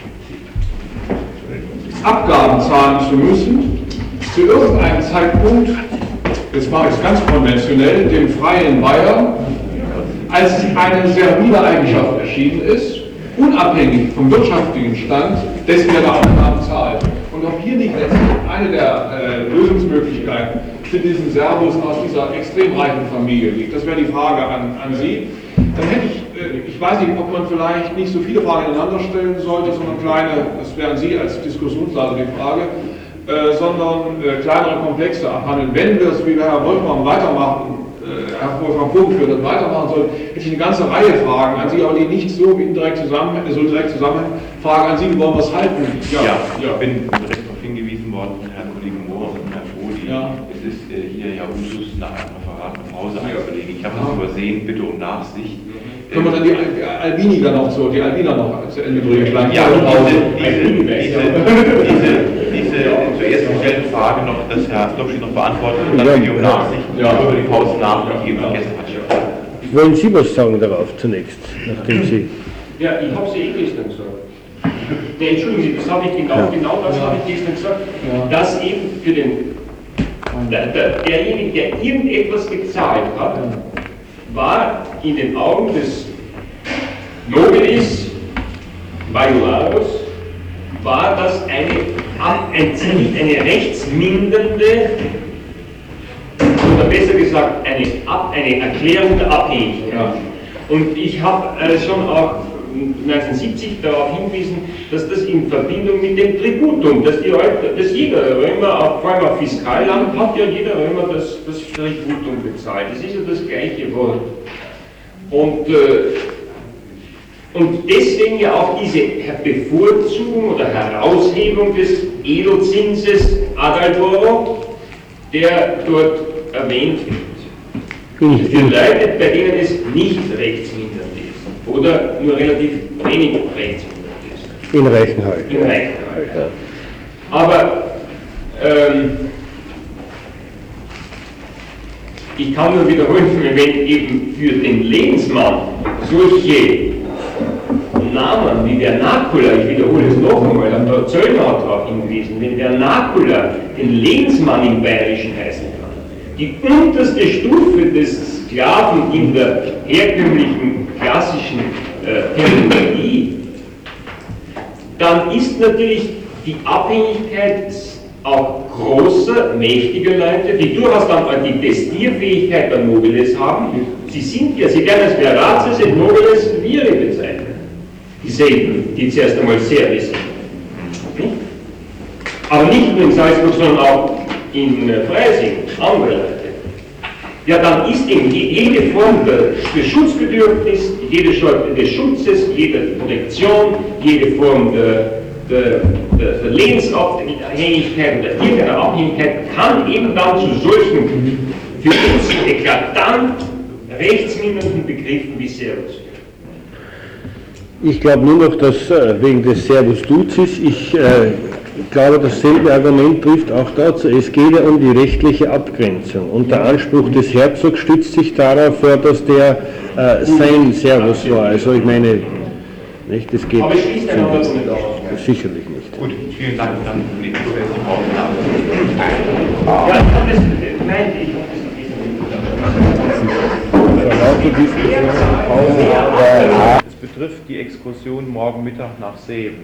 Abgaben zahlen zu müssen, zu irgendeinem Zeitpunkt, jetzt mache ich es ganz konventionell, dem freien Bayer als eine servile Eigenschaft erschienen ist, unabhängig vom wirtschaftlichen Stand, des der Abgaben zahlt. Und ob hier nicht letztlich eine der Lösungsmöglichkeiten für diesen Servus aus dieser extrem reichen Familie liegt. Das wäre die Frage an Sie. Dann hätte ich weiß nicht, ob man vielleicht nicht so viele Fragen ineinander stellen sollte, sondern kleine, das wären Sie als Diskussionsleiter die Frage, sondern kleinere Komplexe abhandeln. Wenn wir es, wie Herr Wolfram weitermachen, Herr Wolfram vorgeführt hat, weitermachen soll, hätte ich eine ganze Reihe Fragen an Sie, aber die nicht so direkt zusammenhängen. Fragen an Sie, wie wollen wir es halten? Ja, ich bin direkt darauf hingewiesen worden von Herrn Kollegen Mohr und Herrn Froh, es ist hier ja Usus, nach einem Referat eine Pause einzulegen. Ich habe das übersehen, bitte um Nachsicht. Können wir dann die Albiner noch zu Ende bringen? Ja, diese zuerst gestellte Frage noch, dass Herr Stopschi noch beantwortet und dann bitte um Nachsicht über die Pause nachgegeben vergessen hat. Wollen Sie was sagen darauf zunächst, nachdem Sie... Ja, ich habe es gestern gesagt. Entschuldigen Sie, das habe ich genau das habe ich gestern gesagt, dass eben für derjenige, der irgendetwas gezahlt hat, war in den Augen des Nobilis Majorus, war das eine rechtsmindernde, oder besser gesagt eine Erklärung der Abhängigkeit. Ja. Und ich habe schon auch 1970 darauf hingewiesen, dass das in Verbindung mit dem Tributum, dass jeder Römer, vor allem auf Fiskalland, hat ja jeder Römer das Tributum bezahlt. Das ist ja das gleiche Wort. Und deswegen ja auch diese Bevorzugung oder Heraushebung des Edelzinses ad altoro, der dort erwähnt wird. Für Leute, bei denen es nicht rechtsmindernd ist oder nur relativ wenig rechtsmindernd ist. In Reichenhall. In Reichenhall, ja. Aber ich kann nur wiederholen, wenn eben für den Lehnsmann solche Namen wie Vernacula, ich wiederhole es noch einmal, der Zöllner hat darauf hingewiesen, wenn Vernacula den Lehnsmann im Bayerischen heißen kann, die unterste Stufe des Sklaven in der herkömmlichen, klassischen Terminologie, dann ist natürlich die Abhängigkeit auch großer, mächtiger Leute, die durchaus dann die Testierfähigkeit der Nobiles haben. Sie werden als Veraces et Nobiles Viri bezeichnet. Dieselben, die zuerst einmal sehr wissen. Aber nicht nur in Salzburg, sondern auch in Freising, andere Leute. Ja, dann ist eben jede Form des Schutzbedürfnisses, jede Form des Schutzes, jede Protektion, jede Form der Lebensabhängigkeit oder irgendeiner Abhängigkeit kann eben dann zu solchen für uns eklatant rechtsmindernden Begriffen wie Servus. Ich glaube nur noch, dass wegen des Servus Ducis, ich glaube, dasselbe Argument trifft auch dazu. Es geht ja um die rechtliche Abgrenzung. Und der Anspruch des Herzogs stützt sich darauf, dass der sein Servus war. Also ich meine, nicht, das geht. Aber es schließt einander nicht aus. Sicherlich nicht. Gut, vielen Dank. Dann nehmen wir jetzt die Pause nach. Ja, ich habe das, nein, ich habe das Es betrifft die Exkursion morgen Mittag nach Seeven.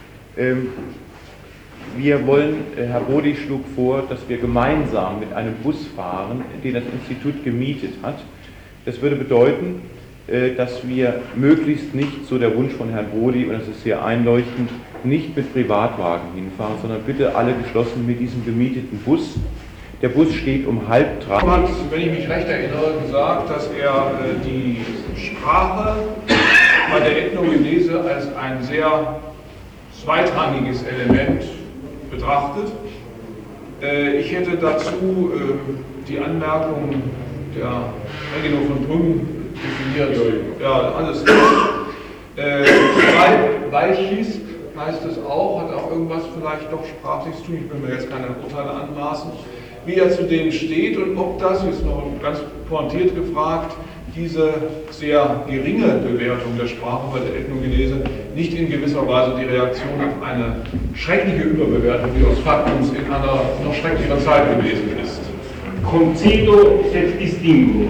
Wir wollen, Herr Bodi schlug vor, dass wir gemeinsam mit einem Bus fahren, den das Institut gemietet hat. Das würde bedeuten, dass wir möglichst nicht, so der Wunsch von Herrn Bodi, und das ist sehr einleuchtend, nicht mit Privatwagen hinfahren, sondern bitte alle geschlossen mit diesem gemieteten Bus. Der Bus steht um 2:30. Er hat, wenn ich mich recht erinnere, gesagt, dass er die Sprache bei der Ethnogenese als ein sehr zweitrangiges Element betrachtet. Ich hätte dazu die Anmerkung der Regino von Prüm definiert. Ja, alles. Weichis heißt es auch, hat auch irgendwas vielleicht doch sprachlich zu tun, ich will mir jetzt keine Urteile anmaßen, wie er zu dem steht und ob das, ist noch ganz pointiert gefragt, diese sehr geringe Bewertung der Sprache bei der Ethnogenese nicht in gewisser Weise die Reaktion auf eine schreckliche Überbewertung dieses Faktums in einer noch schrecklicher Zeit gewesen ist. Concedo sed distingo.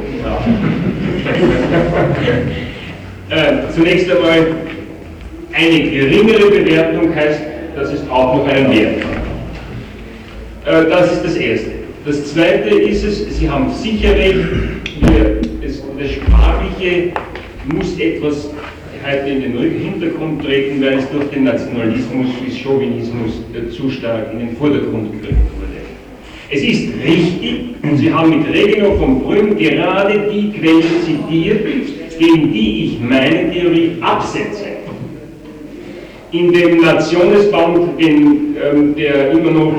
Ja. Zunächst einmal, eine geringere Bewertung heißt, dass es auch noch einen Wert hat. Das ist das Erste. Das Zweite ist es, Sie haben sicher recht, das Sprachliche muss etwas heute in den Hintergrund treten, weil es durch den Nationalismus bis Chauvinismus zu stark in den Vordergrund gerückt wurde. Es ist richtig, und Sie haben mit Regino von Prüm gerade die Quellen zitiert, gegen die ich meine Theorie absetze. In dem Nationsband, der immer noch,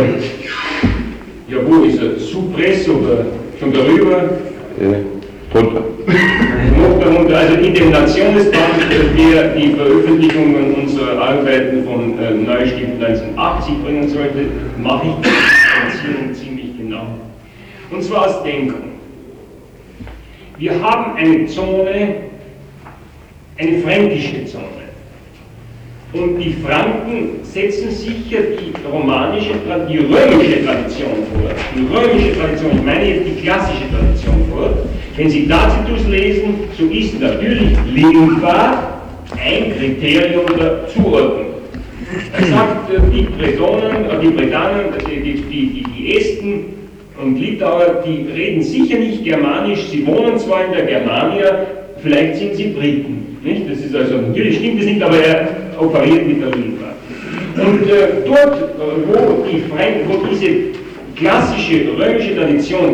ja wo ist er, Suppress oder schon darüber? Drunter. Noch darunter, also in dem Nationsband, der die Veröffentlichungen unserer Arbeiten von Neustift 1980 bringen sollte, mache ich die Differenzierung ziemlich genau. Und zwar aus dem Grund. Wir haben eine Zone, eine fränkische Zone. Und die Franken setzen sicher die römische Tradition vor. Die römische Tradition, ich meine jetzt die klassische Tradition vor. Wenn Sie Tacitus lesen, so ist natürlich Lingua ein Kriterium der Zuordnung. Er sagt, die Bretanen, die Esten und Litauer, die reden sicher nicht Germanisch, sie wohnen zwar in der Germania, vielleicht sind sie Briten. Nicht? Das ist also, natürlich stimmt das nicht, aber er operiert mit der Lingua. Und dort, wo diese klassische römische Tradition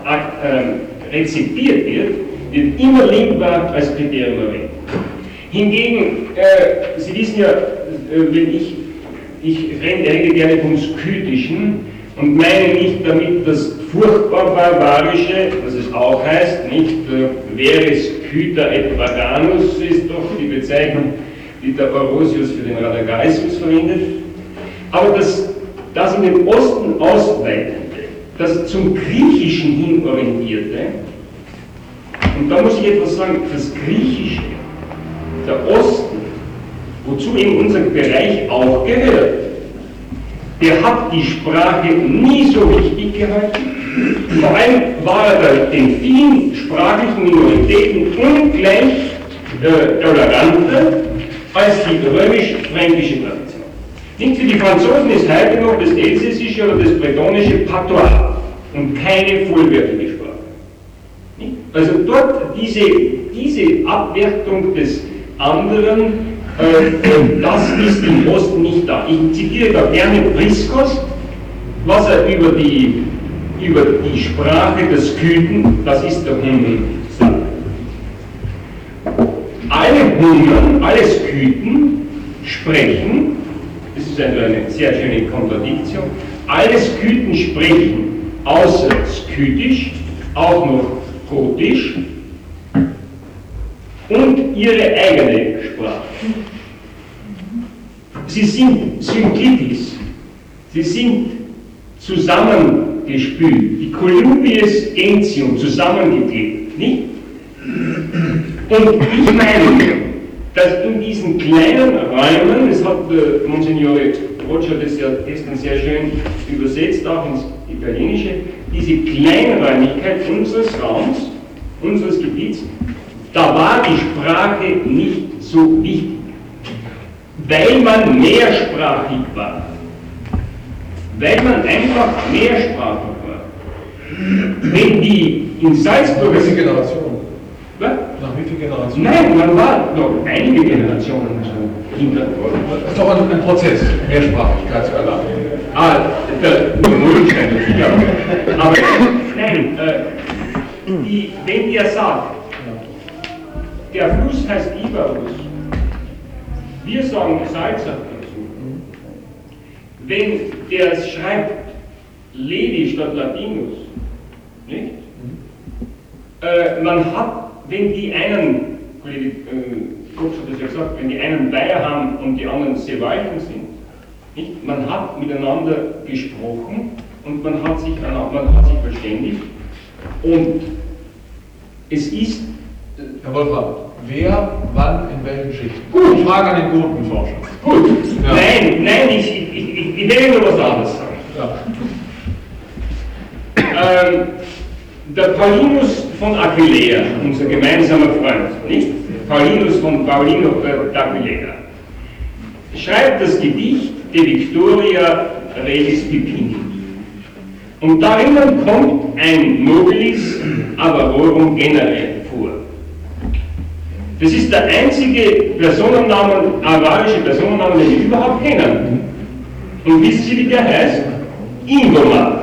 rezipiert wird immer Lingua als Kriterium erwähnt. Hingegen, Sie wissen ja, wenn ich rede gerne vom Skythischen und meine nicht damit das furchtbar Barbarische, was es auch heißt, nicht wäre Skyther et Vaganus, ist doch die Bezeichnung, die der Orosius für den Radagaisus verwendet, aber das in den Osten ausweitende, das zum Griechischen hin orientierte, und da muss ich etwas sagen, das Griechische, der Osten, wozu in unserem Bereich auch gehört, der hat die Sprache nie so wichtig gehalten. Vor allem war er den vielen sprachlichen Minoritäten ungleich toleranter als die römisch-fränkische Tradition. Nicht für die Franzosen ist heute noch das Elsässische oder das Bretonische Patois und keine vollwertige Sprache. Nicht? Also dort diese Abwertung des anderen, das ist im Osten nicht da. Ich zitiere da gerne Priskos, was er über die Sprache der Skythen, das ist der Hunnen, sagt. Alle Hunnen, alle Skythen sprechen das ist eine sehr schöne Kontradiktion, alle Skythen sprechen außer Skythisch auch noch Gotisch und ihre eigene Sprache. Sie sind Synkitis, sie sind zusammengespült, die Colubius Gentium zusammengeklebt, nicht? Und ich meine, dass in diesen kleinen Räumen, das hat Monsignore Roger das ja gestern sehr schön übersetzt, auch ins Italienische, diese Kleinräumigkeit unseres Raums, unseres Gebiets, da war die Sprache nicht so wichtig, weil man mehrsprachig war. Weil man einfach mehrsprachig war. Wenn die in Salzburg... Nach wie viele Generationen? Was? Nach wie vielen Generationen? Nein, man war noch einige Generationen hinter. Das ist doch ein Prozess, Mehrsprachigkeit zu erlangen. Der Nullstein, ja. Aber nein, wenn der sagt, der Fluss heißt Iberus, wir sagen Salzach dazu. Wenn der es schreibt, Levi statt Latinus, nicht? Man hat, wenn die einen, Kopf hat das ja gesagt, wenn die einen Bayer haben und die anderen Sewalchen sind, nicht? Man hat miteinander gesprochen und man hat sich verständigt und es ist... Herr Wolfram, wer, wann, in welchen Schichten? Gut. Ich frage an den Gotenforscher. Gut, Ja. nein, ich will nur was anderes sagen. Ja. Der Paulinus von Aquileia, unser gemeinsamer Freund, nicht? Paulinus von Paulino d'Aquileia, schreibt das Gedicht De Victoria Regis Pipini. Und darin kommt ein Nobilis Avarorum Genere vor. Das ist der einzige avarische Personennamen, den wir überhaupt kennen. Und wissen Sie, wie der heißt? Ingomar.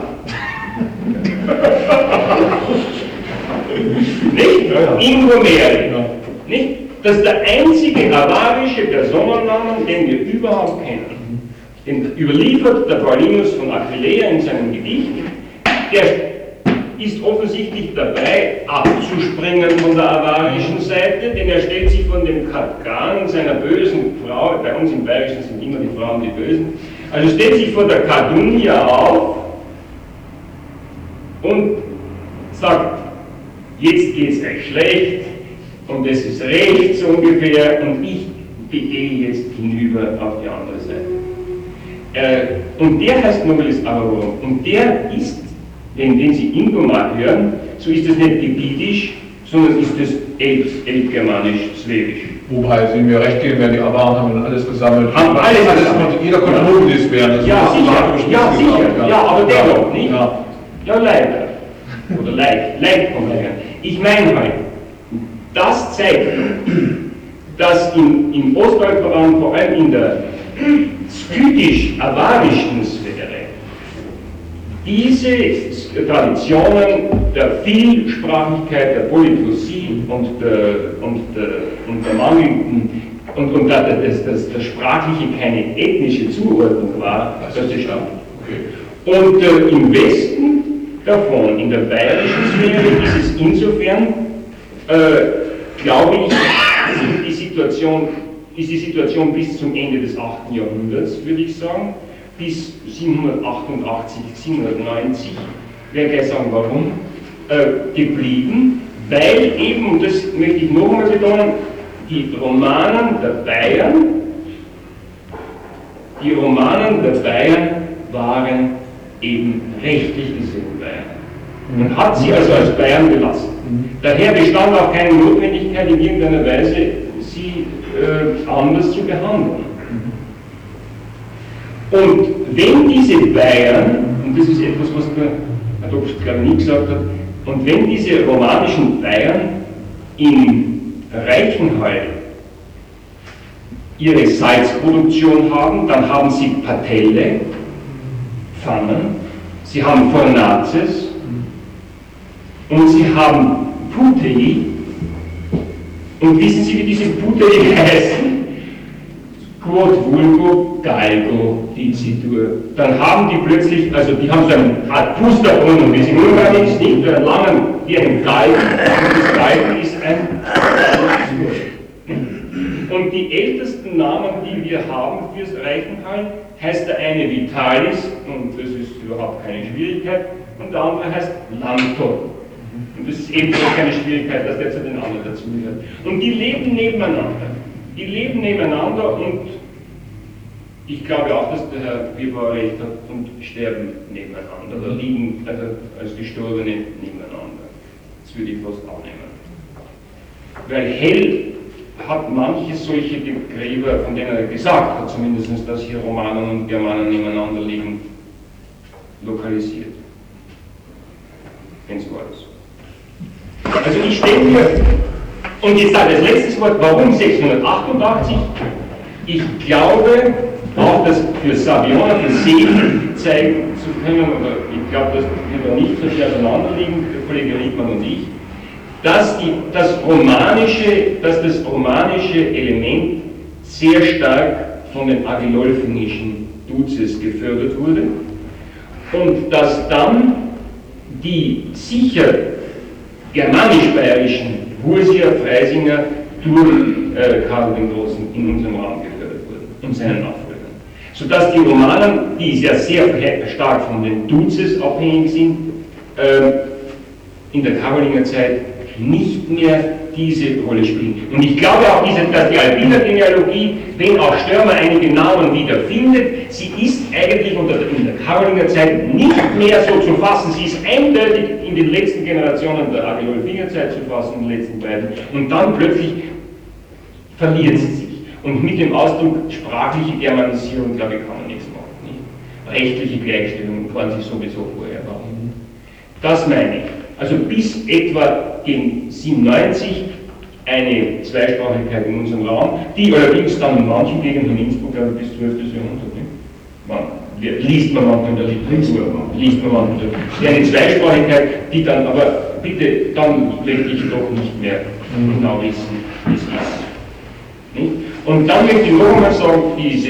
Nicht? Ja. Ingomeri. Ja. Nicht? Das ist der einzige avarische Personennamen, den wir überhaupt kennen. Den überliefert der Paulinus von Aquileia in seinem Gedicht. Der ist offensichtlich dabei, abzuspringen von der avarischen Seite, denn er stellt sich von dem Kadgan, seiner bösen Frau, bei uns im Bayerischen sind immer die Frauen die Bösen, also stellt sich vor der Cardunia auf und sagt, jetzt geht es euch schlecht und es ist recht so ungefähr und ich gehe jetzt hinüber auf die andere Seite. Und der heißt Nobilis Avarorum und der ist, wenn Sie Ingomar hören, so ist es nicht gebitisch, sondern ist es elbgermanisch-svebisch. Wobei Sie mir recht geben, wenn die Avaren haben dann alles gesammelt. Haben alles gesammelt. Jeder konnte Nobilis werden. Das Ja, ist sicher, ja. ja, aber dennoch, nicht? Ja. Ja, leider. Oder leicht kommt her. Ich meine halt, das zeigt, dass im Osteuropa, vor allem in der skythisch-avarischen Sphäre, diese Traditionen der Vielsprachigkeit, der Polyglosie und der mangelnden und dass der Sprachliche keine ethnische Zuordnung war, das ist stand. Okay. Und im Westen davon, in der bayerischen Sphäre, ist es insofern, glaube ich, ist die Situation bis zum Ende des 8. Jahrhunderts, würde ich sagen, bis 788, 790, wer gleich sagen warum, geblieben, weil eben, und das möchte ich noch einmal betonen, die Romanen der Bayern waren eben rechtlich gesehen Bayern. Man hat sie also als Bayern belassen. Daher bestand auch keine Notwendigkeit in irgendeiner Weise, sie anders zu behandeln. Und wenn diese Bayern, und das ist etwas, was der Herr Dr. glaube ich nie gesagt hat, und wenn diese romanischen Bayern in Reichenhall ihre Salzproduktion haben, dann haben sie Patelle, Pfannen, sie haben Fornaces und sie haben Putei. Und wissen Sie, wie diese Putei heißen? quod vulgo galgo dicitur. Dann haben die plötzlich, also die haben so eine Art Pusterpronomen, wie sie im Ungarn ist, nicht einen langen, wie ein Galgen, und das Galgen ist ein und die ältesten Namen, die wir haben fürs Reichenhall, heißt der eine Vitalis, und das ist überhaupt keine Schwierigkeit, und der andere heißt Lanto. Und das ist ebenfalls keine Schwierigkeit, dass der zu den anderen dazugehört. Und die leben nebeneinander. Die leben nebeneinander und ich glaube auch, dass der Herr Weber recht hat und sterben nebeneinander oder liegen als Gestorbene nebeneinander. Das würde ich fast annehmen. Weil Hell hat manche solche Gräber, von denen er gesagt hat, zumindest, dass hier Romanen und Germanen nebeneinander liegen, lokalisiert. Wenn es war das. Also ich stelle mir, und jetzt als letztes Wort, warum 688? Ich glaube, auch das für Sabina, für Segen zeigen zu können, oder ich glaube, dass wir da nicht so viel auseinander liegen, der Kollege Riedmann und ich, dass das romanische Element sehr stark von den agilolfingischen Duzes gefördert wurde und dass dann die sicher germanisch-bayerischen Hursier, Freisinger durch Karl den Großen in unserem Raum gefördert wurden und seinen Nachfolgern. Sodass die Romanen, die ja sehr stark von den Duzes abhängig sind, in der Karolinger Zeit nicht mehr diese Rolle spielen. Und ich glaube auch, dass die Albiner-Genealogie, wenn auch Störmer einige Namen wiederfindet, sie ist eigentlich in der Karolinger Zeit nicht mehr so zu fassen. Sie ist eindeutig in den letzten Generationen der Agilolfinger-Zeit zu fassen, in den letzten beiden. Und dann plötzlich verliert sie sich. Und mit dem Ausdruck sprachliche Germanisierung, glaube ich, kann man nichts machen. Nicht? Rechtliche Gleichstellung kann sich sowieso vorher machen. Das meine ich. Also bis etwa gegen 97 eine Zweisprachigkeit in unserem Raum, die allerdings dann in manchen Gegenden in Innsbruck, glaube ich, bis 12. Jahrhundert, liest man manchmal in der Literatur, eine Zweisprachigkeit, die dann aber bitte dann wirklich doch nicht mehr genau wissen, wie es ist. Nicht? Und dann möchte ich noch einmal sagen, diese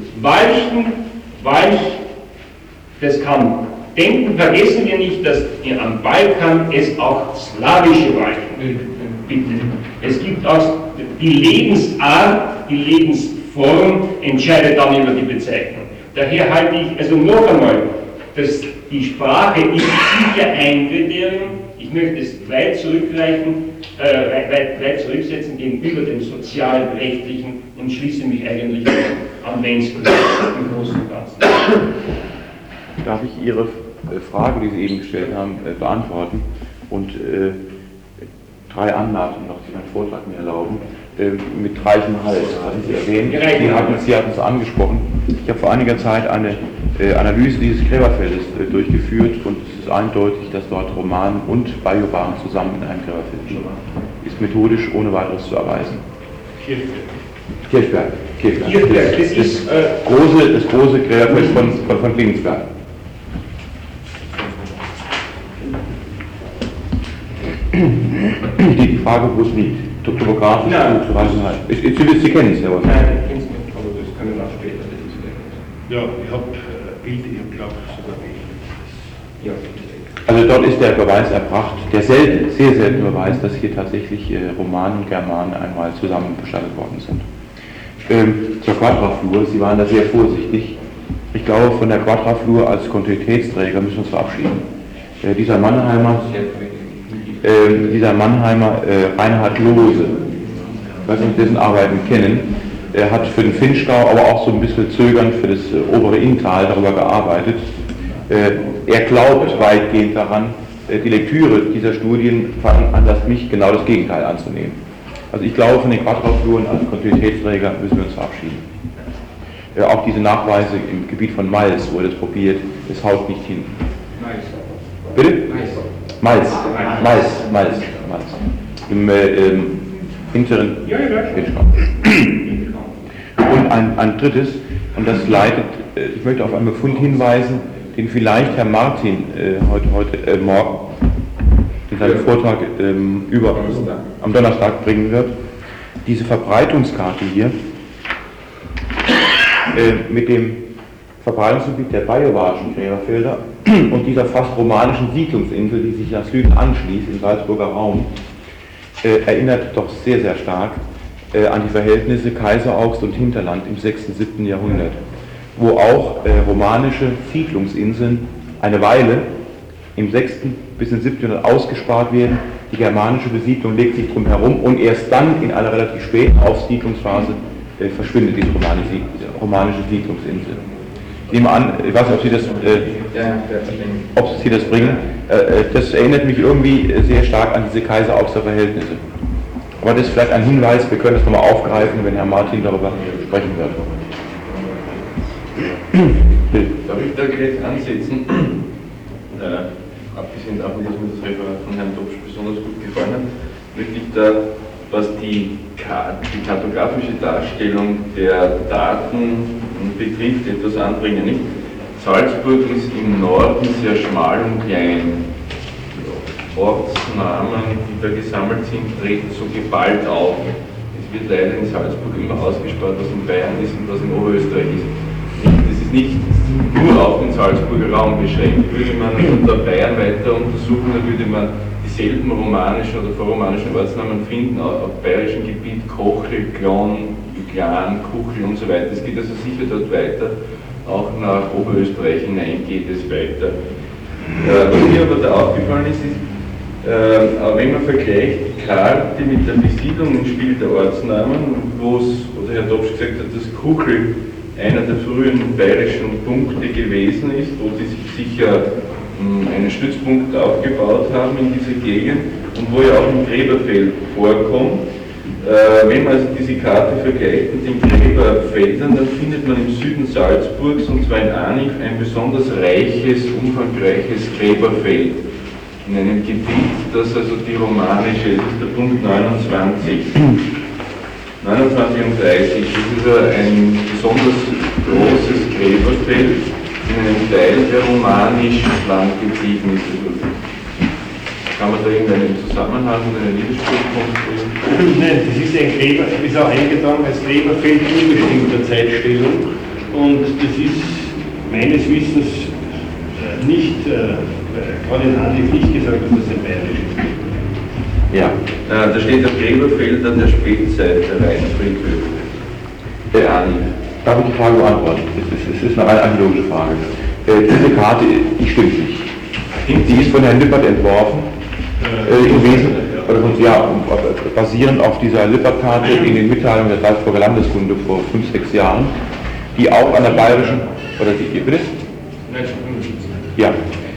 das kann denken, vergessen wir nicht, dass am Balkan es auch slawische Weichen gibt. Es gibt auch die Lebensart, die Lebensform entscheidet dann über die Bezeichnung. Daher halte ich, also noch einmal, dass die Sprache ist sicher ein Kriterium. Ich möchte es weit zurücksetzen gegenüber dem sozialrechtlichen und schließe mich eigentlich an Wenzel im Großen und Ganzen. Darf ich Ihre Frage, die Sie eben gestellt haben, beantworten und 3 Anmerkungen noch, die meinen Vortrag mir erlauben, mit reichem Hals, hatten Sie erwähnt, Sie hatten es angesprochen. Ich habe vor einiger Zeit eine Analyse dieses Gräberfeldes durchgeführt und es ist eindeutig, dass dort Roman und Bajuwan zusammen in einem Gräberfeld liegen. Ist methodisch ohne weiteres zu erweisen. Kirchberg. Das ist das große Gräberfeld von Klingsberg. Die Frage, wo es liegt, topografisch zu Reichenhall. Sie kennen es ja was. Nein, ich kenne es nicht, aber das können wir auch später. Ja, ich habe Bild, ich glaube sogar Bild. Ja. Also dort ist der Beweis erbracht, der sehr seltene Beweis, dass hier tatsächlich Romanen und Germanen einmal zusammen bestattet worden sind. Zur Quadraflur, Sie waren da sehr vorsichtig. Ich glaube, von der Quadraflur als Kontinuitätsträger müssen wir uns verabschieden. Dieser Mannheimer Reinhard Lohse, ich weiß nicht, dessen Arbeiten kennen, er hat für den Vinschgau, aber auch so ein bisschen zögernd für das obere Inntal darüber gearbeitet. Er glaubt weitgehend daran, die Lektüre dieser Studien veranlasst mich, genau das Gegenteil anzunehmen. Also ich glaube, von den Quadrafluren als Kontinuitätsträger müssen wir uns verabschieden. Auch diese Nachweise im Gebiet von Mals, wo er das probiert, das haut nicht hin. Bitte? Mals. Im hinteren Vinschgau. Und ein drittes, und das leitet, ich möchte auf einen Befund hinweisen, den vielleicht Herr Martin morgen in seinem Vortrag am Donnerstag bringen wird. Diese Verbreitungskarte hier mit dem Verbreitungsgebiet der bajuwarischen Gräberfelder und dieser fast romanischen Siedlungsinsel, die sich nach Süden anschließt, im Salzburger Raum, erinnert doch sehr, sehr stark an die Verhältnisse Kaiseraugst und Hinterland im 6. und 7. Jahrhundert, wo auch romanische Siedlungsinseln eine Weile im 6. bis ins 7. Jahrhundert ausgespart werden. Die germanische Besiedlung legt sich drum herum und erst dann in einer relativ späten Aussiedlungsphase verschwindet diese romanische Siedlungsinsel. Ich nehme an, ich weiß nicht, ob Sie das bringen, das erinnert mich irgendwie sehr stark an diese Kaiseraugster Verhältnisse. Aber das ist vielleicht ein Hinweis, wir können das nochmal aufgreifen, wenn Herr Martin darüber sprechen wird. Darf ich da gleich ansetzen? Abgesehen davon, dass mir das Referat von Herrn Dobsch besonders gut gefallen hat, möchte ich da, was die kartografische Darstellung der Daten betrifft, etwas anbringen. Nicht? Salzburg ist im Norden sehr schmal und klein. Ortsnamen, die da gesammelt sind, treten so geballt auf. Es wird leider in Salzburg immer ausgespart, was in Bayern ist und was in Oberösterreich ist. Das ist nicht nur auf den Salzburger Raum beschränkt. Würde man da Bayern weiter untersuchen, dann würde man dieselben romanischen oder vorromanischen Ortsnamen finden, auf bayerischem Gebiet, Kochel, Glonn, Glan, Kuchel und so weiter. Es geht also sicher dort weiter, auch nach Oberösterreich hinein geht es weiter. Was mir aber da aufgefallen ist, wenn man vergleicht die Karte mit der Besiedlung im Spiel der Ortsnamen, wo es, oder Herr Dobsch gesagt hat, dass Kuchel einer der frühen bayerischen Punkte gewesen ist, wo sie sich sicher einen Stützpunkt aufgebaut haben in dieser Gegend und wo ja auch ein Gräberfeld vorkommt. Wenn man also diese Karte vergleicht mit den Gräberfeldern, dann findet man im Süden Salzburgs, und zwar in Anif, ein besonders reiches, umfangreiches Gräberfeld in einem Gebiet, das also die romanische, das ist der Punkt 29 und 30, das ist ein besonders großes Gräberfeld in einem Teil, der romanisch lang geblieben ist. Kann man da irgendeinen Zusammenhang oder einen Widerspruch konstruieren? Nein, das ist ein Gräber, ist auch eingetragen als Gräberfeld unbestimmter Zeitstellung, und das ist meines Wissens nicht, gerade in Anhieb nicht gesagt, dass das ein bayerisch ist. Ja, da steht das Gräberfeld an der Spätzeit der Reichsfriedhöfe. Darf ich die Frage beantworten? Es ist eine rein archäologische Frage. Diese Karte, die stimmt nicht. Die ist von Herrn Lippert entworfen, im Wesentlichen, basierend auf dieser Lippert-Karte in den Mitteilungen der Salzburger Landeskunde vor 5-6 Jahren, die auch an der bayerischen, oder die, bitte? Ja,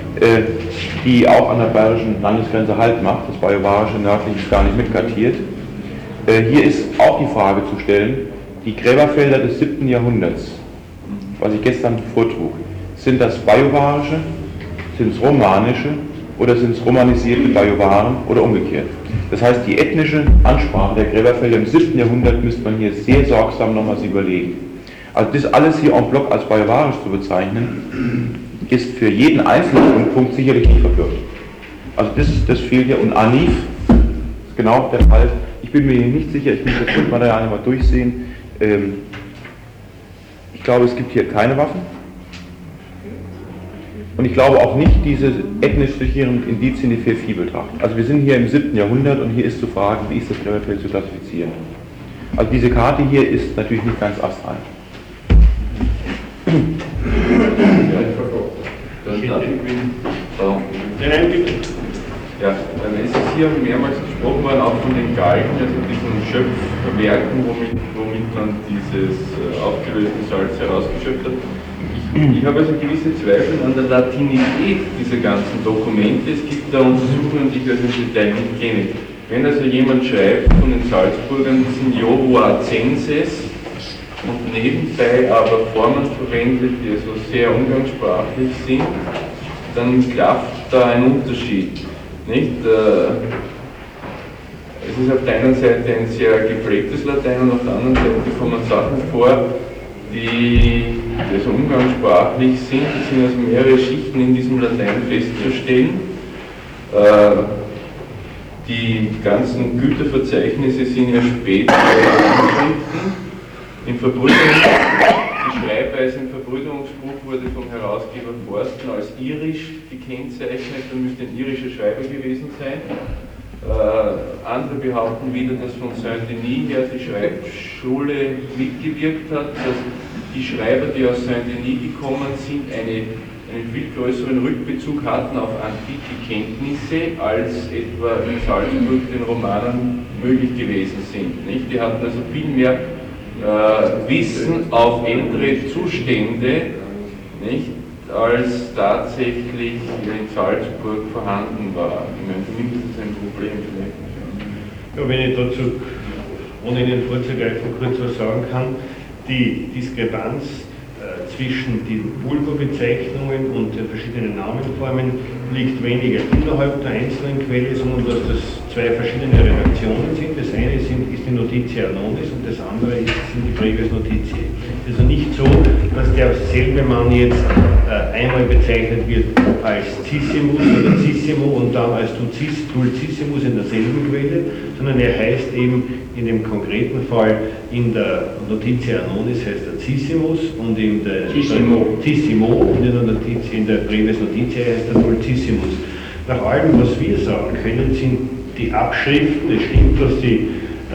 die auch an der bayerischen Landesgrenze Halt macht, das bajuwarische nördlich ist gar nicht mitkartiert. Hier ist auch die Frage zu stellen, die Gräberfelder des 7. Jahrhunderts, was ich gestern vortrug, sind das bajuwarische, sind es romanische oder sind es romanisierte Bajuwaren oder umgekehrt? Das heißt, die ethnische Ansprache der Gräberfelder im 7. Jahrhundert müsste man hier sehr sorgsam nochmals überlegen. Also das alles hier en bloc als bajuwarisch zu bezeichnen, ist für jeden einzelnen Punkt sicherlich nicht verbürgt. Also das fehlt hier, und Anif ist genau der Fall. Ich bin mir hier nicht sicher, ich muss das Grundmaterial mal durchsehen. Ich glaube, es gibt hier keine Waffen. Und ich glaube auch nicht diese ethnisch sicheren Indizien, die für Vieh betrachten. Also wir sind hier im 7. Jahrhundert und hier ist zu fragen, wie ist das Gräberfeld zu klassifizieren. Also diese Karte hier ist natürlich nicht ganz astrein. Ja, es ist hier mehrmals gesprochen worden, auch von den Galgen, also diesen Schöpfwerken, womit man dieses aufgelöste Salz herausgeschöpft hat. Ich habe also gewisse Zweifel an der Latinität dieser ganzen Dokumente. Es gibt da Untersuchungen, die ich also im Detail nicht kenne. Wenn also jemand schreibt von den Salzburgern, die sind Jovoacenses, und nebenbei aber Formen verwendet, die also sehr umgangssprachlich sind, dann klafft da ein Unterschied. Nicht? Es ist auf der einen Seite ein sehr gepflegtes Latein und auf der anderen Seite kommen Sachen vor, die also umgangssprachlich sind. Es sind also mehrere Schichten in diesem Latein festzustellen. Die ganzen Güterverzeichnisse sind ja später Handschriften. In Verbrücken Die Schreibweise im Verbrüderungsbuch wurde vom Herausgeber Forsten als irisch gekennzeichnet, da müsste ein irischer Schreiber gewesen sein. Andere behaupten wieder, dass von Saint-Denis her die Schreibschule mitgewirkt hat, dass die Schreiber, die aus Saint-Denis gekommen sind, einen viel größeren Rückbezug hatten auf antike Kenntnisse, als etwa in Salzburg den Romanern möglich gewesen sind. Nicht? Die hatten also viel mehr Wissen auf ältere Zustände, nicht, als tatsächlich in Salzburg vorhanden war. Ich meine, für mich ist das ein Problem vielleicht. Ja, wenn ich dazu, ohne Ihnen vorzugreifen, kurz was sagen kann, die Diskrepanz zwischen den Vulgo-Bezeichnungen und den verschiedenen Namenformen liegt weniger innerhalb der einzelnen Quelle, sondern dass das zwei verschiedene Redaktionen sind. Das eine ist die Notitia Annonis und das andere sind die Brevis Notitiae. Es ist also nicht so, dass derselbe Mann jetzt einmal bezeichnet wird als Cissimus oder Cissimo und dann als Dulcissimus in derselben Quelle, sondern er heißt eben in dem konkreten Fall in der Notitia Annonis heißt er Cissimus und in der Cissimo und in der Brevis Notitiae heißt er Dulcissimus. Nach allem, was wir sagen können, sind die Abschriften, es stimmt, dass die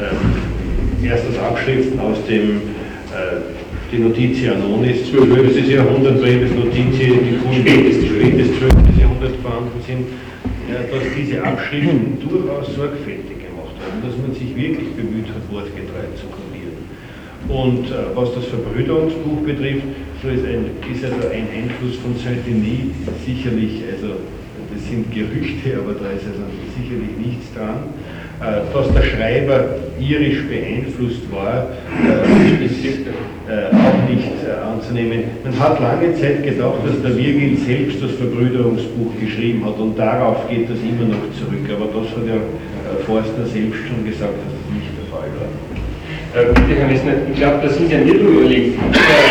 erstens Abschriften aus dem die Notitia Annonis, 12. Jahrhundert, Brevis Notitiae, die spätes 12. Jahrhundert vorhanden sind, dass diese Abschriften durchaus sorgfältig gemacht haben, dass man sich wirklich bemüht hat, wortgetreu zu kodieren. Und was das Verbrüderungsbuch betrifft, so ist also ein Einfluss von Saint-Denis sicherlich, also das sind Gerüchte, aber da ist also sicherlich nichts dran. Dass der Schreiber irisch beeinflusst war, ist auch nicht anzunehmen. Man hat lange Zeit gedacht, dass der Virgil selbst das Verbrüderungsbuch geschrieben hat und darauf geht das immer noch zurück. Aber das hat ja Forster selbst schon gesagt, dass das nicht der Fall war. Bitte, Herr Messner, ich glaube, das sind ja nicht nur überlegt.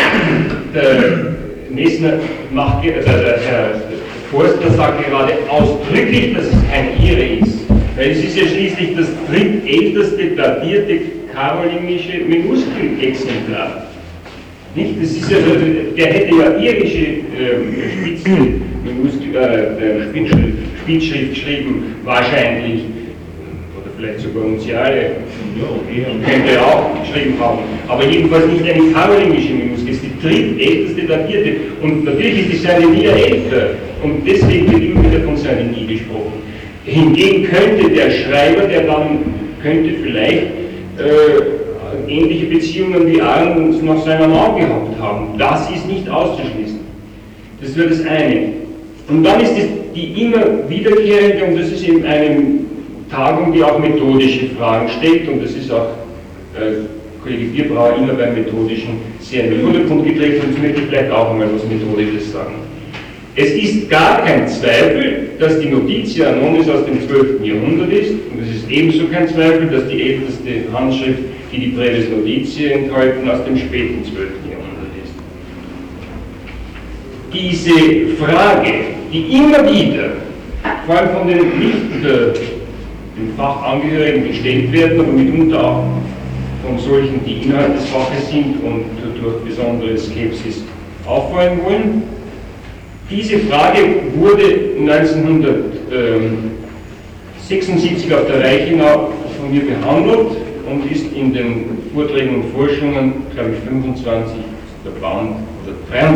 Der Messner macht, der Herr Forster sagt gerade ausdrücklich, dass es kein Ire ist. Weil es ist ja schließlich das drittälteste datierte karolingische Minuskelexemplar. Nicht? Das ist ja, der hätte ja irische Spitzschrift geschrieben, wahrscheinlich. Oder vielleicht sogar Unziale. Könnte er auch geschrieben haben. Aber jedenfalls nicht eine karolingische Minuskel, es ist die drittälteste datierte. Und natürlich ist die Saint-Denis älter. Und deswegen wird immer wieder von Saint-Denis gesprochen. Hingegen könnte der Schreiber, der dann könnte vielleicht ähnliche Beziehungen wie Aaron nach seiner Mauer gehabt haben. Das ist nicht auszuschließen. Das wäre das eine. Und dann ist es die immer wiederkehrende, und das ist eben eine Tagung, die auch methodische Fragen stellt, und das ist auch Kollege Bierbrauer immer beim Methodischen sehr in den Vordergrund getreten, und jetzt möchte ich vielleicht auch einmal was Methodisches sagen. Es ist gar kein Zweifel, dass die Notitia Annonis aus dem 12. Jahrhundert ist, und es ist ebenso kein Zweifel, dass die älteste Handschrift, die die Brevis Notitiae enthalten, aus dem späten 12. Jahrhundert ist. Diese Frage, die immer wieder, vor allem von den nicht dem Fachangehörigen gestellt werden, aber mitunter auch von solchen, die innerhalb des Faches sind und durch besondere Skepsis auffallen wollen. Diese Frage wurde 1976 auf der Reichenau von mir behandelt und ist in den Vorträgen und Forschungen, glaube ich, 25. Band, oder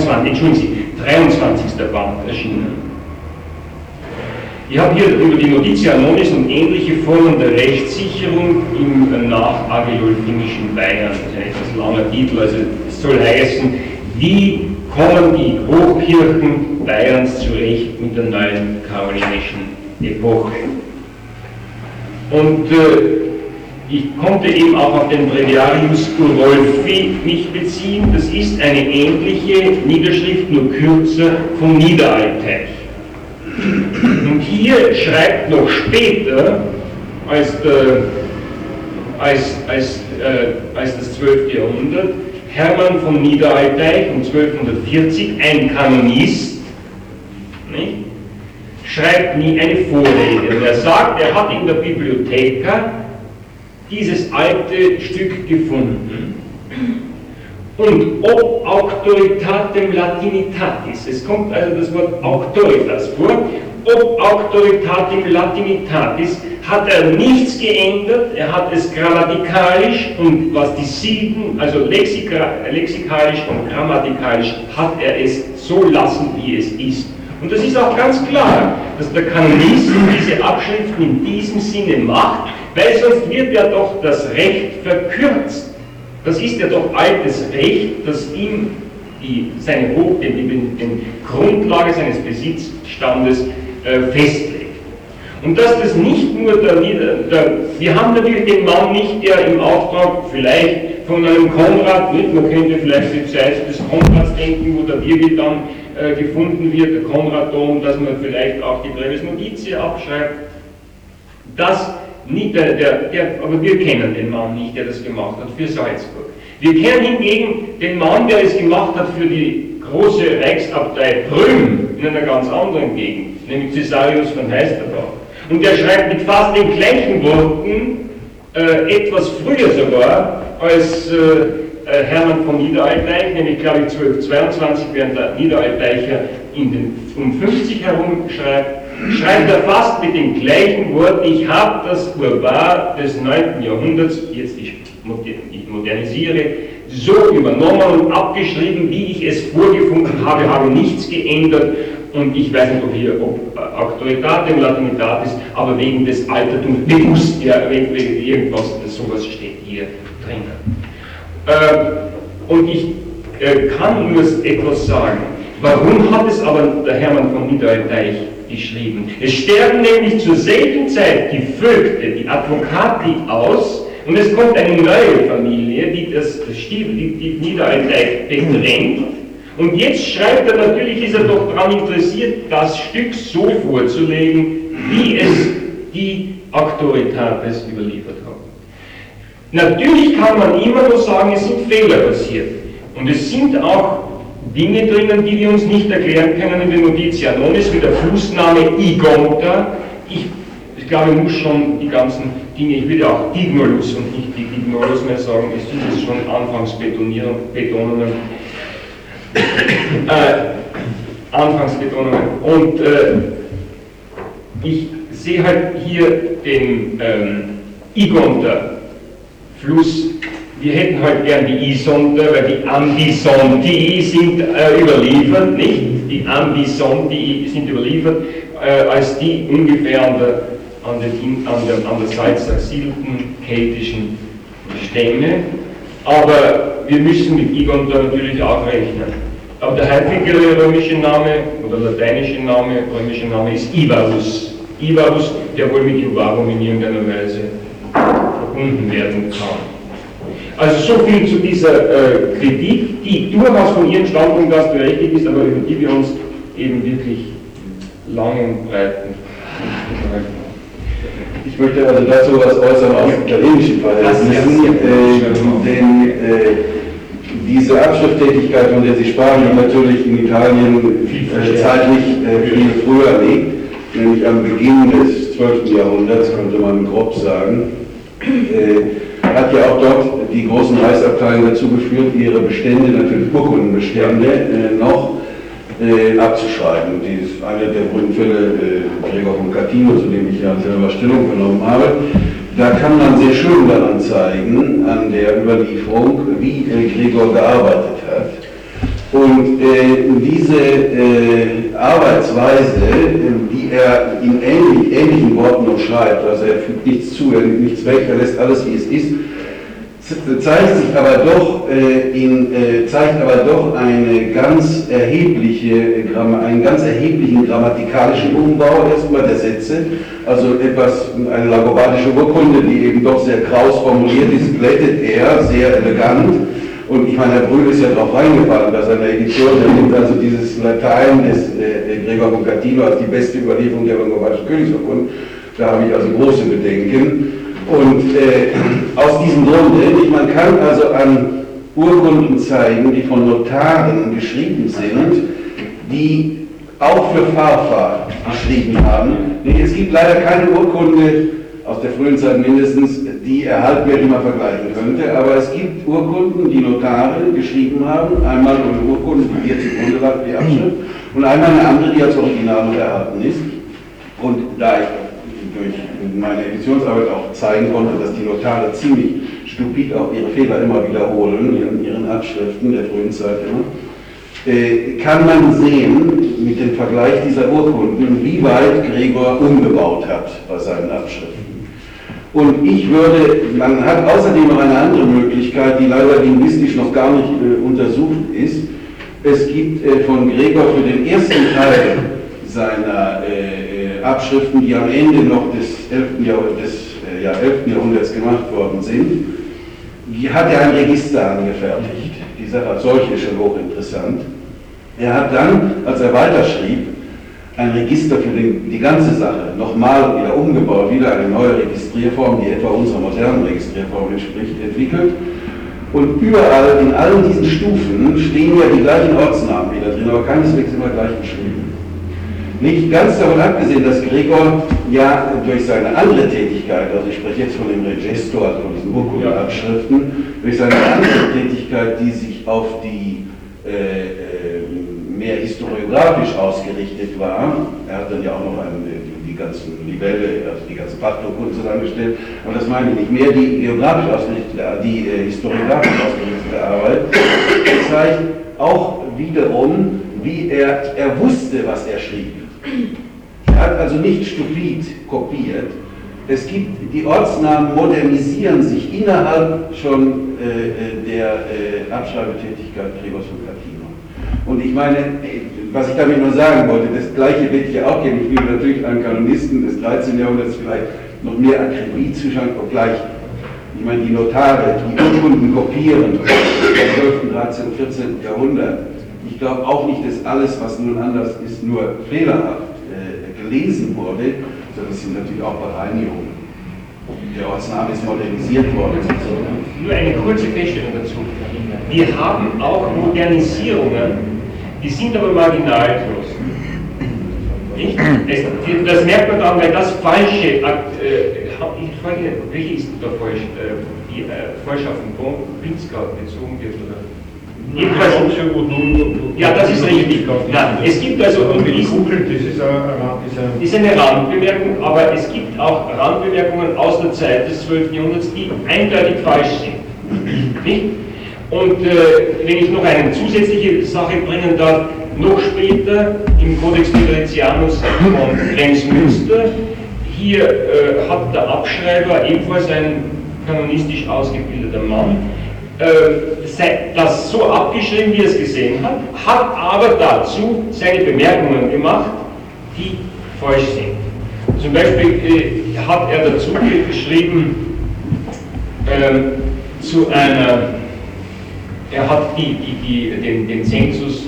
23. Band erschienen. Ich habe hier über die Notitia Annonis und ähnliche Formen der Rechtssicherung im nach-agilolfingischen Bayern, das ist ein etwas langer Titel, also es soll heißen, wie kommen die Hochkirchen Bayerns zurecht mit der neuen karolingischen Epoche. Und ich konnte eben auch auf den Breviarius Urolfi mich beziehen. Das ist eine ähnliche Niederschrift, nur kürzer, vom Niederalteich. Und hier schreibt noch später, als das 12. Jahrhundert, Hermann von Niederalteich um 1240, ein Kanonist, nicht? Schreibt nie eine Vorrede. Und er sagt, er hat in der Bibliotheka dieses alte Stück gefunden. Und ob auctoritatem latinitatis, es kommt also das Wort auctoritas vor, ob auctoritatem latinitatis hat er nichts geändert, er hat es grammatikalisch und was die Silben, also lexikalisch und grammatikalisch, hat er es so lassen, wie es ist. Und das ist auch ganz klar, dass der Kanonist diese Abschriften in diesem Sinne macht, weil sonst wird ja doch das Recht verkürzt. Das ist ja doch altes Recht, das ihm die Grundlage seines Besitzstandes festlegt. Und dass das nicht nur wir haben natürlich den Mann nicht, der im Auftrag vielleicht von einem Konrad, nicht, man könnte vielleicht die Zeit des Konrads denken, wo der Virgil dann gefunden wird, der Konraddom, dass man vielleicht auch die Brevis Notitia abschreibt. Das nicht, aber wir kennen den Mann nicht, der das gemacht hat für Salzburg. Wir kennen hingegen den Mann, der es gemacht hat für die große Reichsabtei Prüm in einer ganz anderen Gegend, nämlich Cäsarius von Heisterbach. Und der schreibt mit fast den gleichen Worten, etwas früher sogar, als Hermann von Niederalteich, nämlich glaube ich 1222, während der Niederalteicher um 50 herum schreibt er fast mit den gleichen Worten: Ich habe das Urbar des 9. Jahrhunderts, jetzt ich modernisiere, so übernommen und abgeschrieben, wie ich es vorgefunden habe, habe nichts geändert. Und ich weiß nicht, ob Auctoritatem Latinitatis, aber wegen des Altertums bewusst, ja, wegen irgendwas, sowas steht hier drinnen. Und ich kann nur etwas sagen. Warum hat es aber der Hermann von Niederalteich geschrieben? Es sterben nämlich zur selben Zeit die Vögte, die Advocati aus, und es kommt eine neue Familie, die Niederalteich bedrängt. Und jetzt schreibt er, natürlich ist er doch daran interessiert, das Stück so vorzulegen, wie es die Auctoritates überliefert haben. Natürlich kann man immer nur sagen, es sind Fehler passiert. Und es sind auch Dinge drinnen, die wir uns nicht erklären können in den Notitia Annonis, wie der Flussname Igonta. Ich glaube, ich muss schon die ganzen Dinge, ich würde auch Dignolus und nicht die Dignolus mehr sagen, es sind jetzt schon Anfangsbetonungen. Und ich sehe halt hier den Igonter Fluss. Wir hätten halt gern die Isonter, weil die Ambisonti sind überliefert, nicht? Die Ambisonti sind überliefert, als die ungefähr an der Salzachsilten keltischen Stämme. Aber wir müssen mit Igonter natürlich auch rechnen. Aber der häufigere römische Name oder lateinische Name, römische Name ist Ivarus. Ivarus, der wohl mit Ivarum in irgendeiner Weise verbunden werden kann. Also so viel zu dieser Kritik, die durchaus von Ihrem Standpunkt aus berechtigt ist, aber über die wir uns eben wirklich lang und breit unterhalten. Ich möchte also dazu was äußern aus italienischen Verhältnissen, denn diese Abschrifttätigkeit, von der Sie sprachen, die natürlich in Italien zeitlich viel früher liegt, nämlich am Beginn des 12. Jahrhunderts, könnte man grob sagen, hat ja auch dort die großen Reichsabteilungen dazu geführt, ihre Bestände, natürlich Urkundenbestände, noch abzuschreiben. Die ist einer der berühmten Fälle Gregor von Catino, zu dem ich ja selber Stellung genommen habe. Da kann man sehr schön daran zeigen, an der Überlieferung, wie Gregor gearbeitet hat. Und diese Arbeitsweise, die er in ähnlichen Worten noch schreibt, also er fügt nichts zu, er nimmt nichts weg, er lässt alles wie es ist, zeigt aber doch einen ganz erheblichen grammatikalischen Umbau erstmal der Sätze, also eine langobardische Urkunde, die eben doch sehr kraus formuliert ist, glättet er sehr elegant. Und ich meine, Herr Brühl ist ja darauf reingefallen bei seiner Edition, er nimmt also dieses Latein des Gregor von Catino als die beste Überlieferung der langobardischen Königsurkunde, da habe ich also große Bedenken. Und aus diesem Grunde, man kann also an Urkunden zeigen, die von Notaren geschrieben sind, die auch für Pfarrfahrt geschrieben haben. Es gibt leider keine Urkunde aus der frühen Zeit mindestens, die erhalten wird, die man vergleichen könnte. Aber es gibt Urkunden, die Notare geschrieben haben, einmal eine Urkunde, die hier zugrunde lag, die Abschrift, und einmal eine andere, die als Original noch erhalten ist. Und da ich durch meine Editionsarbeit auch zeigen konnte, dass die Notare ziemlich stupid auch ihre Fehler immer wiederholen, in ihren Abschriften der frühen Zeit immer, kann man sehen, mit dem Vergleich dieser Urkunden, wie weit Gregor umgebaut hat bei seinen Abschriften. Und ich würde, man hat außerdem noch eine andere Möglichkeit, die leider linguistisch noch gar nicht untersucht ist. Es gibt von Gregor für den ersten Teil seiner Abschriften, die am Ende noch des 11. Jahrhunderts gemacht worden sind, hat er ein Register angefertigt. Die Sache als solche ist schon hochinteressant. Er hat dann, als er weiterschrieb, ein Register für die ganze Sache nochmal wieder umgebaut, wieder eine neue Registrierform, die etwa unserer modernen Registrierform entspricht, entwickelt. Und überall, in allen diesen Stufen, stehen ja die gleichen Ortsnamen wieder drin, aber keineswegs immer gleich geschrieben. Nicht ganz davon abgesehen, dass Gregor ja durch seine andere Tätigkeit, also ich spreche jetzt von dem Regestor, also von diesen Urkundenabschriften, durch seine andere Tätigkeit, die sich auf die mehr historiografisch ausgerichtet war, er hat dann ja auch noch die ganzen Libelle, also die ganzen Pachturkunden zusammengestellt, aber das meine ich nicht, mehr die geografisch ausgerichtete, die historiografisch ausgerichtete Arbeit zeigt auch wiederum, wie er wusste, was er schrieb. Er hat also nicht stupid kopiert. Es gibt, die Ortsnamen modernisieren sich innerhalb schon der Abschreibetätigkeit Gregors von Catino. Und ich meine, was ich damit nur sagen wollte, das Gleiche wird hier auch geben. Ich will natürlich einem Kanonisten des 13. Jahrhunderts vielleicht noch mehr Akribie zuschauen, obgleich, ich meine, die Notare, die Urkunden kopieren im 12., 13., 14. Jahrhundert. Ich glaube auch nicht, dass alles, was nun anders ist, nur fehlerhaft gelesen wurde, sondern es sind natürlich auch Bereinigungen. Der Ortsname ist modernisiert worden. Nur eine kurze Feststellung dazu. Wir haben auch Modernisierungen, die sind aber marginallos. Nicht? Das merkt man dann, weil das falsche, ich frage Ihnen, welche ist da falsch, die falsch auf den Pinzgau bezogen wird? Oder? Ja, das ist richtig. Nein, es gibt also, das ist eine Randbemerkung, aber es gibt auch Randbemerkungen aus der Zeit des 12. Jahrhunderts, die eindeutig falsch sind. Nicht? Und wenn ich noch eine zusätzliche Sache bringen darf, noch später im Codex Libretianus von Kremsmünster, hier hat der Abschreiber, ebenfalls ein kanonistisch ausgebildeter Mann, das so abgeschrieben, wie er es gesehen hat, hat aber dazu seine Bemerkungen gemacht, die falsch sind. Zum Beispiel hat er dazu geschrieben, er hat den Zensus,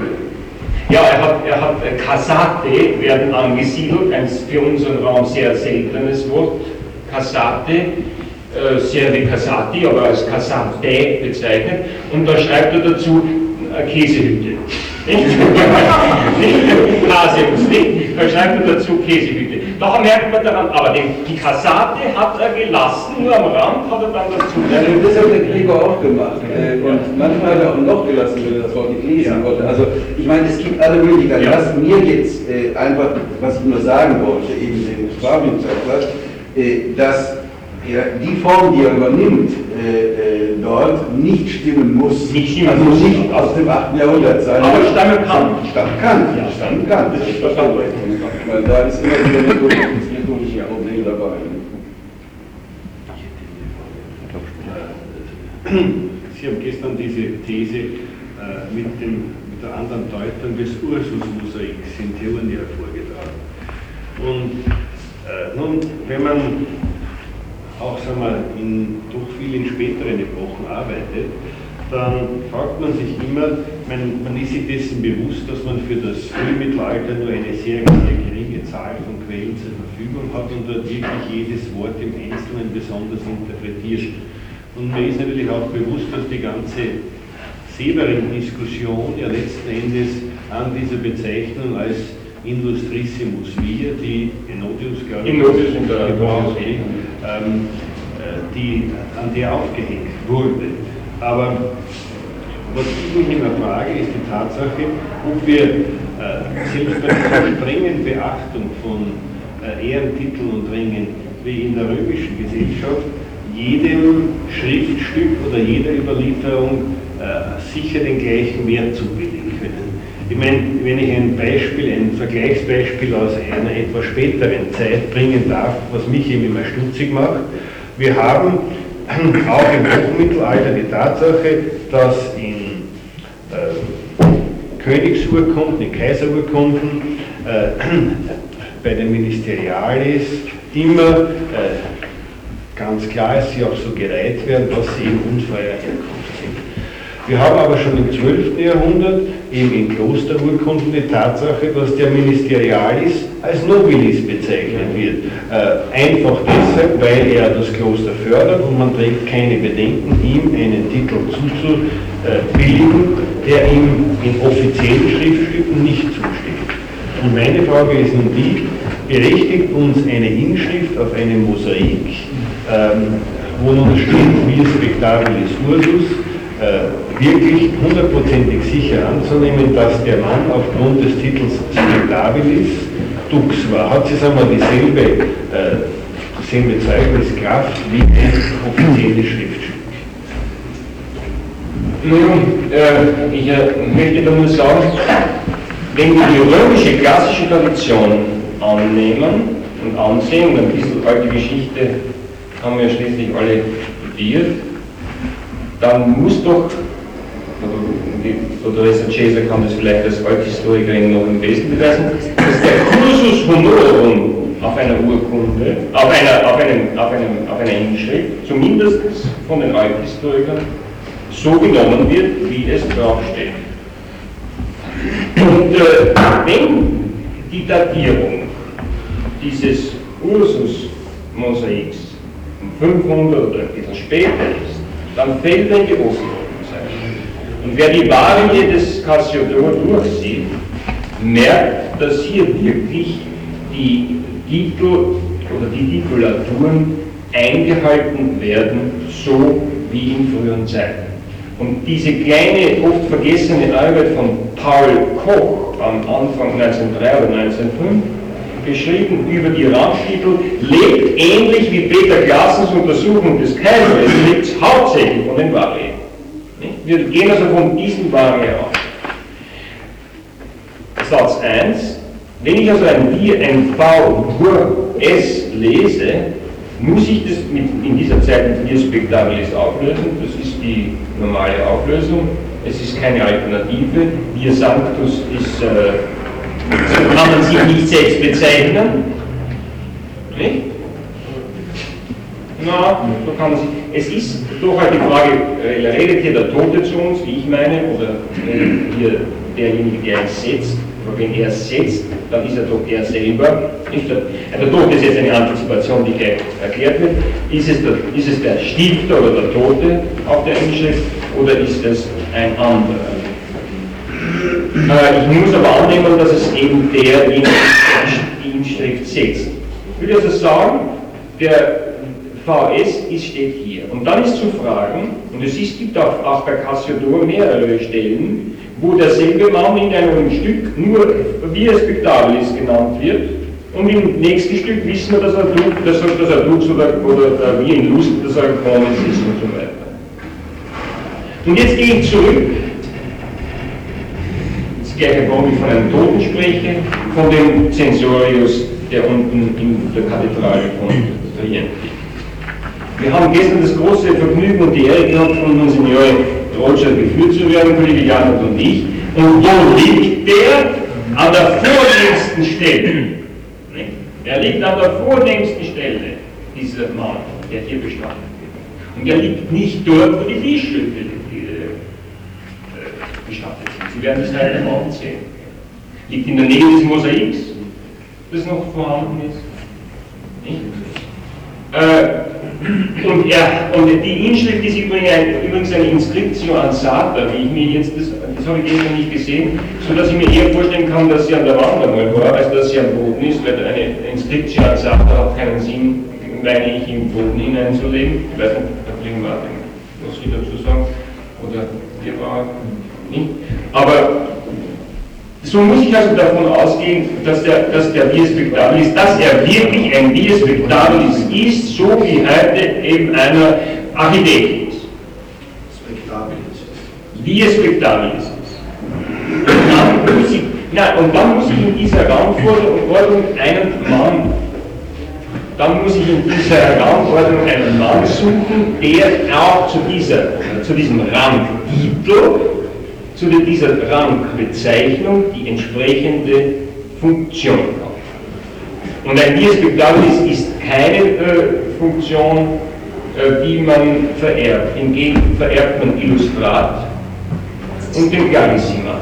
er hat Cassate werden angesiedelt, ein für unseren Raum sehr seltenes Wort, Cassate, Serve Cassati, aber als Cassate bezeichnet, und da schreibt er dazu Käsehütte. Nicht Kasius, nicht? Da schreibt er dazu Käsehütte. Da merkt man daran, aber die Cassate hat er gelassen, nur am Rand hat er dann dazu. Ja, das hat der Gregor auch gemacht. Und manchmal hat er auch noch gelassen, wenn er das Wort nicht lesen wollte. Also, ich meine, es gibt alle Möglichkeiten. Ja. Was mir jetzt einfach, was ich nur sagen wollte, eben den Schwabienzeichler, dass die Form, die er übernimmt, dort nicht stimmen muss. Also nicht aus dem 8. Jahrhundert sein. Aber stammen kann. Stammen kann. Das ist verstanden. Weil da ist immer wieder ein methodisches Problem dabei. Sie haben gestern diese These mit der anderen Deutung des Ursus-Mosaiks in Theonia vorgetragen. Und nun, wenn man auch sagen wir, doch viel in späteren Epochen arbeitet, dann fragt man sich immer, man ist sich dessen bewusst, dass man für das Frühmittelalter nur eine sehr, sehr geringe Zahl von Quellen zur Verfügung hat und dort wirklich jedes Wort im Einzelnen besonders interpretiert. Und mir ist natürlich auch bewusst, dass die ganze Severin-Diskussion ja letzten Endes an dieser Bezeichnung als Industrissimus Wir, die Enotius, glaube ich, die an der aufgehängt wurde. Aber was ich mich immer frage, ist die Tatsache, ob wir selbst bei dieser strengen Beachtung von Ehrentiteln und Rängen wie in der römischen Gesellschaft jedem Schriftstück oder jeder Überlieferung sicher den gleichen Wert zubilligen können. Ich meine, wenn ich ein Vergleichsbeispiel aus einer etwas späteren Zeit bringen darf, was mich eben immer stutzig macht, wir haben auch im Hochmittelalter die Tatsache, dass in Königsurkunden, in Kaiserurkunden, bei den Ministerialis immer ganz klar ist, sie auch so gereiht werden, dass sie eben unfreier Herkunft sind. Wir haben aber schon im 12. Jahrhundert eben in Klosterurkunden die Tatsache, dass der Ministerialis als Nobilis bezeichnet wird. Einfach deshalb, weil er das Kloster fördert und man trägt keine Bedenken, ihm einen Titel zuzubilligen, der ihm in offiziellen Schriftstücken nicht zusteht. Und meine Frage ist nun die, berechtigt uns eine Inschrift auf einem Mosaik, wo nun steht, wie spectabilis ursus, wirklich hundertprozentig sicher anzunehmen, dass der Mann aufgrund des Titels spectabilis dux war. Hat sie, sagen wir, dieselbe Zeugniskraft wie ein offizielles Schriftstück? Ich möchte da nur sagen, wenn wir die römische klassische Tradition annehmen und ansehen, ein bisschen alte Geschichte haben wir schließlich alle studiert, dann muss doch, die Dottoressa Cesa kann das vielleicht als Althistorikerin noch im Besten beweisen, dass der Cursus Honorum auf einer Urkunde, auf einer Inschrift, zumindest von den Althistorikern, so genommen wird, wie es draufsteht. Und wenn die Datierung dieses Ursus-Mosaiks um 500 oder ein bisschen später ist, dann fällt ein Gebot sein. Und wer die Varie des Cassiodor durchsieht, merkt, dass hier wirklich die Titel oder die Titulaturen eingehalten werden, so wie in früheren Zeiten. Und diese kleine, oft vergessene Arbeit von Paul Koch am Anfang 1903 oder 1905, geschrieben über die Rangtitel, lebt ähnlich wie Peter Glassens Untersuchung des Kaisers, lebt hauptsächlich von den Varie. Wir gehen also von diesen Varie aus. Satz 1, wenn ich also ein V-S lese, muss ich das in dieser Zeit mit Vir Spectabilis auflösen, das ist die normale Auflösung, es ist keine Alternative, Vir Sanctus ist, so kann man sich nicht selbst bezeichnen, nicht? Na, so kann man sich, es ist doch halt die Frage, redet hier der Tote zu uns, wie ich meine, oder hier derjenige, der ihn setzt, aber wenn er setzt, dann ist er doch er selber. Der Tote ist jetzt eine Antizipation, die gleich erklärt wird. Ist es der Stifter oder der Tote auf der Inschrift oder ist es ein anderer? Ich muss aber annehmen, dass es eben derjenige ist, der die Inschrift setzt. Ich würde also sagen, der VS steht hier. Und dann ist zu fragen, und es gibt auch bei Cassiodor mehrere Stellen, wo derselbe Mann in einem Stück nur Vir Spectabilis genannt wird, und im nächsten Stück wissen wir, dass er Dux oder wie in Lust, dass er Commons ist und so weiter. Und jetzt gehe ich zurück, das gleiche, warum ich von einem Toten spreche, von dem Censorius, der unten in der Kathedrale von Trient liegt. Wir haben gestern das große Vergnügen und die Ehre gehabt, von Monsignore Roger geführt zu werden, Kollege Janot und ich. Und wo liegt der? An der vornehmsten Stelle. Er liegt an der vornehmsten Stelle, dieser Mann, der hier bestattet wird. Und er liegt nicht dort, wo die Bischöfe bestattet sind. Sie werden das heute Abend sehen. Liegt in der Nähe des Mosaiks, das noch vorhanden ist. Nicht? Und die Inschrift ist übrigens eine Inscriptio ansata, wie ich mir jetzt, das habe ich gestern nicht gesehen, sodass ich mir eher vorstellen kann, dass sie an der Wand einmal war, als dass sie am Boden ist, weil eine Inscriptio ansata hat keinen Sinn, meine ich, im Boden hineinzulegen. Ich weiß nicht, Herr Kollege Martin, was Sie dazu sagen, oder ihr war nicht. Aber so muss ich also davon ausgehen, dass der Via Spectabilis, dass er wirklich ein Via Spectabilis ist, so wie heute eben einer Architekt ist. Via Spectabilis ist. Und dann muss ich in dieser Raumordnung einen Mann suchen, der auch zu diesem Rangtitel, zu dieser Rangbezeichnung die entsprechende Funktion hat. Und ein Via Spectabilis ist keine Funktion, die man vererbt. Hingegen vererbt man Illustrat und den Clarissima.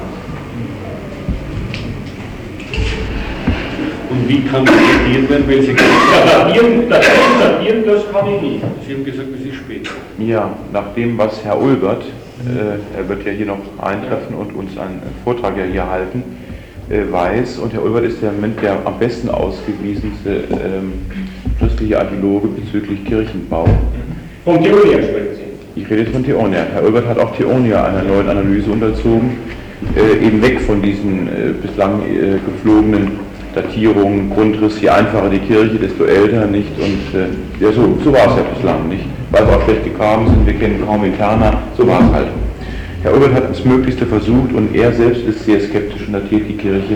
Und wie kann das datiert werden, wenn Sie datieren, das kann ich nicht. Sie haben gesagt, es ist später. Ja, nach dem, was Herr Ulbert, er wird ja hier noch eintreffen und uns einen Vortrag ja hier halten, weiß, und Herr Ulbert ist der Moment der am besten ausgewiesenste christliche Archäologe bezüglich Kirchenbau. Von Theonia sprechen Sie? Ich rede jetzt von Theonia. Herr Ulbert hat auch Theonia einer neuen Analyse unterzogen, eben weg von diesen bislang geflogenen Datierungen, Grundriss, je einfacher die Kirche, desto älter, nicht? Und ja, so war es ja bislang, nicht? Weil wir auch schlecht gegraben sind, wir kennen kaum Interna, so war es halt. Herr Ulbert hat das Möglichste versucht und er selbst ist sehr skeptisch und datiert die Kirche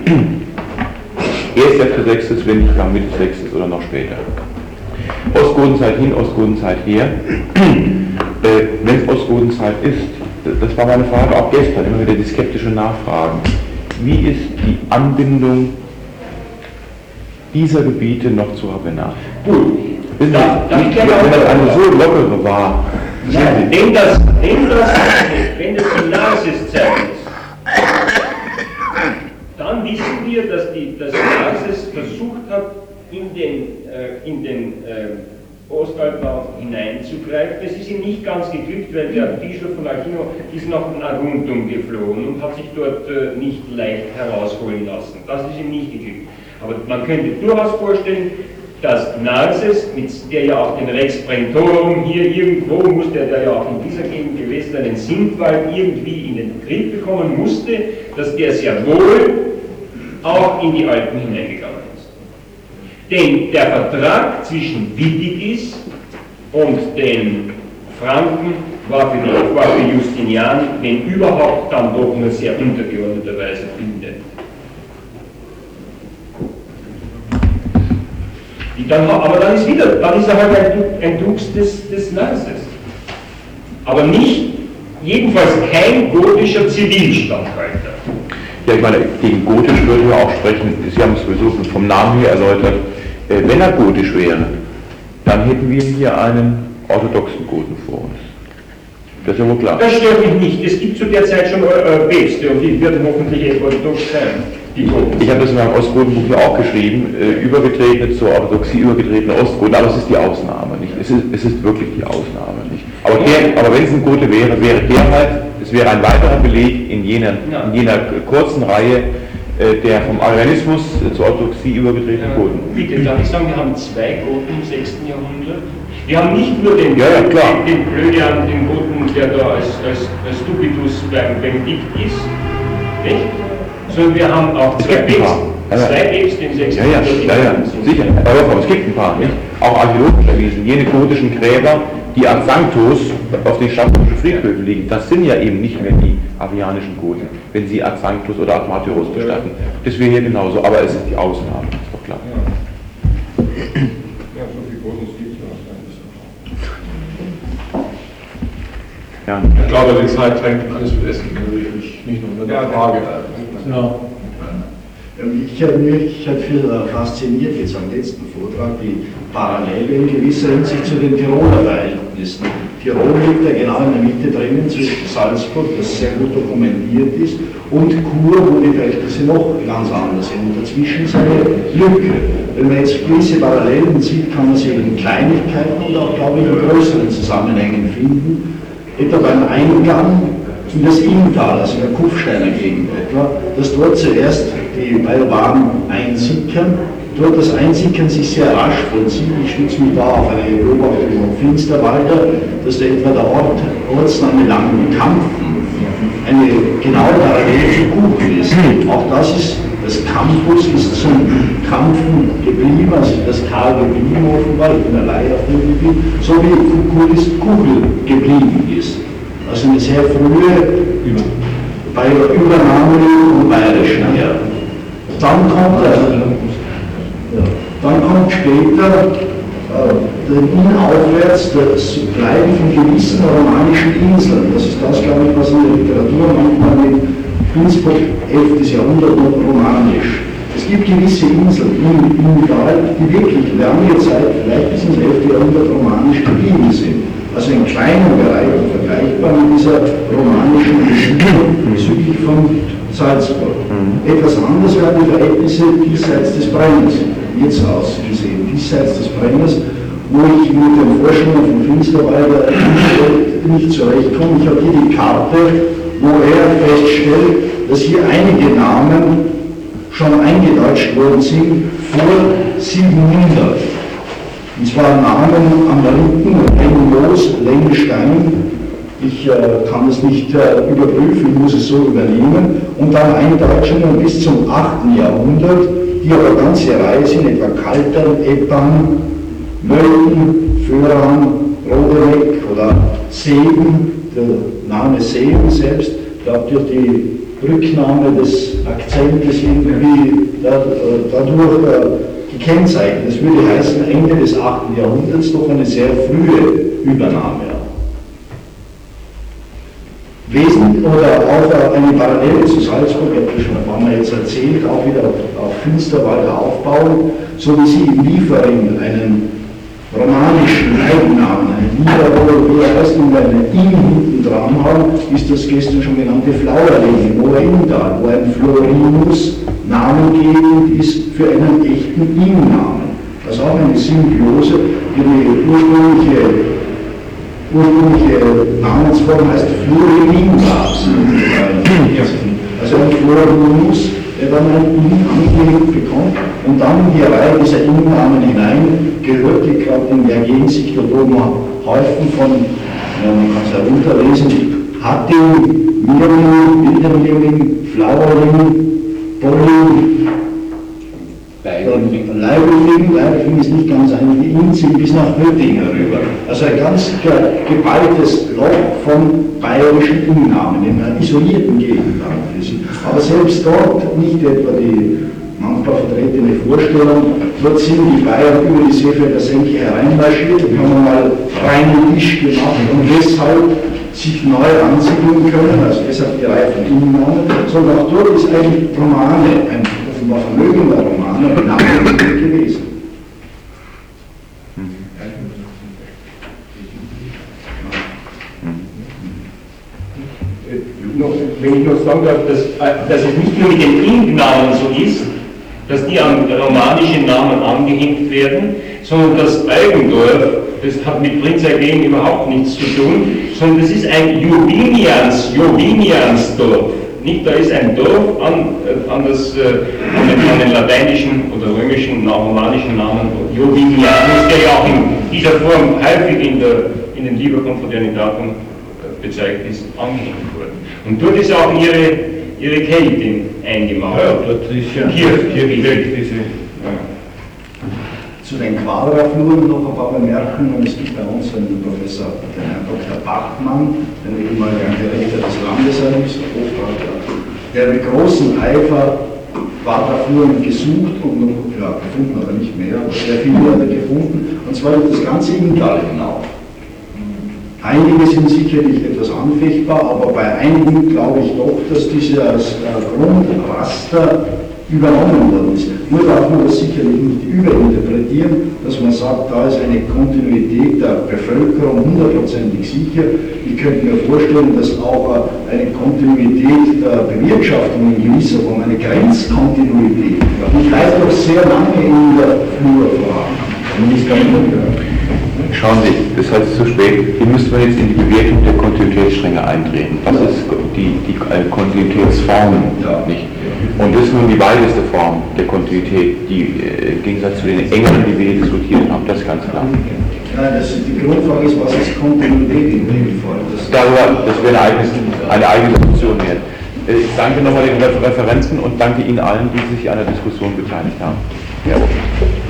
erst 6., wenn nicht gar Mitte 6. oder noch später. Ostgodenzeit hin, Ostgodenzeit her. Wenn es Ostgodenzeit ist, das war meine Frage auch gestern, immer wieder die skeptische Nachfragen. Wie ist die Anbindung dieser Gebiete noch zu Ravenna? Gut. Wenn das eine so lockere war. Nein, wenn das die Narses-Zeit ist, dann wissen wir, dass Narses versucht hat, in den Ostalbau hineinzugreifen. Das ist ihm nicht ganz geglückt, weil der Bischof von Achino ist nach Aguntum geflohen und hat sich dort nicht leicht herausholen lassen. Das ist ihm nicht geglückt. Aber man könnte durchaus vorstellen, dass Narses, der ja auch den Rex Prentorum hier irgendwo, muss der ja auch in dieser Gegend gewesen sein, den Sindwald irgendwie in den Betrieb bekommen musste, dass der sehr wohl auch in die Alpen hineingegangen ist. Denn der Vertrag zwischen Witigis und den Franken war für Justinian, wenn überhaupt, dann doch nur sehr untergeordneterweise bindend. Aber dann ist er halt ein Dux des Narses. Aber nicht, jedenfalls kein gotischer Zivilstatthalter. Ja, ich meine, gegen gotisch würde er auch sprechen, Sie haben es sowieso vom Namen her erläutert, wenn er gotisch wäre, dann hätten wir hier einen orthodoxen Goten vor uns. Das ist ja wohl klar. Das stört mich nicht. Es gibt zu der Zeit schon Päpste und die werden hoffentlich orthodox sein. Ich habe das in meinem Ostgotenbuch hier auch geschrieben, übergetretene zur Orthodoxie, übergetretene Ostgoten, aber es ist die Ausnahme, nicht? Es ist wirklich die Ausnahme, nicht? Aber wenn es ein Gote wäre der halt, es wäre ein weiterer Beleg in jener kurzen Reihe der vom Arianismus zur Orthodoxie übergetretenen Goten. Bitte, darf ich sagen, wir haben zwei Goten im 6. Jahrhundert. Wir haben nicht nur den Blödian, den Goten, der da als Stupidus beim Benedikt ist, nicht? Sondern wir haben auch zwei Päpste im 6. Jahrhundert. Ja, sicher. Aber es gibt ein paar, nicht? Auch archäologisch erwiesen. Jene gotischen Gräber, die an Sanctus auf den Schaffnerischen Friedhöfen liegen, das sind ja eben nicht mehr die arianischen Goten, wenn sie ad Sanctus oder ad Martyros bestatten. Das wäre hier genauso, aber es ist die Ausnahme, ist doch klar. Ja, so viel Goten gibt es Ja. Ich glaube, die Zeit drängt alles für Essen, nicht nur eine Frage. Ja. Ich habe viel fasziniert jetzt am letzten Vortrag die Parallele in gewisser Hinsicht zu den Tiroler Verhältnissen. Tirol liegt ja genau in der Mitte drinnen zwischen Salzburg, das sehr gut dokumentiert ist, und Chur, wo die Verhältnisse noch ganz anders sind. Und dazwischen ist eine Lücke. Wenn man jetzt gewisse Parallelen sieht, kann man sie in Kleinigkeiten und auch, glaube ich, in größeren Zusammenhängen finden. Etwa beim Eingang in das Inntal, also in der Kufsteiner Gegend etwa, dass dort zuerst die Bajowagen einsickern. Dort das Einsickern sich sehr rasch vollzieht. Ich stütze mich da auf eine Beobachtung vom Finsterwalder, dass da etwa der Ortsname Langenkampfen eine genaue Parallele zu Kuchel ist. Auch das Campus ist zum Kampfen geblieben, also das Tal geblieben offenbar, ich bin der Laie auf dem Gebiet, so wie Kuchel geblieben ist. Also eine sehr frühe Übernahme und bayerischen her. Dann kommt später den Inn aufwärts das Bleiben von gewissen romanischen Inseln. Das ist das, glaube ich, was in der Literatur manchmal mit Innsbruck 11. Jahrhundert noch romanisch. Es gibt gewisse Inseln im Inntal, die wirklich lange Zeit, vielleicht bis ins 11. Jahrhundert romanisch geblieben sind. Also in kleinen Bereichen vergleichbar mit dieser romanischen Besiedlung südlich von Salzburg. Etwas anders werden die Verhältnisse diesseits des Brenners jetzt ausgesehen. Diesseits des Brenners, wo ich mit den Forschungen von Finsterwalder nicht zurechtkomme. Ich habe hier die Karte, wo er feststellt, dass hier einige Namen schon eingedeutscht worden sind vor 700. Und zwar Namen am Linken, Lengenlos, Lengenstein. Ich kann das nicht überprüfen, ich muss es so übernehmen. Und dann Eindeutschungen bis zum 8. Jahrhundert, die aber ganze Reihe sind, etwa Kaltern, Eppang, Mölken, Föhran, Rodeneck oder Seben. Der Name Seben selbst, bleibt durch die Rücknahme des Akzentes irgendwie dadurch gekennzeichnet. Das würde heißen, Ende des 8. Jahrhunderts doch eine sehr frühe Übernahme. Oder auch eine Parallele zu Salzburg, haben wir jetzt erzählt, auch wieder auf Finsterwalder aufbauen, so wie sie im Liefering einen romanischen Eigennamen, einen Liederroll, wie er heißt, und einen Inn hinten dran haben, ist das gestern schon genannte Flauerling im Oberindal, wo ein Florinus namengebend ist für einen echten Innennamen. Also auch eine Symbiose, die ursprüngliche Namensform heißt Florinus. Also ein Florinus, der dann ein Inn angelegt bekommt und dann in die Reihe dieser Innennamen hinein gehört, die gerade in der Gegensicht dort oben Häufen von, man kann es herunterlesen, Hatting, Mirling, Wilderling, Flauerling, Bolling, Leibelfing ist nicht ganz ein, die Inn sind bis nach Höttingen rüber. Also ein ganz geballtes Loch von bayerischen Innennamen, in einer isolierten Gegend. Aber selbst dort nicht etwa die manchmal vertretene Vorstellung, dort sind die Bayern über die Seefelder Senke hereinmarschiert und haben mal reinen Tisch gemacht und deshalb sich neu ansiedeln können, also deshalb die Reihe von Innennamen, sondern auch dort ist eigentlich Romane, ein offenbar vermögender Romane, ein Name gewesen. Wenn ich noch sagen darf, dass es nicht nur mit den Innennamen so ist, dass die an romanische Namen angehängt werden, sondern das Eigendorf, das hat mit Prinzergehen überhaupt nichts zu tun, sondern das ist ein Joviniansdorf. Nicht, da ist ein Dorf an den lateinischen oder römischen, romanischen Namen Jovinianus, der ja auch in dieser Form häufig in den Liber Confraternitatum bezeichnet ist, angehängt worden. Und dort ist auch ihre Keltin eingemauert. Ja, dort ist ja Kirche. Zu den Quadrafluren noch ein paar Bemerkungen. Es gibt bei uns einen Professor, den Herrn Dr. Bachmann, den ehemaligen Direktor des Landesarchivs, der mit großem Eifer Quadrafluren gesucht und gefunden, aber nicht mehr, sehr viele hat er gefunden, und zwar das ganze Inntal hinauf. Einige sind sicherlich etwas anfechtbar, aber bei einigen glaube ich doch, dass dieses Grundraster übernommen worden ist. Nur darf man das sicherlich nicht überinterpretieren, dass man sagt, da ist eine Kontinuität der Bevölkerung hundertprozentig sicher. Ich könnte mir vorstellen, dass auch eine Kontinuität der Bewirtschaftung in gewisser Form, eine Grenzkontinuität, die bleibt doch sehr lange in der Flur vorhanden. Schauen Sie, das ist heute zu spät. Hier müssen wir jetzt in die Bewertung der Kontinuitätsstränge eintreten. Was ist die Kontinuitätsform? Nicht? Und das ist nun die weiteste Form der Kontinuität, die im Gegensatz zu den engeren, die wir hier diskutiert haben, das ist ganz klar. Nein, die Grundfrage ist, was ist Kontinuität in Regelfall? Das wäre eine eigene Diskussion wert. Ich danke nochmal den Referenten und danke Ihnen allen, die sich an der Diskussion beteiligt haben. Ja.